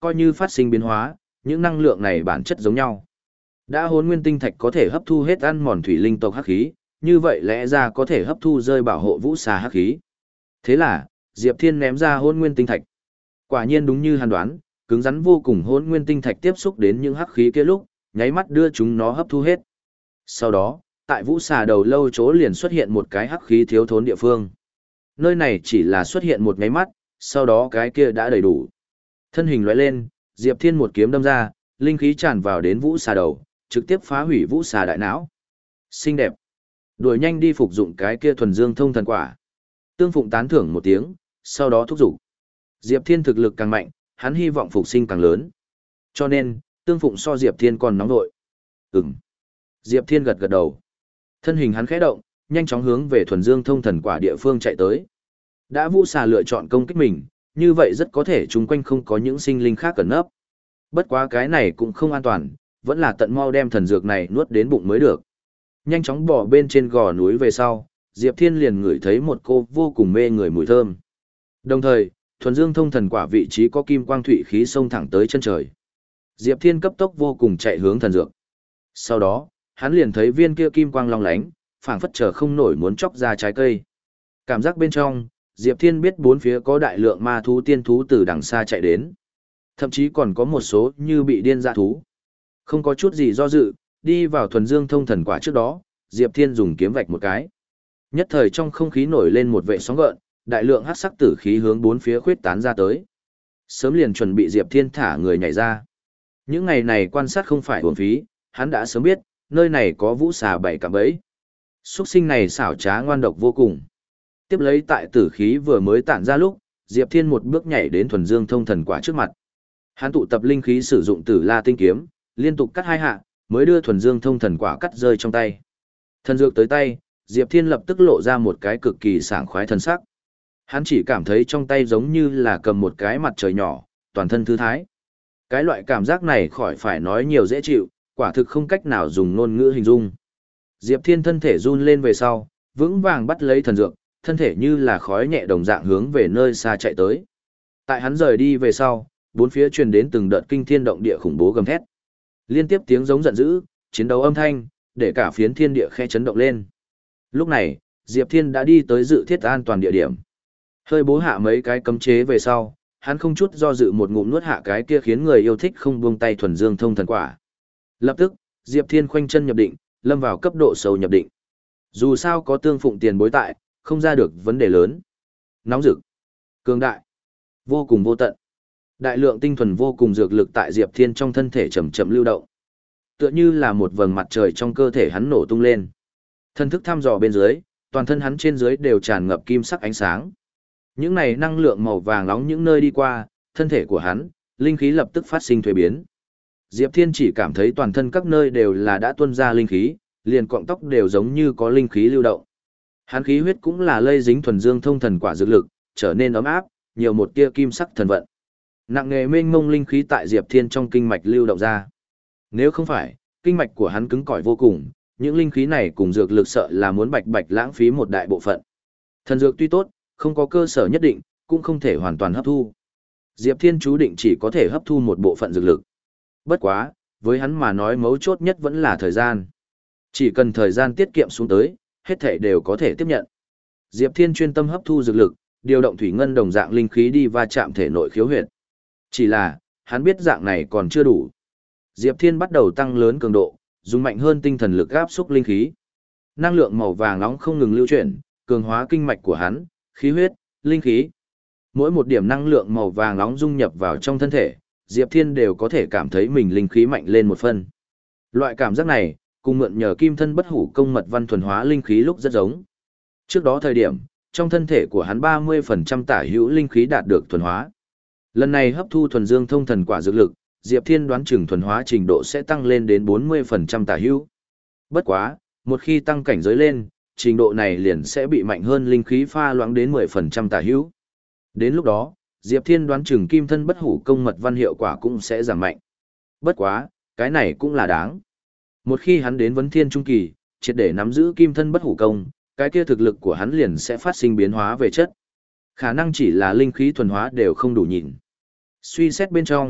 coi như phát sinh biến hóa, những năng lượng này bản chất giống nhau. Đã Hỗn Nguyên tinh thạch có thể hấp thu hết ăn mòn thủy linh tộc hắc khí, như vậy lẽ ra có thể hấp thu rơi bảo hộ vũ xà hắc khí. Thế là, Diệp Thiên ném ra Hỗn Nguyên tinh thạch. Quả nhiên đúng như hắn đoán, cứng rắn vô cùng Hỗn Nguyên tinh thạch tiếp xúc đến những hắc khí kia lúc, nháy mắt đưa chúng nó hấp thu hết. Sau đó, tại vũ xà đầu lâu chỗ liền xuất hiện một cái hắc khí thiếu thốn địa phương. Nơi này chỉ là xuất hiện một nháy mắt, sau đó cái kia đã đầy đủ. Thân hình lóe lên, Diệp Thiên một kiếm đâm ra, linh khí tràn vào đến vũ xà đầu, trực tiếp phá hủy vũ xà đại não. Xinh đẹp. Đuổi nhanh đi phục dụng cái kia thuần dương thông thần quả. Tương Phụng tán thưởng một tiếng, sau đó thúc giục. Diệp Thiên thực lực càng mạnh, hắn hy vọng phục sinh càng lớn. Cho nên, Tương Phụng so Diệp Thiên còn nóng vội. Ừm. Diệp Thiên gật gật đầu. Thân hình hắn khẽ động, nhanh chóng hướng về thuần dương thông thần quả địa phương chạy tới. Đã vũ xà lựa chọn công kích mình, như vậy rất có thể chung quanh không có những sinh linh khác cẩn nấp. Bất quá cái này cũng không an toàn, vẫn là tận mau đem thần dược này nuốt đến bụng mới được. Nhanh chóng bỏ bên trên gò núi về sau, Diệp Thiên liền ngửi thấy một cô vô cùng mê người mùi thơm. Đồng thời, thuần dương thông thần quả vị trí có kim quang thủy khí xông thẳng tới chân trời. Diệp Thiên cấp tốc vô cùng chạy hướng thần dược. Sau đó, hắn liền thấy viên kia kim quang long lánh, phảng phất chờ không nổi muốn chọc ra trái cây. Cảm giác bên trong, Diệp Thiên biết bốn phía có đại lượng ma thú tiên thú từ đằng xa chạy đến. Thậm chí còn có một số như bị điên dã thú. Không có chút gì do dự, đi vào thuần dương thông thần quả trước đó, Diệp Thiên dùng kiếm vạch một cái. Nhất thời trong không khí nổi lên một vệ sóng gợn, đại lượng hắc sắc tử khí hướng bốn phía khuyết tán ra tới. Sớm liền chuẩn bị Diệp Thiên thả người nhảy ra. Những ngày này quan sát không phải uổng phí, hắn đã sớm biết, nơi này có vũ xà bảy cạm bẫy. Xuất sinh này xảo trá ngoan độc vô cùng. Tiếp lấy tại tử khí vừa mới tản ra lúc, Diệp Thiên một bước nhảy đến thuần dương thông thần quả trước mặt. Hắn tụ tập linh khí sử dụng Tử La tinh kiếm, liên tục cắt hai hạ, mới đưa thuần dương thông thần quả cắt rơi trong tay. Thần dược tới tay, Diệp Thiên lập tức lộ ra một cái cực kỳ sảng khoái thần sắc. Hắn chỉ cảm thấy trong tay giống như là cầm một cái mặt trời nhỏ, toàn thân thư thái. Cái loại cảm giác này khỏi phải nói nhiều dễ chịu, quả thực không cách nào dùng ngôn ngữ hình dung. Diệp Thiên thân thể run lên về sau, vững vàng bắt lấy thần dược, thân thể như là khói nhẹ đồng dạng hướng về nơi xa chạy tới. Tại hắn rời đi về sau, bốn phía truyền đến từng đợt kinh thiên động địa khủng bố gầm thét. Liên tiếp tiếng giống giận dữ, chiến đấu âm thanh, để cả phiến thiên địa khe chấn động lên. Lúc này, Diệp Thiên đã đi tới dự thiết an toàn địa điểm. Hơi bố hạ mấy cái cấm chế về sau, hắn không chút do dự một ngụm nuốt hạ cái kia khiến người yêu thích không buông tay thuần dương thông thần quả. Lập tức, Diệp Thiên khoanh chân nhập định, lâm vào cấp độ sâu nhập định. Dù sao có Tương Phụng tiền bối tại, không ra được vấn đề lớn. Nóng rực, cường đại, vô cùng vô tận. Đại lượng tinh thuần vô cùng dược lực tại Diệp Thiên trong thân thể chậm chậm lưu động. Tựa như là một vầng mặt trời trong cơ thể hắn nổ tung lên. Thân thức thăm dò bên dưới, toàn thân hắn trên dưới đều tràn ngập kim sắc ánh sáng. Những này năng lượng màu vàng nóng những nơi đi qua, thân thể của hắn, linh khí lập tức phát sinh thuế biến. Diệp Thiên chỉ cảm thấy toàn thân các nơi đều là đã tuôn ra linh khí, liền cọng tóc đều giống như có linh khí lưu động. Hắn khí huyết cũng là lây dính thuần dương thông thần quả dược lực, trở nên ấm áp, nhiều một tia kim sắc thần vận. Nặng nghề mênh mông linh khí tại Diệp Thiên trong kinh mạch lưu động ra. Nếu không phải, kinh mạch của hắn cứng cỏi vô cùng, những linh khí này cùng dược lực sợ là muốn bạch bạch lãng phí một đại bộ phận. Thần dược tuy tốt, không có cơ sở nhất định, cũng không thể hoàn toàn hấp thu. Diệp Thiên chú định chỉ có thể hấp thu một bộ phận dược lực. Bất quá, với hắn mà nói mấu chốt nhất vẫn là thời gian. Chỉ cần thời gian tiết kiệm xuống tới, hết thể đều có thể tiếp nhận. Diệp Thiên chuyên tâm hấp thu dược lực, điều động thủy ngân đồng dạng linh khí đi va chạm thể nội khiếu huyệt. Chỉ là, hắn biết dạng này còn chưa đủ. Diệp Thiên bắt đầu tăng lớn cường độ, dùng mạnh hơn tinh thần lực áp xúc linh khí. Năng lượng màu vàng nóng không ngừng lưu chuyển, cường hóa kinh mạch của hắn, khí huyết, linh khí. Mỗi một điểm năng lượng màu vàng nóng dung nhập vào trong thân thể, Diệp Thiên đều có thể cảm thấy mình linh khí mạnh lên một phân. Loại cảm giác này, cùng mượn nhờ kim thân bất hủ công mật văn thuần hóa linh khí lúc rất giống. Trước đó thời điểm, trong thân thể của hắn ba mươi phần trăm tả hữu linh khí đạt được thuần hóa. Lần này hấp thu thuần dương thông thần quả dược lực, Diệp Thiên đoán chừng thuần hóa trình độ sẽ tăng lên đến bốn mươi phần trăm tả hữu. Bất quá, một khi tăng cảnh giới lên, trình độ này liền sẽ bị mạnh hơn linh khí pha loãng đến mười phần trăm tả hữu. Đến lúc đó, Diệp Thiên đoán chừng kim thân bất hủ công mật văn hiệu quả cũng sẽ giảm mạnh. Bất quá, cái này cũng là đáng. Một khi hắn đến vấn thiên trung kỳ, triệt để nắm giữ kim thân bất hủ công, cái kia thực lực của hắn liền sẽ phát sinh biến hóa về chất. Khả năng chỉ là linh khí thuần hóa đều không đủ nhìn. Suy xét bên trong,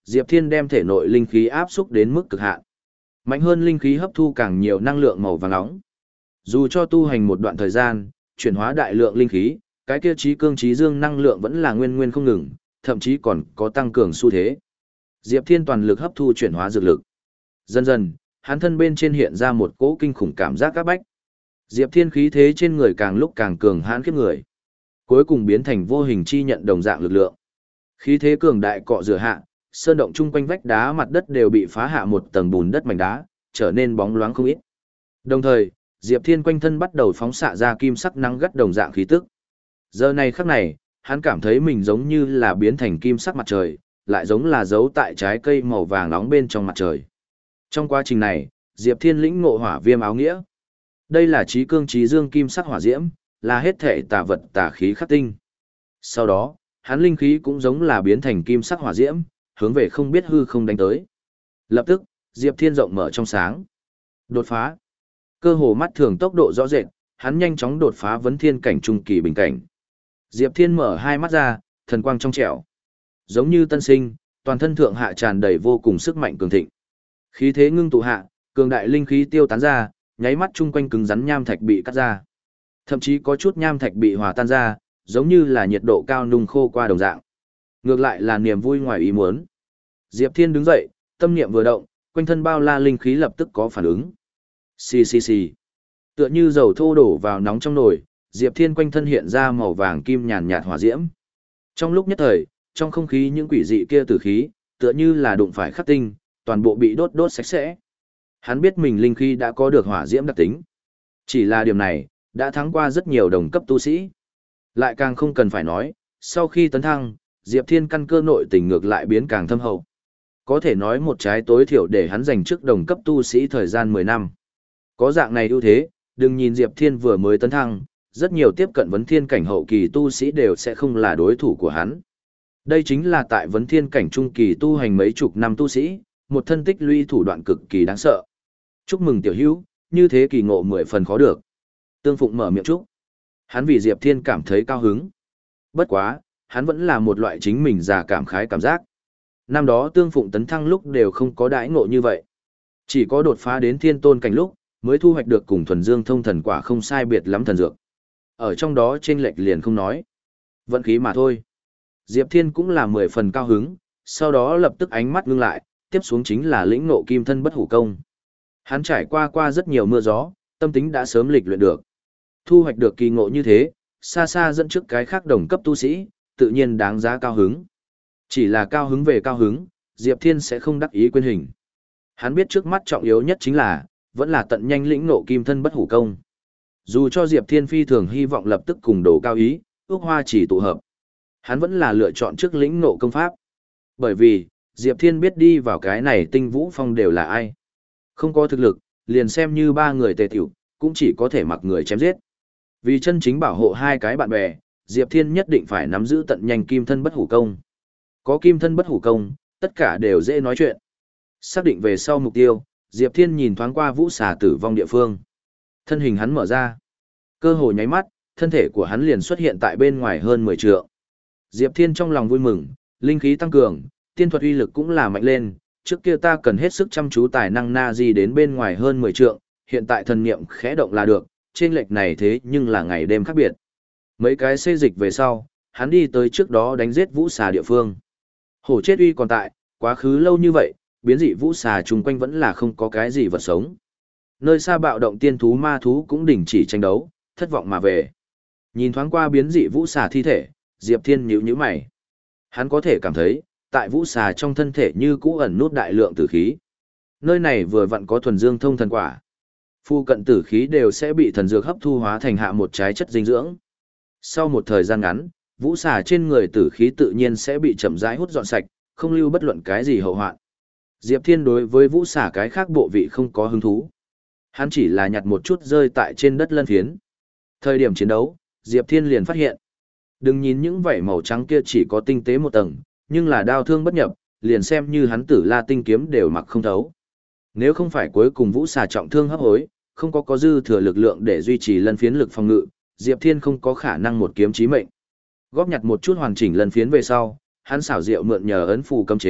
Diệp Thiên đem thể nội linh khí áp xúc đến mức cực hạn. Mạnh hơn linh khí hấp thu càng nhiều năng lượng màu vàng nóng. Dù cho tu hành một đoạn thời gian, chuyển hóa đại lượng linh khí, cái kia trí cương trí dương năng lượng vẫn là nguyên nguyên không ngừng, thậm chí còn có tăng cường xu thế. Diệp Thiên toàn lực hấp thu chuyển hóa dược lực. Dần dần, hắn thân bên trên hiện ra một cỗ kinh khủng cảm giác các bách. Diệp Thiên khí thế trên người càng lúc càng cường hãn khiếp người. Cuối cùng biến thành vô hình chi nhận đồng dạng lực lượng. Khí thế cường đại cọ rửa hạ, sơn động chung quanh vách đá mặt đất đều bị phá hạ một tầng bùn đất mảnh đá, trở nên bóng loáng không ít. Đồng thời, Diệp Thiên quanh thân bắt đầu phóng xạ ra kim sắc nắng gắt đồng dạng khí tức. Giờ này khắc này, hắn cảm thấy mình giống như là biến thành kim sắc mặt trời, lại giống là giấu tại trái cây màu vàng nóng bên trong mặt trời. Trong quá trình này, Diệp Thiên lĩnh ngộ hỏa viêm áo nghĩa. Đây là trí cương trí dương kim sắc hỏa diễm, là hết thể tà vật tà khí khắc tinh. Sau đó, hắn linh khí cũng giống là biến thành kim sắc hỏa diễm, hướng về không biết hư không đánh tới. Lập tức, Diệp Thiên rộng mở trong sáng. Đột phá. Cơ hồ mắt thường tốc độ rõ rệt, hắn nhanh chóng đột phá vấn thiên cảnh trung kỳ bình cảnh. Diệp Thiên mở hai mắt ra, thần quang trong trẻo. Giống như tân sinh, toàn thân thượng hạ tràn đầy vô cùng sức mạnh cường thịnh. Khí thế ngưng tụ hạ, cường đại linh khí tiêu tán ra, nháy mắt chung quanh cứng rắn nham thạch bị cắt ra. Thậm chí có chút nham thạch bị hòa tan ra, giống như là nhiệt độ cao nung khô qua đồng dạng. Ngược lại là niềm vui ngoài ý muốn. Diệp Thiên đứng dậy, tâm niệm vừa động, quanh thân bao la linh khí lập tức có phản ứng. Xì xì xì. Tựa như dầu thô đổ vào nóng trong nồi, Diệp Thiên quanh thân hiện ra màu vàng kim nhàn nhạt hỏa diễm. Trong lúc nhất thời, trong không khí những quỷ dị kia tử khí, tựa như là đụng phải khắc tinh, toàn bộ bị đốt đốt sạch sẽ. Hắn biết mình linh khí đã có được hỏa diễm đặc tính. Chỉ là điểm này, đã thắng qua rất nhiều đồng cấp tu sĩ. Lại càng không cần phải nói, sau khi tấn thăng, Diệp Thiên căn cơ nội tình ngược lại biến càng thâm hậu. Có thể nói một trái tối thiểu để hắn giành trước đồng cấp tu sĩ thời gian mười năm. Có dạng này ưu thế, đừng nhìn Diệp Thiên vừa mới tấn thăng, rất nhiều tiếp cận vấn thiên cảnh hậu kỳ tu sĩ đều sẽ không là đối thủ của hắn. Đây chính là tại vấn thiên cảnh trung kỳ tu hành mấy chục năm tu sĩ, một thân tích lũy thủ đoạn cực kỳ đáng sợ. Chúc mừng tiểu hữu, như thế kỳ ngộ mười phần khó được. Tương Phụng mở miệng chúc. Hắn vì Diệp Thiên cảm thấy cao hứng. Bất quá, hắn vẫn là một loại chính mình già cảm khái cảm giác. Năm đó Tương Phụng tấn thăng lúc đều không có đãi ngộ như vậy. Chỉ có đột phá đến thiên tôn cảnh lúc, mới thu hoạch được cùng thuần dương thông thần quả không sai biệt lắm thần dược. Ở trong đó chênh lệch liền không nói. Vận khí mà thôi. Diệp Thiên cũng là mười phần cao hứng, sau đó lập tức ánh mắt ngưng lại, tiếp xuống chính là lĩnh ngộ kim thân bất hủ công. Hắn trải qua qua rất nhiều mưa gió, tâm tính đã sớm lịch luyện được. Thu hoạch được kỳ ngộ như thế, xa xa dẫn trước cái khác đồng cấp tu sĩ, tự nhiên đáng giá cao hứng. Chỉ là cao hứng về cao hứng, Diệp Thiên sẽ không đắc ý quên hình. Hắn biết trước mắt trọng yếu nhất chính là, vẫn là tận nhanh lĩnh ngộ kim thân bất hủ công. Dù cho Diệp Thiên phi thường hy vọng lập tức cùng đồ cao ý, ước hoa chỉ tụ hợp. Hắn vẫn là lựa chọn trước lĩnh ngộ công pháp. Bởi vì, Diệp Thiên biết đi vào cái này tinh vũ phong đều là ai. Không có thực lực, liền xem như ba người tề tiểu, cũng chỉ có thể mặc người chém giết. Vì chân chính bảo hộ hai cái bạn bè, Diệp Thiên nhất định phải nắm giữ tận nhanh kim thân bất hủ công. Có kim thân bất hủ công, tất cả đều dễ nói chuyện. Xác định về sau mục tiêu, Diệp Thiên nhìn thoáng qua vũ xà tử vong địa phương. Thân hình hắn mở ra. Cơ hồ nháy mắt, thân thể của hắn liền xuất hiện tại bên ngoài hơn mười trượng. Diệp Thiên trong lòng vui mừng, linh khí tăng cường, tiên thuật uy lực cũng là mạnh lên. Trước kia ta cần hết sức chăm chú tài năng na di đến bên ngoài hơn mười trượng, hiện tại thần niệm khẽ động là được, trên lệch này thế nhưng là ngày đêm khác biệt. Mấy cái xê dịch về sau, hắn đi tới trước đó đánh giết vũ xà địa phương. Hổ chết uy còn tại, quá khứ lâu như vậy, biến dị vũ xà chung quanh vẫn là không có cái gì vật sống. Nơi xa bạo động tiên thú ma thú cũng đình chỉ tranh đấu, thất vọng mà về. Nhìn thoáng qua biến dị vũ xà thi thể, Diệp Thiên nhíu nhíu mày. Hắn có thể cảm thấy, tại vũ xà trong thân thể như cũ ẩn nút đại lượng tử khí. Nơi này vừa vặn có thuần dương thông thần quả. Phu cận tử khí đều sẽ bị thần dược hấp thu hóa thành hạ một trái chất dinh dưỡng. Sau một thời gian ngắn, vũ xà trên người tử khí tự nhiên sẽ bị chậm rãi hút dọn sạch, không lưu bất luận cái gì hậu hoạn. Diệp Thiên đối với vũ xà cái khác bộ vị không có hứng thú. Hắn chỉ là nhặt một chút rơi tại trên đất lân phiến. Thời điểm chiến đấu, Diệp Thiên liền phát hiện. Đừng nhìn những vảy màu trắng kia chỉ có tinh tế một tầng, nhưng là đao thương bất nhập, liền xem như hắn tử la tinh kiếm đều mặc không thấu. Nếu không phải cuối cùng vũ xà trọng thương hấp hối, không có có dư thừa lực lượng để duy trì lân phiến lực phòng ngự, Diệp Thiên không có khả năng một kiếm chí mệnh. Góp nhặt một chút hoàn chỉnh lân phiến về sau, hắn xảo diệu mượn nhờ ấn phù cấm chế,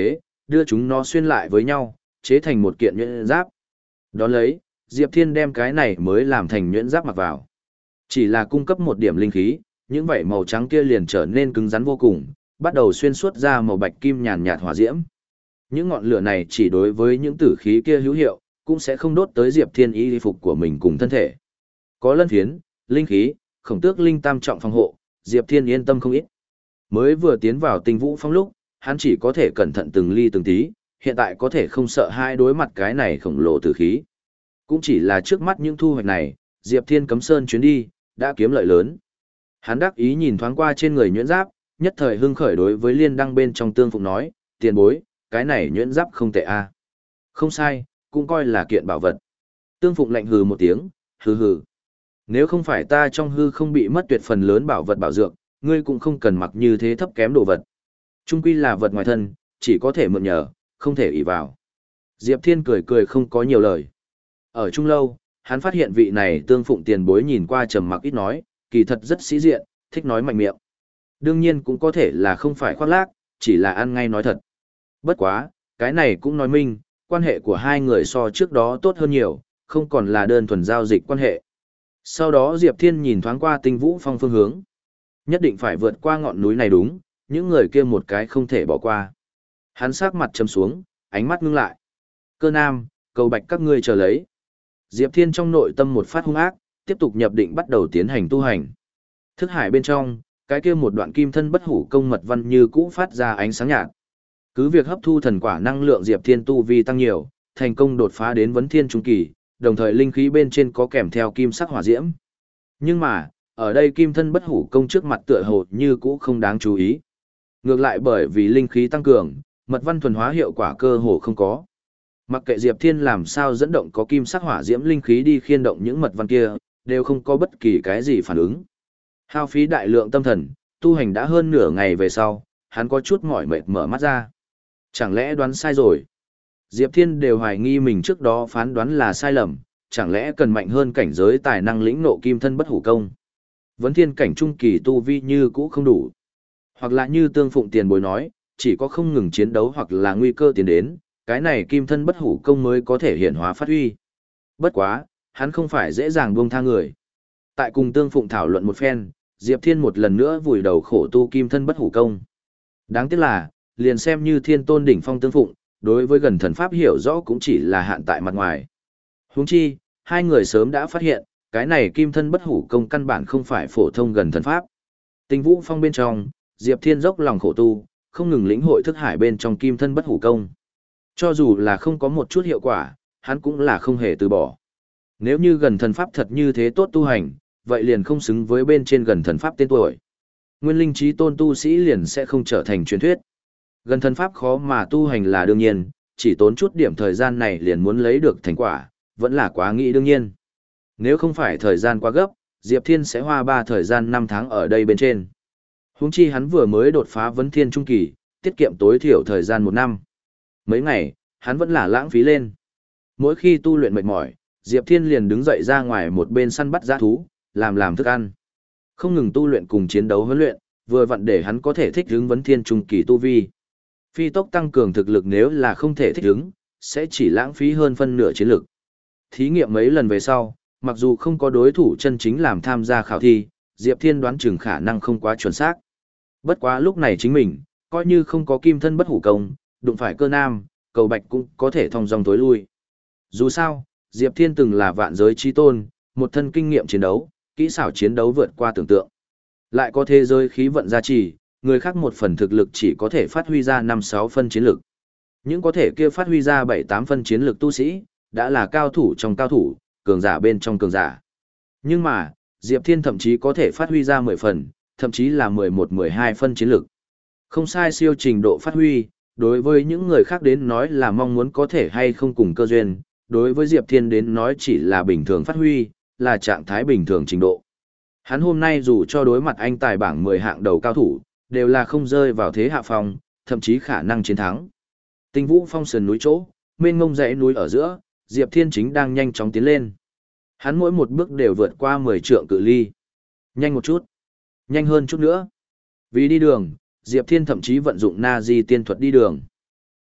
đưa chúng nó xuyên lại với nhau, chế thành một kiện nhuyễn giáp. Đón lấy, Diệp Thiên đem cái này mới làm thành nhuyễn giáp mặc vào. Chỉ là cung cấp một điểm linh khí, những vảy màu trắng kia liền trở nên cứng rắn vô cùng, bắt đầu xuyên suốt ra màu bạch kim nhàn nhạt hỏa diễm. Những ngọn lửa này chỉ đối với những tử khí kia hữu hiệu, cũng sẽ không đốt tới Diệp Thiên y phục của mình cùng thân thể. Có lân phiến, linh khí, khổng tước linh tam trọng phòng hộ, Diệp Thiên yên tâm không ít. Mới vừa tiến vào Tinh Vũ Phong lúc, hắn chỉ có thể cẩn thận từng ly từng tí, hiện tại có thể không sợ hai đối mặt cái này khổng lồ tử khí. Cũng chỉ là trước mắt những thu hoạch này, Diệp Thiên cấm sơn chuyến đi, đã kiếm lợi lớn. Hắn đắc ý nhìn thoáng qua trên người nhuyễn giáp, nhất thời hưng khởi đối với liên đăng bên trong Tương Phụng nói, tiền bối, cái này nhuyễn giáp không tệ a. Không sai, cũng coi là kiện bảo vật. Tương Phụng lạnh hừ một tiếng, hừ hừ. Nếu không phải ta trong hư không bị mất tuyệt phần lớn bảo vật bảo dược, ngươi cũng không cần mặc như thế thấp kém đồ vật. Trung quy là vật ngoài thân, chỉ có thể mượn nhờ, không thể ỷ vào. Diệp Thiên cười cười không có nhiều lời. Ở Trung Lâu, hắn phát hiện vị này Tương Phụng tiền bối nhìn qua trầm mặc ít nói, kỳ thật rất sĩ diện, thích nói mạnh miệng. Đương nhiên cũng có thể là không phải khoác lác, chỉ là ăn ngay nói thật. Bất quá, cái này cũng nói minh, quan hệ của hai người so trước đó tốt hơn nhiều, không còn là đơn thuần giao dịch quan hệ. Sau đó Diệp Thiên nhìn thoáng qua Tinh Vũ Phong phương hướng. Nhất định phải vượt qua ngọn núi này đúng, những người kia một cái không thể bỏ qua. Hắn sắc mặt trầm xuống, ánh mắt ngưng lại. Cơ Nam, cầu bạch các ngươi chờ lấy. Diệp Thiên trong nội tâm một phát hung ác, tiếp tục nhập định bắt đầu tiến hành tu hành. Thức hải bên trong, cái kia một đoạn kim thân bất hủ công mật văn như cũ phát ra ánh sáng nhạt. Cứ việc hấp thu thần quả năng lượng Diệp Thiên tu vi tăng nhiều, thành công đột phá đến vấn thiên trung kỳ, đồng thời linh khí bên trên có kèm theo kim sắc hỏa diễm. Nhưng mà, ở đây kim thân bất hủ công trước mặt tựa hồ như cũ không đáng chú ý. Ngược lại bởi vì linh khí tăng cường, mật văn thuần hóa hiệu quả cơ hồ không có. Mặc kệ Diệp Thiên làm sao dẫn động có kim sắc hỏa diễm linh khí đi khiên động những mật văn kia, đều không có bất kỳ cái gì phản ứng. Hao phí đại lượng tâm thần, tu hành đã hơn nửa ngày về sau, hắn có chút mỏi mệt mở mắt ra. Chẳng lẽ đoán sai rồi? Diệp Thiên đều hoài nghi mình trước đó phán đoán là sai lầm, chẳng lẽ cần mạnh hơn cảnh giới tài năng lĩnh nộ kim thân bất hủ công. Vấn thiên cảnh trung kỳ tu vi như cũ không đủ. Hoặc là như Tương Phụng tiền bối nói, chỉ có không ngừng chiến đấu hoặc là nguy cơ tiến đến, cái này kim thân bất hủ công mới có thể hiện hóa phát huy. Bất quá, hắn không phải dễ dàng buông tha người. Tại cùng Tương Phụng thảo luận một phen, Diệp Thiên một lần nữa vùi đầu khổ tu kim thân bất hủ công. Đáng tiếc là, liền xem như thiên tôn đỉnh phong Tương Phụng, đối với gần thần pháp hiểu rõ cũng chỉ là hạn tại mặt ngoài. Huống chi, hai người sớm đã phát hiện, cái này kim thân bất hủ công căn bản không phải phổ thông gần thần pháp. Tinh Vũ Phong bên trong, Diệp Thiên dốc lòng khổ tu, không ngừng lĩnh hội thức hải bên trong kim thân bất hủ công. Cho dù là không có một chút hiệu quả, hắn cũng là không hề từ bỏ. Nếu như gần thần pháp thật như thế tốt tu hành, vậy liền không xứng với bên trên gần thần pháp tên tuổi. Nguyên linh trí tôn tu sĩ liền sẽ không trở thành truyền thuyết. Gần thần pháp khó mà tu hành là đương nhiên, chỉ tốn chút điểm thời gian này liền muốn lấy được thành quả, vẫn là quá nghĩ đương nhiên. Nếu không phải thời gian quá gấp, Diệp Thiên sẽ hoa ba thời gian năm tháng ở đây bên trên. Huống chi hắn vừa mới đột phá vấn thiên trung kỳ, tiết kiệm tối thiểu thời gian một năm. Mấy ngày, hắn vẫn là lãng phí lên. Mỗi khi tu luyện mệt mỏi, Diệp Thiên liền đứng dậy ra ngoài một bên săn bắt dã thú, làm làm thức ăn. Không ngừng tu luyện cùng chiến đấu huấn luyện, vừa vặn để hắn có thể thích ứng vấn thiên trung kỳ tu vi. Phi tốc tăng cường thực lực nếu là không thể thích ứng, sẽ chỉ lãng phí hơn phân nửa chiến lực. Thí nghiệm mấy lần về sau, mặc dù không có đối thủ chân chính làm tham gia khảo thi, Diệp Thiên đoán chừng khả năng không quá chuẩn xác. Bất quá lúc này chính mình, coi như không có kim thân bất hủ công, đụng phải Cơ Nam, Cầu Bạch cũng có thể thông dong tối lui. Dù sao, Diệp Thiên từng là vạn giới chi tôn, một thân kinh nghiệm chiến đấu, kỹ xảo chiến đấu vượt qua tưởng tượng. Lại có thế giới khí vận gia trì, người khác một phần thực lực chỉ có thể phát huy ra năm sáu phân chiến lực. Những có thể kia phát huy ra bảy tám phân chiến lực tu sĩ, đã là cao thủ trong cao thủ, cường giả bên trong cường giả. Nhưng mà, Diệp Thiên thậm chí có thể phát huy ra mười phần, thậm chí là mười một mười hai phân chiến lực. Không sai siêu trình độ phát huy, đối với những người khác đến nói là mong muốn có thể hay không cùng cơ duyên, đối với Diệp Thiên đến nói chỉ là bình thường phát huy, là trạng thái bình thường trình độ. Hắn hôm nay dù cho đối mặt anh tài bảng mười hạng đầu cao thủ, đều là không rơi vào thế hạ phong, thậm chí khả năng chiến thắng. Tinh Vũ Phong sườn núi chỗ, mênh mông dãy núi ở giữa, Diệp Thiên chính đang nhanh chóng tiến lên. Hắn mỗi một bước đều vượt qua mười trượng cự ly. Nhanh một chút, nhanh hơn chút nữa. Vì đi đường, Diệp Thiên thậm chí vận dụng Na Di tiên thuật đi đường.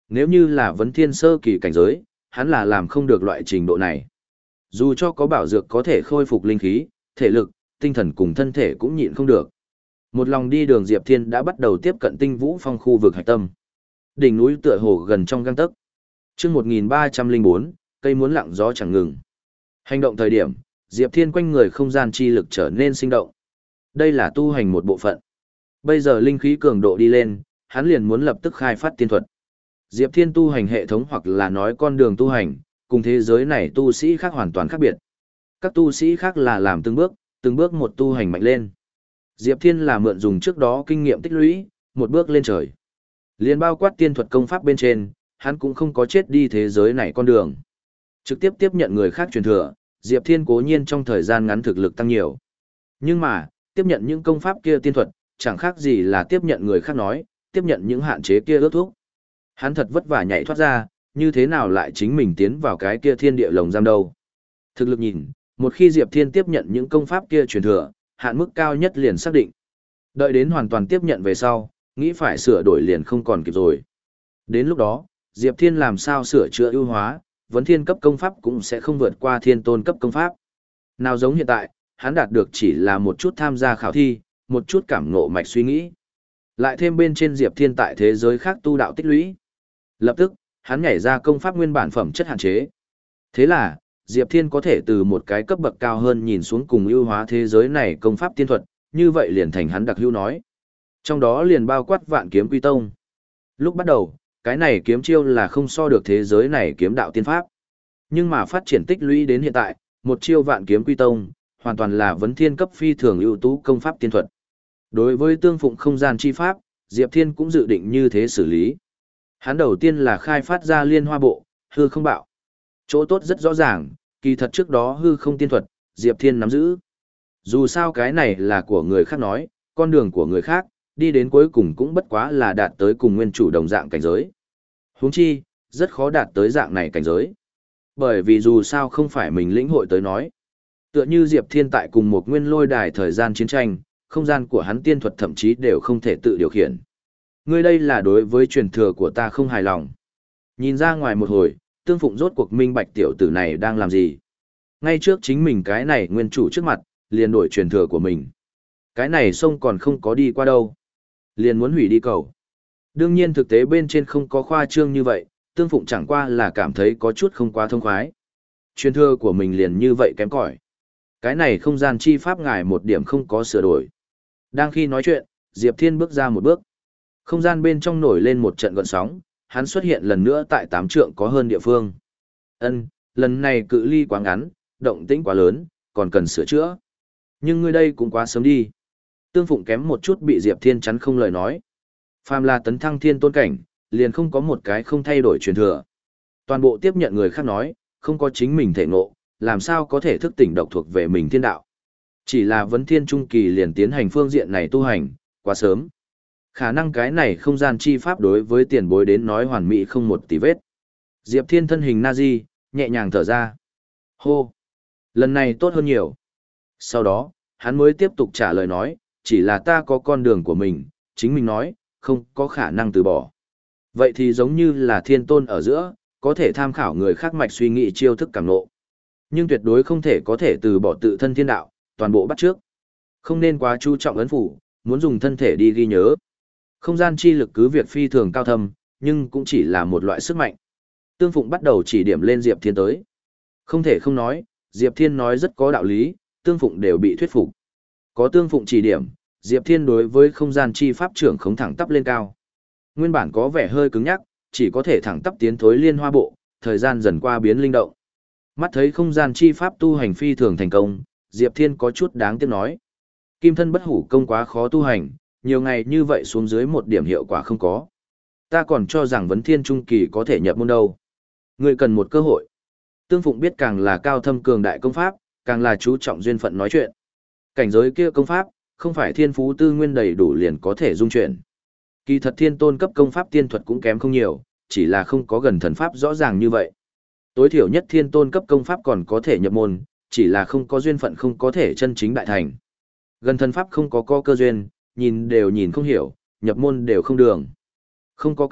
Nếu như là vấn thiên sơ kỳ cảnh giới, hắn là làm không được loại trình độ này. Dù cho có bảo dược có thể khôi phục linh khí, thể lực, tinh thần cùng thân thể cũng nhịn không được. Một lòng đi đường Diệp Thiên đã bắt đầu tiếp cận Tinh Vũ Phong khu vực hạch tâm. Đỉnh núi tựa hồ gần trong gang tấc. Chương một nghìn ba trăm lẻ bốn, cây muốn lặng gió chẳng ngừng. Hành động thời điểm, Diệp Thiên quanh người không gian chi lực trở nên sinh động. Đây là tu hành một bộ phận. Bây giờ linh khí cường độ đi lên, hắn liền muốn lập tức khai phát tiên thuật. Diệp Thiên tu hành hệ thống hoặc là nói con đường tu hành, cùng thế giới này tu sĩ khác hoàn toàn khác biệt. Các tu sĩ khác là làm từng bước, từng bước một tu hành mạnh lên. Diệp Thiên là mượn dùng trước đó kinh nghiệm tích lũy, một bước lên trời. Liên bao quát tiên thuật công pháp bên trên, hắn cũng không có chết đi thế giới này con đường. Trực tiếp tiếp nhận người khác truyền thừa, Diệp Thiên cố nhiên trong thời gian ngắn thực lực tăng nhiều. Nhưng mà, tiếp nhận những công pháp kia tiên thuật, chẳng khác gì là tiếp nhận người khác nói, tiếp nhận những hạn chế kia ước thúc. Hắn thật vất vả nhảy thoát ra, như thế nào lại chính mình tiến vào cái kia thiên địa lồng giam đâu. Thực lực nhìn, một khi Diệp Thiên tiếp nhận những công pháp kia truyền thừa, hạn mức cao nhất liền xác định. Đợi đến hoàn toàn tiếp nhận về sau, nghĩ phải sửa đổi liền không còn kịp rồi. Đến lúc đó, Diệp Thiên làm sao sửa chữa ưu hóa, vấn thiên cấp công pháp cũng sẽ không vượt qua thiên tôn cấp công pháp. Nào giống hiện tại, hắn đạt được chỉ là một chút tham gia khảo thi, một chút cảm ngộ mạch suy nghĩ. Lại thêm bên trên Diệp Thiên tại thế giới khác tu đạo tích lũy. Lập tức, hắn nhảy ra công pháp nguyên bản phẩm chất hạn chế. Thế là, Diệp Thiên có thể từ một cái cấp bậc cao hơn nhìn xuống cùng ưu hóa thế giới này công pháp tiên thuật, như vậy liền thành hắn đặc hữu nói. Trong đó liền bao quát Vạn Kiếm Quy Tông. Lúc bắt đầu, cái này kiếm chiêu là không so được thế giới này kiếm đạo tiên pháp. Nhưng mà phát triển tích lũy đến hiện tại, một chiêu Vạn Kiếm Quy Tông, hoàn toàn là vấn thiên cấp phi thường ưu tú công pháp tiên thuật. Đối với tương phụng không gian chi pháp, Diệp Thiên cũng dự định như thế xử lý. Hắn đầu tiên là khai phát ra liên hoa bộ, hư không bạo. Chỗ tốt rất rõ ràng, kỳ thật trước đó hư không tiên thuật, Diệp Thiên nắm giữ. Dù sao cái này là của người khác nói, con đường của người khác, đi đến cuối cùng cũng bất quá là đạt tới cùng nguyên chủ đồng dạng cảnh giới. Huống chi, rất khó đạt tới dạng này cảnh giới. Bởi vì dù sao không phải mình lĩnh hội tới nói. Tựa như Diệp Thiên tại cùng một nguyên lôi đài thời gian chiến tranh, không gian của hắn tiên thuật thậm chí đều không thể tự điều khiển. Ngươi đây là đối với truyền thừa của ta không hài lòng. Nhìn ra ngoài một hồi, Tương Phụng rốt cuộc minh bạch tiểu tử này đang làm gì. Ngay trước chính mình cái này nguyên chủ trước mặt, liền đổi truyền thừa của mình. Cái này sông còn không có đi qua đâu. Liền muốn hủy đi cầu. Đương nhiên thực tế bên trên không có khoa trương như vậy, Tương Phụng chẳng qua là cảm thấy có chút không quá thông khoái. Truyền thừa của mình liền như vậy kém cỏi. Cái này không gian chi pháp ngài một điểm không có sửa đổi. Đang khi nói chuyện, Diệp Thiên bước ra một bước. Không gian bên trong nổi lên một trận gợn sóng, hắn xuất hiện lần nữa tại tám trượng có hơn địa phương. Ân, lần này cự ly quá ngắn, động tĩnh quá lớn, còn cần sửa chữa. Nhưng ngươi đây cũng quá sớm đi. Tương Phụng kém một chút bị Diệp Thiên chắn không lời nói. Phàm là tấn thăng thiên tôn cảnh, liền không có một cái không thay đổi truyền thừa. Toàn bộ tiếp nhận người khác nói, không có chính mình thể ngộ, làm sao có thể thức tỉnh độc thuộc về mình thiên đạo. Chỉ là vấn thiên trung kỳ liền tiến hành phương diện này tu hành, quá sớm. Khả năng cái này không gian chi pháp đối với tiền bối đến nói hoàn mỹ không một tí vết. Diệp Thiên thân hình Nazi, nhẹ nhàng thở ra. Hô! Lần này tốt hơn nhiều. Sau đó, hắn mới tiếp tục trả lời nói, chỉ là ta có con đường của mình, chính mình nói, không có khả năng từ bỏ. Vậy thì giống như là thiên tôn ở giữa, có thể tham khảo người khác mạch suy nghĩ chiêu thức cảm ngộ. Nhưng tuyệt đối không thể có thể từ bỏ tự thân thiên đạo, toàn bộ bắt trước. Không nên quá chú trọng ấn phủ, muốn dùng thân thể đi ghi nhớ. Không gian chi lực cứ việc phi thường cao thâm, nhưng cũng chỉ là một loại sức mạnh. Tương Phụng bắt đầu chỉ điểm lên Diệp Thiên tới. Không thể không nói, Diệp Thiên nói rất có đạo lý, Tương Phụng đều bị thuyết phục. Có Tương Phụng chỉ điểm, Diệp Thiên đối với không gian chi pháp trưởng không thẳng tắp lên cao. Nguyên bản có vẻ hơi cứng nhắc, chỉ có thể thẳng tắp tiến thối liên hoa bộ, thời gian dần qua biến linh động. Mắt thấy không gian chi pháp tu hành phi thường thành công, Diệp Thiên có chút đáng tiếc nói. Kim thân bất hủ công quá khó tu hành, nhiều ngày như vậy xuống dưới một điểm hiệu quả không có. Ta còn cho rằng vấn thiên trung kỳ có thể nhập môn đâu. Người cần một cơ hội. Tương Phụng biết càng là cao thâm cường đại công pháp, càng là chú trọng duyên phận nói chuyện. Cảnh giới kia công pháp, không phải thiên phú tư nguyên đầy đủ liền có thể dung chuyển. Kỳ thật thiên tôn cấp công pháp tiên thuật cũng kém không nhiều, chỉ là không có gần thần pháp rõ ràng như vậy. Tối thiểu nhất thiên tôn cấp công pháp còn có thể nhập môn, chỉ là không có duyên phận không có thể chân chính đại thành. Gần thần pháp không có co cơ duyên, nhìn đều nhìn không hiểu, nhập môn đều không đường. Không có cách,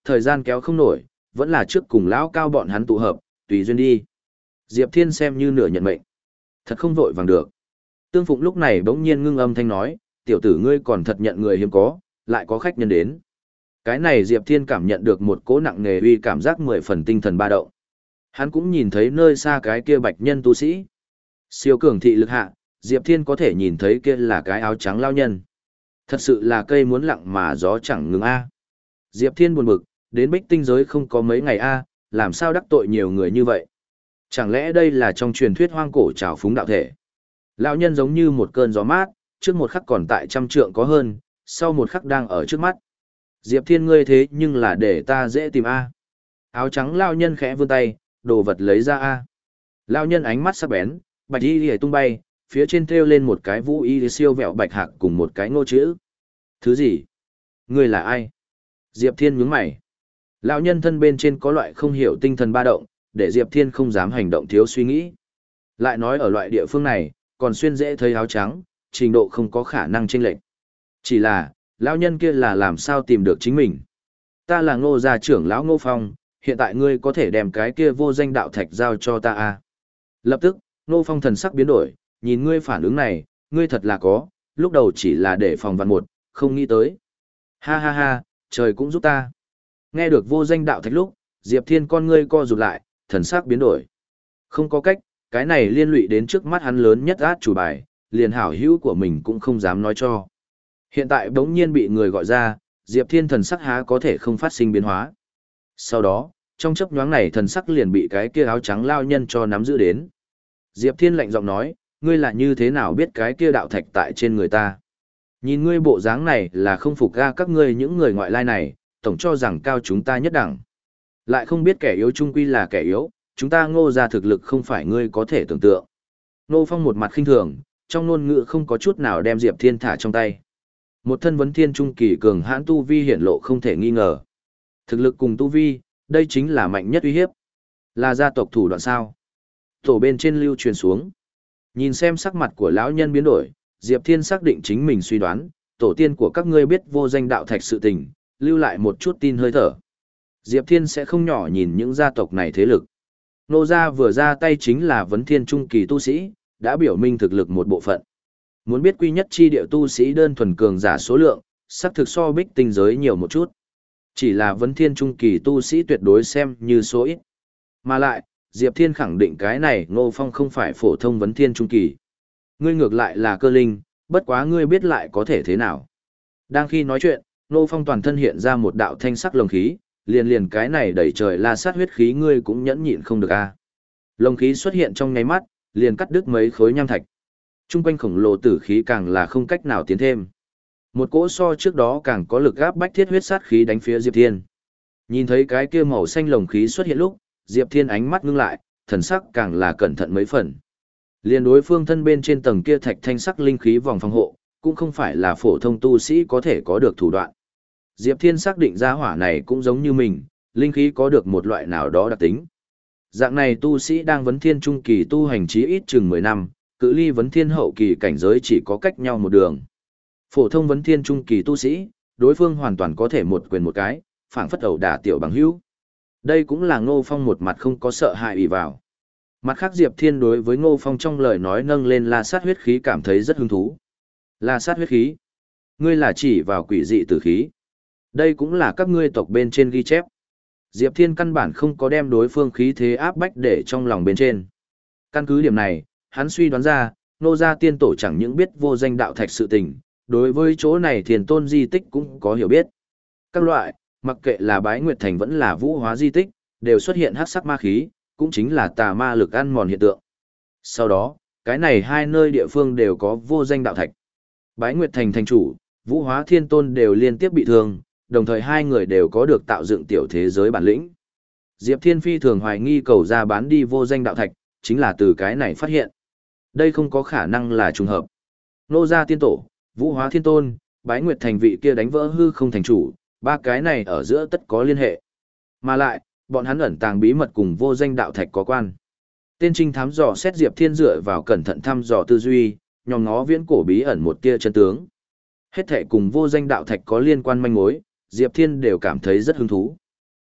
thời gian kéo không nổi, vẫn là trước cùng lão cao bọn hắn tụ hợp, tùy duyên đi. Diệp Thiên xem như nửa nhận mệnh. Thật không vội vàng được. Tương Phụng lúc này bỗng nhiên ngưng âm thanh nói, tiểu tử ngươi còn thật nhận người hiếm có, lại có khách nhân đến. Cái này Diệp Thiên cảm nhận được một cỗ nặng nề uy cảm giác mười phần tinh thần ba động. Hắn cũng nhìn thấy nơi xa cái kia bạch nhân tu sĩ. Siêu cường thị lực hạ, Diệp Thiên có thể nhìn thấy kia là cái áo trắng lao nhân. Thật sự là cây muốn lặng mà gió chẳng ngừng a. Diệp Thiên buồn bực, đến Bích Tinh giới không có mấy ngày a, làm sao đắc tội nhiều người như vậy? Chẳng lẽ đây là trong truyền thuyết hoang cổ trào phúng đạo thể? Lão nhân giống như một cơn gió mát, trước một khắc còn tại trăm trượng có hơn, sau một khắc đang ở trước mắt. Diệp Thiên ngươi thế nhưng là để ta dễ tìm a. Áo trắng lão nhân khẽ vươn tay, đồ vật lấy ra a. Lão nhân ánh mắt sắc bén, bạch y liễu tung bay, phía trên treo lên một cái vũ y siêu vẹo bạch hạc cùng một cái ngô chữ. Thứ gì? Ngươi là ai? Diệp Thiên nhướng mày. Lão nhân thân bên trên có loại không hiểu tinh thần ba động, để Diệp Thiên không dám hành động thiếu suy nghĩ. Lại nói ở loại địa phương này, còn xuyên dễ thấy áo trắng, trình độ không có khả năng chênh lệch. Chỉ là, lão nhân kia là làm sao tìm được chính mình. Ta là Ngô gia trưởng lão Ngô Phong, hiện tại ngươi có thể đem cái kia vô danh đạo thạch giao cho ta à? Lập tức, Ngô Phong thần sắc biến đổi, nhìn ngươi phản ứng này, ngươi thật là có, lúc đầu chỉ là để phòng vạn một, không nghĩ tới. Ha ha ha, trời cũng giúp ta. Nghe được vô danh đạo thạch lúc, Diệp Thiên con ngươi co rụt lại, thần sắc biến đổi. Không có cách, cái này liên lụy đến trước mắt hắn lớn nhất át chủ bài, liền hảo hữu của mình cũng không dám nói cho. Hiện tại bỗng nhiên bị người gọi ra, Diệp Thiên thần sắc há có thể không phát sinh biến hóa. Sau đó, trong chốc nhoáng này thần sắc liền bị cái kia áo trắng lao nhân cho nắm giữ đến. Diệp Thiên lạnh giọng nói, ngươi là như thế nào biết cái kia đạo thạch tại trên người ta? Nhìn ngươi bộ dáng này là không phục ga các ngươi những người ngoại lai này, tổng cho rằng cao chúng ta nhất đẳng. Lại không biết kẻ yếu trung quy là kẻ yếu, chúng ta Ngô gia thực lực không phải ngươi có thể tưởng tượng. Ngô Phong một mặt khinh thường, trong ngôn ngữ không có chút nào đem Diệp Thiên thả trong tay. Một thân vấn thiên trung kỳ cường hãn tu vi hiển lộ không thể nghi ngờ. Thực lực cùng tu vi, đây chính là mạnh nhất uy hiếp. Là gia tộc thủ đoạn sao? Tổ bên trên lưu truyền xuống. Nhìn xem sắc mặt của lão nhân biến đổi, Diệp Thiên xác định chính mình suy đoán, tổ tiên của các ngươi biết vô danh đạo thạch sự tình, lưu lại một chút tin hơi thở. Diệp Thiên sẽ không nhỏ nhìn những gia tộc này thế lực. Nô gia vừa ra tay chính là vấn thiên trung kỳ tu sĩ, đã biểu minh thực lực một bộ phận. Muốn biết quy nhất chi địa tu sĩ đơn thuần cường giả số lượng, xác thực so Bích Tinh giới nhiều một chút. Chỉ là vấn thiên trung kỳ tu sĩ tuyệt đối xem như số ít. Mà lại, Diệp Thiên khẳng định cái này Ngô Phong không phải phổ thông vấn thiên trung kỳ. Ngươi ngược lại là cơ linh, bất quá ngươi biết lại có thể thế nào. Đang khi nói chuyện, Ngô Phong toàn thân hiện ra một đạo thanh sắc lồng khí, liền liền cái này đẩy trời la sát huyết khí ngươi cũng nhẫn nhịn không được a. À. Lồng khí xuất hiện trong nháy mắt, liền cắt đứt mấy khối nham thạch. Trung quanh khổng lồ tử khí càng là không cách nào tiến thêm. Một cỗ so trước đó càng có lực áp bách thiết huyết sát khí đánh phía Diệp Thiên. Nhìn thấy cái kia màu xanh lồng khí xuất hiện lúc, Diệp Thiên ánh mắt ngưng lại, thần sắc càng là cẩn thận mấy phần. Liên đối phương thân bên trên tầng kia thạch thanh sắc linh khí vòng phòng hộ, cũng không phải là phổ thông tu sĩ có thể có được thủ đoạn. Diệp Thiên xác định ra hỏa này cũng giống như mình, linh khí có được một loại nào đó đặc tính. Dạng này tu sĩ đang vấn thiên trung kỳ tu hành chí ít chừng mười năm, cự ly vấn thiên hậu kỳ cảnh giới chỉ có cách nhau một đường. Phổ thông vấn thiên trung kỳ tu sĩ, đối phương hoàn toàn có thể một quyền một cái, phảng phất ẩu đả tiểu bằng hữu. Đây cũng là Ngô Phong một mặt không có sợ hãi ủy vào. Mặt khác Diệp Thiên đối với Ngô Phong trong lời nói nâng lên la sát huyết khí cảm thấy rất hứng thú. La sát huyết khí? Ngươi là chỉ vào quỷ dị tử khí. Đây cũng là các ngươi tộc bên trên ghi chép. Diệp Thiên căn bản không có đem đối phương khí thế áp bách để trong lòng bên trên. Căn cứ điểm này, hắn suy đoán ra, Ngô gia tiên tổ chẳng những biết vô danh đạo thạch sự tình, đối với chỗ này thiền tôn di tích cũng có hiểu biết. Các loại, mặc kệ là Bái Nguyệt Thành vẫn là Vũ Hóa di tích, đều xuất hiện hắc sắc ma khí, cũng chính là tà ma lực ăn mòn hiện tượng. Sau đó, cái này hai nơi địa phương đều có vô danh đạo thạch. Bái Nguyệt Thành thành chủ, Vũ Hóa Thiên Tôn đều liên tiếp bị thương, đồng thời hai người đều có được tạo dựng tiểu thế giới bản lĩnh. Diệp Thiên phi thường hoài nghi cầu ra bán đi vô danh đạo thạch, chính là từ cái này phát hiện. Đây không có khả năng là trùng hợp. Nô gia tiên tổ, Vũ Hóa Thiên Tôn, Bái Nguyệt Thành vị kia đánh vỡ hư không thành chủ, ba cái này ở giữa tất có liên hệ. Mà lại, bọn hắn ẩn tàng bí mật cùng vô danh đạo thạch có quan. Tên trinh thám dò xét Diệp Thiên dựa vào cẩn thận thăm dò tư duy, nhòm ngó viễn cổ bí ẩn một tia chân tướng. Hết thảy cùng vô danh đạo thạch có liên quan manh mối, Diệp Thiên đều cảm thấy rất hứng thú.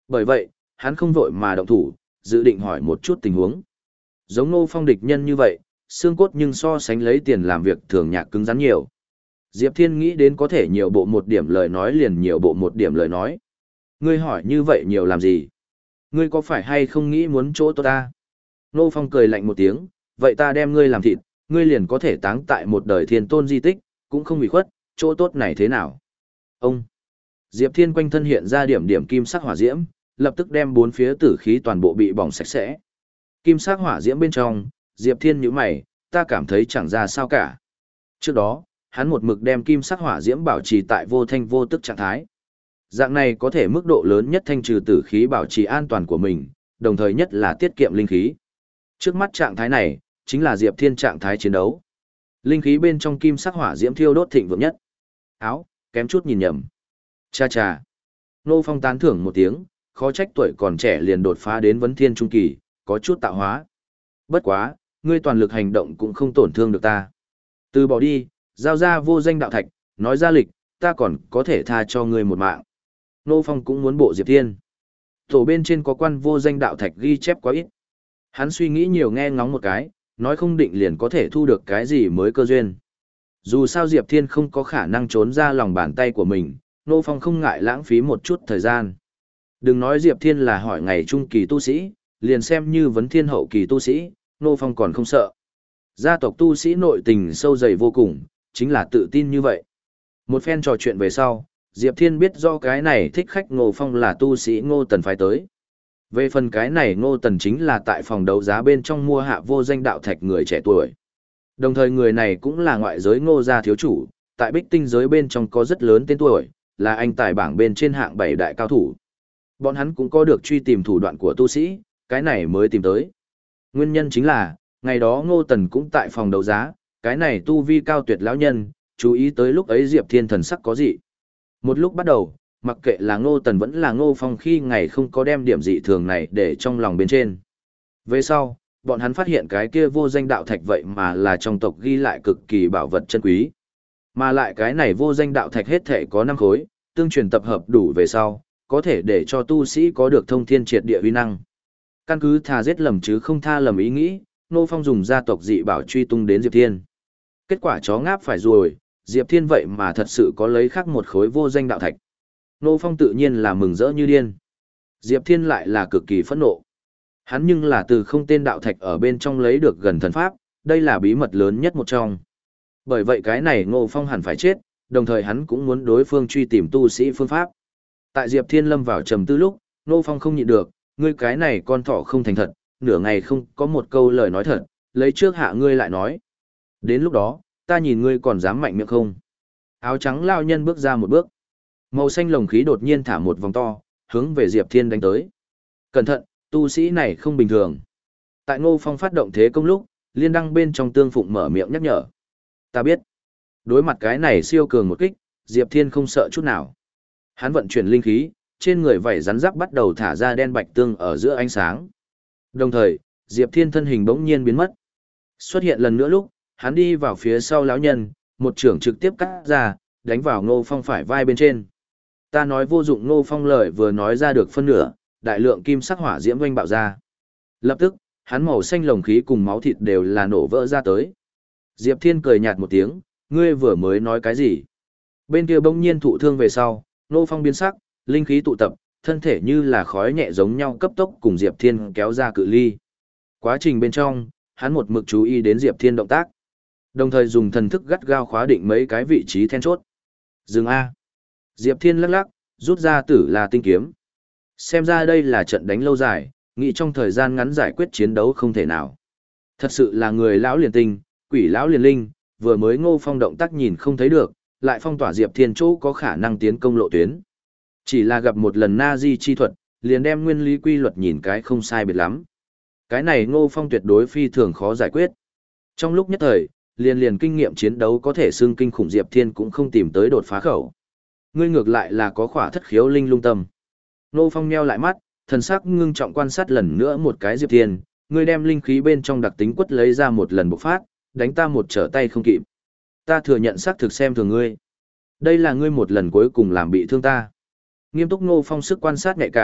Bởi vậy, hắn không vội mà động thủ, dự định hỏi một chút tình huống. Giống Ngô Phong địch nhân như vậy, xương cốt nhưng so sánh lấy tiền làm việc thường nhạc cứng rắn nhiều. Diệp Thiên nghĩ đến có thể nhiều bộ một điểm lời nói liền nhiều bộ một điểm lời nói. Ngươi hỏi như vậy nhiều làm gì? Ngươi có phải hay không nghĩ muốn chỗ tốt ta? Ngô Phong cười lạnh một tiếng, vậy ta đem ngươi làm thịt, ngươi liền có thể táng tại một đời thiên tôn di tích, cũng không bị khuất, chỗ tốt này thế nào? Ông! Diệp Thiên quanh thân hiện ra điểm điểm kim sắc hỏa diễm, lập tức đem bốn phía tử khí toàn bộ bị bỏng sạch sẽ. Kim sắc hỏa diễm bên trong, Diệp Thiên nhíu mày, ta cảm thấy chẳng ra sao cả. Trước đó, hắn một mực đem kim sắc hỏa diễm bảo trì tại vô thanh vô tức trạng thái. Dạng này có thể mức độ lớn nhất thanh trừ tử khí bảo trì an toàn của mình, đồng thời nhất là tiết kiệm linh khí. Trước mắt trạng thái này, chính là Diệp Thiên trạng thái chiến đấu. Linh khí bên trong kim sắc hỏa diễm thiêu đốt thịnh vượng nhất. Áo, kém chút nhìn nhầm. Cha cha. Nô Phong tán thưởng một tiếng, khó trách tuổi còn trẻ liền đột phá đến vấn thiên trung kỳ, có chút tạo hóa. Bất quá, ngươi toàn lực hành động cũng không tổn thương được ta. Từ bỏ đi, giao ra vô danh đạo thạch, nói ra lịch, ta còn có thể tha cho ngươi một mạng. Nô Phong cũng muốn bộ Diệp Thiên. Tổ bên trên có quan vô danh đạo thạch ghi chép quá ít. Hắn suy nghĩ nhiều nghe ngóng một cái, nói không định liền có thể thu được cái gì mới cơ duyên. Dù sao Diệp Thiên không có khả năng trốn ra lòng bàn tay của mình, Nô Phong không ngại lãng phí một chút thời gian. Đừng nói Diệp Thiên là hỏi ngày trung kỳ tu sĩ, liền xem như vấn thiên hậu kỳ tu sĩ, Nô Phong còn không sợ. Gia tộc tu sĩ nội tình sâu dày vô cùng, chính là tự tin như vậy. Một phen trò chuyện về sau, Diệp Thiên biết do cái này thích khách Ngô Phong là tu sĩ Ngô Tần phải tới. Về phần cái này Ngô Tần chính là tại phòng đấu giá bên trong mua hạ vô danh đạo thạch người trẻ tuổi. Đồng thời người này cũng là ngoại giới Ngô gia thiếu chủ, tại bích tinh giới bên trong có rất lớn tên tuổi, là anh tài bảng bên trên hạng bảy đại cao thủ. Bọn hắn cũng có được truy tìm thủ đoạn của tu sĩ, cái này mới tìm tới. Nguyên nhân chính là, ngày đó Ngô Tần cũng tại phòng đấu giá, cái này tu vi cao tuyệt lão nhân, chú ý tới lúc ấy Diệp Thiên thần sắc có dị. Một lúc bắt đầu, mặc kệ là Ngô Tần vẫn là Ngô Phong khi ngày không có đem điểm dị thường này để trong lòng bên trên. Về sau, bọn hắn phát hiện cái kia vô danh đạo thạch vậy mà là trong tộc ghi lại cực kỳ bảo vật chân quý. Mà lại cái này vô danh đạo thạch hết thể có năm khối, tương truyền tập hợp đủ về sau, có thể để cho tu sĩ có được thông thiên triệt địa uy năng. Căn cứ thà giết lầm chứ không tha lầm ý nghĩ, Ngô Phong dùng gia tộc dị bảo truy tung đến Diệp Thiên. Kết quả chó ngáp phải rồi, Diệp Thiên vậy mà thật sự có lấy khác một khối vô danh đạo thạch. Ngô Phong tự nhiên là mừng rỡ như điên. Diệp Thiên lại là cực kỳ phẫn nộ. Hắn nhưng là từ không tên đạo thạch ở bên trong lấy được gần thần pháp, đây là bí mật lớn nhất một trong. Bởi vậy cái này Ngô Phong hẳn phải chết, đồng thời hắn cũng muốn đối phương truy tìm tu sĩ phương pháp. Tại Diệp Thiên lâm vào trầm tư lúc, Ngô Phong không nhịn được, ngươi cái này con thỏ không thành thật, nửa ngày không có một câu lời nói thật, lấy trước hạ ngươi lại nói. Đến lúc đó, ta nhìn ngươi còn dám mạnh miệng không? Áo trắng lao nhân bước ra một bước. Màu xanh lồng khí đột nhiên thả một vòng to, hướng về Diệp Thiên đánh tới. Cẩn thận, tu sĩ này không bình thường. Tại Ngô Phong phát động thế công lúc, liên đăng bên trong tương phụng mở miệng nhắc nhở. Ta biết. Đối mặt cái này siêu cường một kích, Diệp Thiên không sợ chút nào. Hắn vận chuyển linh khí, trên người vảy rắn giáp bắt đầu thả ra đen bạch tương ở giữa ánh sáng. Đồng thời, Diệp Thiên thân hình bỗng nhiên biến mất. Xuất hiện lần nữa lúc, hắn đi vào phía sau lão nhân, một trưởng trực tiếp cắt ra, đánh vào Ngô Phong phải vai bên trên. Ta nói vô dụng, Ngô Phong lời vừa nói ra được phân nửa, đại lượng kim sắc hỏa diễm oanh bạo ra. Lập tức, hắn màu xanh lồng khí cùng máu thịt đều là nổ vỡ ra tới. Diệp Thiên cười nhạt một tiếng, ngươi vừa mới nói cái gì? Bên kia bỗng nhiên thụ thương về sau, Ngô Phong biến sắc, linh khí tụ tập, thân thể như là khói nhẹ giống nhau cấp tốc cùng Diệp Thiên kéo ra cự ly. Quá trình bên trong, hắn một mực chú ý đến Diệp Thiên động tác, đồng thời dùng thần thức gắt gao khóa định mấy cái vị trí then chốt. Dừng A. Diệp Thiên lắc lắc, rút ra Tử La tinh kiếm. Xem ra đây là trận đánh lâu dài, nghĩ trong thời gian ngắn giải quyết chiến đấu không thể nào. Thật sự là người lão liền tinh, quỷ lão liền linh, vừa mới Ngô Phong động tác nhìn không thấy được, lại phong tỏa Diệp Thiên chỗ có khả năng tiến công lộ tuyến. Chỉ là gặp một lần na di chi thuật, liền đem nguyên lý quy luật nhìn cái không sai biệt lắm. Cái này Ngô Phong tuyệt đối phi thường khó giải quyết. Trong lúc nhất thời, liền liền kinh nghiệm chiến đấu có thể xưng kinh khủng Diệp Thiên cũng không tìm tới đột phá khẩu. Ngươi ngược lại là có khỏa thất khiếu linh lung tâm. Ngô Phong nheo lại mắt, thần sắc ngưng trọng quan sát lần nữa một cái Diệp Thiên, ngươi đem linh khí bên trong đặc tính quất lấy ra một lần bộc phát, đánh ta một trở tay không kịp. Ta thừa nhận xác thực xem thường ngươi. Đây là ngươi một lần cuối cùng làm bị thương ta. Nghiêm túc Ngô Phong sức quan sát nhạy cảm,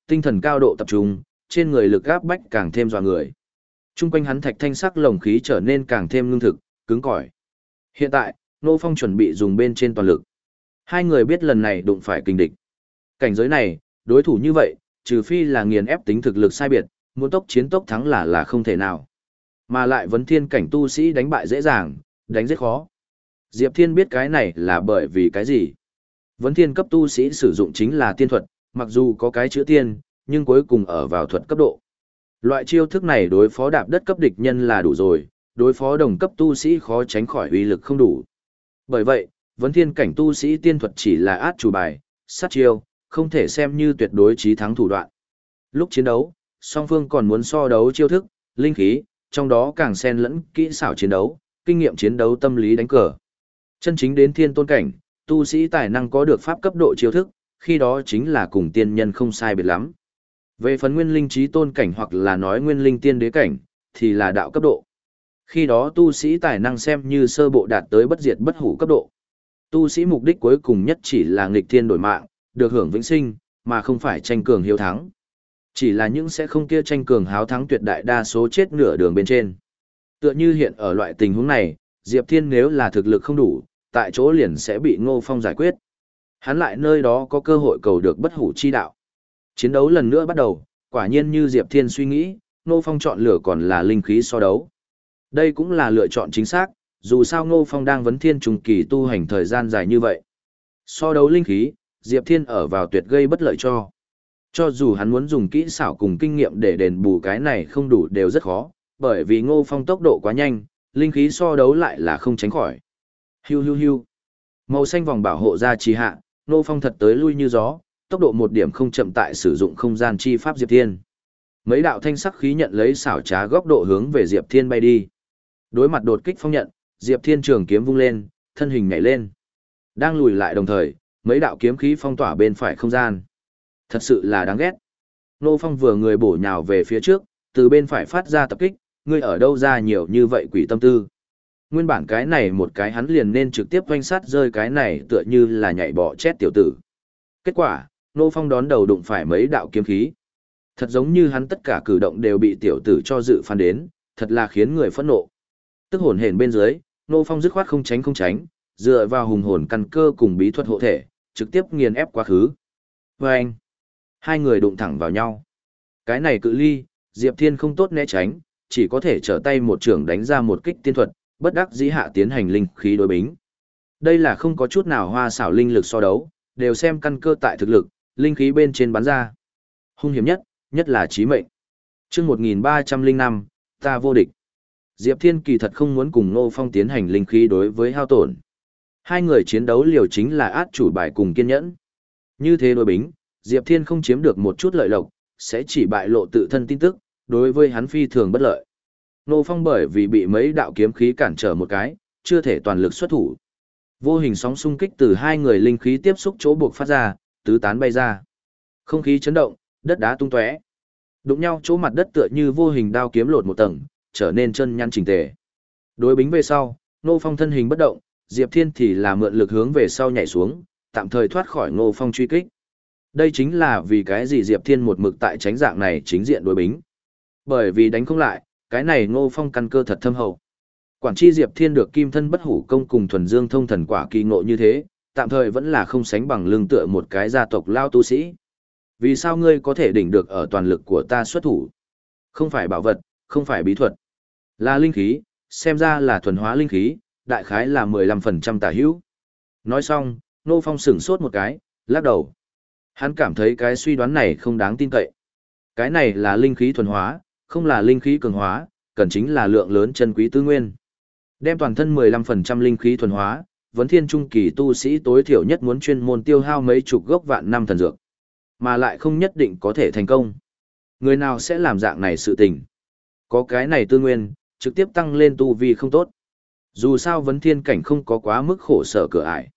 tinh thần cao độ tập trung, trên người lực áp bách càng thêm dọa người. Trung quanh hắn thạch thanh sắc lồng khí trở nên càng thêm ngưng thực, cứng cỏi. Hiện tại, Ngô Phong chuẩn bị dùng bên trên toàn lực. Hai người biết lần này đụng phải kình địch. Cảnh giới này, đối thủ như vậy, trừ phi là nghiền ép tính thực lực sai biệt, muốn tốc chiến tốc thắng là là không thể nào. Mà lại vấn thiên cảnh tu sĩ đánh bại dễ dàng, đánh rất khó. Diệp Thiên biết cái này là bởi vì cái gì. Vấn thiên cấp tu sĩ sử dụng chính là tiên thuật, mặc dù có cái chữ tiên, nhưng cuối cùng ở vào thuật cấp độ. Loại chiêu thức này đối phó đạp đất cấp địch nhân là đủ rồi, đối phó đồng cấp tu sĩ khó tránh khỏi uy lực không đủ. Bởi vậy, vấn thiên cảnh tu sĩ tiên thuật chỉ là át chủ bài, sát chiêu, không thể xem như tuyệt đối chí thắng thủ đoạn. Lúc chiến đấu, song phương còn muốn so đấu chiêu thức, linh khí, trong đó càng xen lẫn kỹ xảo chiến đấu, kinh nghiệm chiến đấu tâm lý đánh cờ. Chân chính đến thiên tôn cảnh, tu sĩ tài năng có được pháp cấp độ chiêu thức, khi đó chính là cùng tiên nhân không sai biệt lắm. Về phần nguyên linh trí tôn cảnh hoặc là nói nguyên linh tiên đế cảnh, thì là đạo cấp độ. Khi đó tu sĩ tài năng xem như sơ bộ đạt tới bất diệt bất hủ cấp độ. Tu sĩ mục đích cuối cùng nhất chỉ là nghịch thiên đổi mạng, được hưởng vĩnh sinh, mà không phải tranh cường hiếu thắng. Chỉ là những sẽ không kia tranh cường háo thắng tuyệt đại đa số chết nửa đường bên trên. Tựa như hiện ở loại tình huống này, Diệp Thiên nếu là thực lực không đủ, tại chỗ liền sẽ bị Ngô Phong giải quyết. Hắn lại nơi đó có cơ hội cầu được bất hủ chi đạo. Chiến đấu lần nữa bắt đầu, quả nhiên như Diệp Thiên suy nghĩ, Ngô Phong chọn lựa còn là linh khí so đấu. Đây cũng là lựa chọn chính xác, dù sao Ngô Phong đang vấn thiên trùng kỳ tu hành thời gian dài như vậy. So đấu linh khí, Diệp Thiên ở vào tuyệt gây bất lợi cho. Cho dù hắn muốn dùng kỹ xảo cùng kinh nghiệm để đền bù cái này không đủ đều rất khó, bởi vì Ngô Phong tốc độ quá nhanh, linh khí so đấu lại là không tránh khỏi. Hiu hiu hiu. Màu xanh vòng bảo hộ ra trì hạ, Ngô Phong thật tới lui như gió, tốc độ một điểm không chậm tại sử dụng không gian chi pháp Diệp Thiên. Mấy đạo thanh sắc khí nhận lấy xảo trá góc độ hướng về Diệp Thiên bay đi. Đối mặt đột kích phong nhận, Diệp Thiên trường kiếm vung lên, thân hình nhảy lên. Đang lùi lại đồng thời, mấy đạo kiếm khí phong tỏa bên phải không gian. Thật sự là đáng ghét. Ngô Phong vừa người bổ nhào về phía trước, từ bên phải phát ra tập kích, ngươi ở đâu ra nhiều như vậy quỷ tâm tư. Nguyên bản cái này một cái hắn liền nên trực tiếp doanh sát rơi cái này tựa như là nhảy bọ chết tiểu tử. Kết quả, Ngô Phong đón đầu đụng phải mấy đạo kiếm khí. Thật giống như hắn tất cả cử động đều bị tiểu tử cho dự phán đến, thật là khiến người phẫn nộ. Tức hồn hển bên dưới, Ngô Phong dứt khoát không tránh không tránh, dựa vào hùng hồn căn cơ cùng bí thuật hộ thể, trực tiếp nghiền ép quá khứ. Và anh, hai người đụng thẳng vào nhau. Cái này cự ly, Diệp Thiên không tốt né tránh, chỉ có thể trở tay một trường đánh ra một kích tiên thuật, bất đắc dĩ hạ tiến hành linh khí đối bính. Đây là không có chút nào hoa xảo linh lực so đấu, đều xem căn cơ tại thực lực, linh khí bên trên bắn ra. Hung hiểm nhất, nhất là chí mệnh. Chương một nghìn ba trăm lẻ năm, ta vô địch. Diệp Thiên kỳ thật không muốn cùng Ngô Phong tiến hành linh khí đối với hao tổn. Hai người chiến đấu liều chính là át chủ bài cùng kiên nhẫn. Như thế đối bính, Diệp Thiên không chiếm được một chút lợi lộc, sẽ chỉ bại lộ tự thân tin tức, đối với hắn phi thường bất lợi. Ngô Phong bởi vì bị mấy đạo kiếm khí cản trở một cái, chưa thể toàn lực xuất thủ. Vô hình sóng xung kích từ hai người linh khí tiếp xúc chỗ buộc phát ra, tứ tán bay ra. Không khí chấn động, đất đá tung tóe. Đụng nhau chỗ mặt đất tựa như vô hình đao kiếm lột một tầng, trở nên chân nhăn chỉnh tề. Đối bính về sau, Ngô Phong thân hình bất động, Diệp Thiên thì là mượn lực hướng về sau nhảy xuống, tạm thời thoát khỏi Ngô Phong truy kích. Đây chính là vì cái gì Diệp Thiên một mực tại tránh dạng này chính diện đối bính. Bởi vì đánh không lại, cái này Ngô Phong căn cơ thật thâm hậu. Quản chi Diệp Thiên được kim thân bất hủ công cùng thuần dương thông thần quả kỳ ngộ như thế, tạm thời vẫn là không sánh bằng lương tựa một cái gia tộc lao tu sĩ. Vì sao ngươi có thể đỉnh được ở toàn lực của ta xuất thủ? Không phải bảo vật, không phải bí thuật, là linh khí, xem ra là thuần hóa linh khí, đại khái là mười lăm phần trăm tả hữu. Nói xong, Ngô Phong sửng sốt một cái, lắc đầu. Hắn cảm thấy cái suy đoán này không đáng tin cậy. Cái này là linh khí thuần hóa, không là linh khí cường hóa, cần chính là lượng lớn chân quý tư nguyên. Đem toàn thân mười lăm phần trăm linh khí thuần hóa, vấn thiên trung kỳ tu sĩ tối thiểu nhất muốn chuyên môn tiêu hao mấy chục gốc vạn năm thần dược, mà lại không nhất định có thể thành công. Người nào sẽ làm dạng này sự tình? Có cái này tư nguyên, trực tiếp tăng lên tu vi không tốt. Dù sao vấn thiên cảnh không có quá mức khổ sở cửa ải.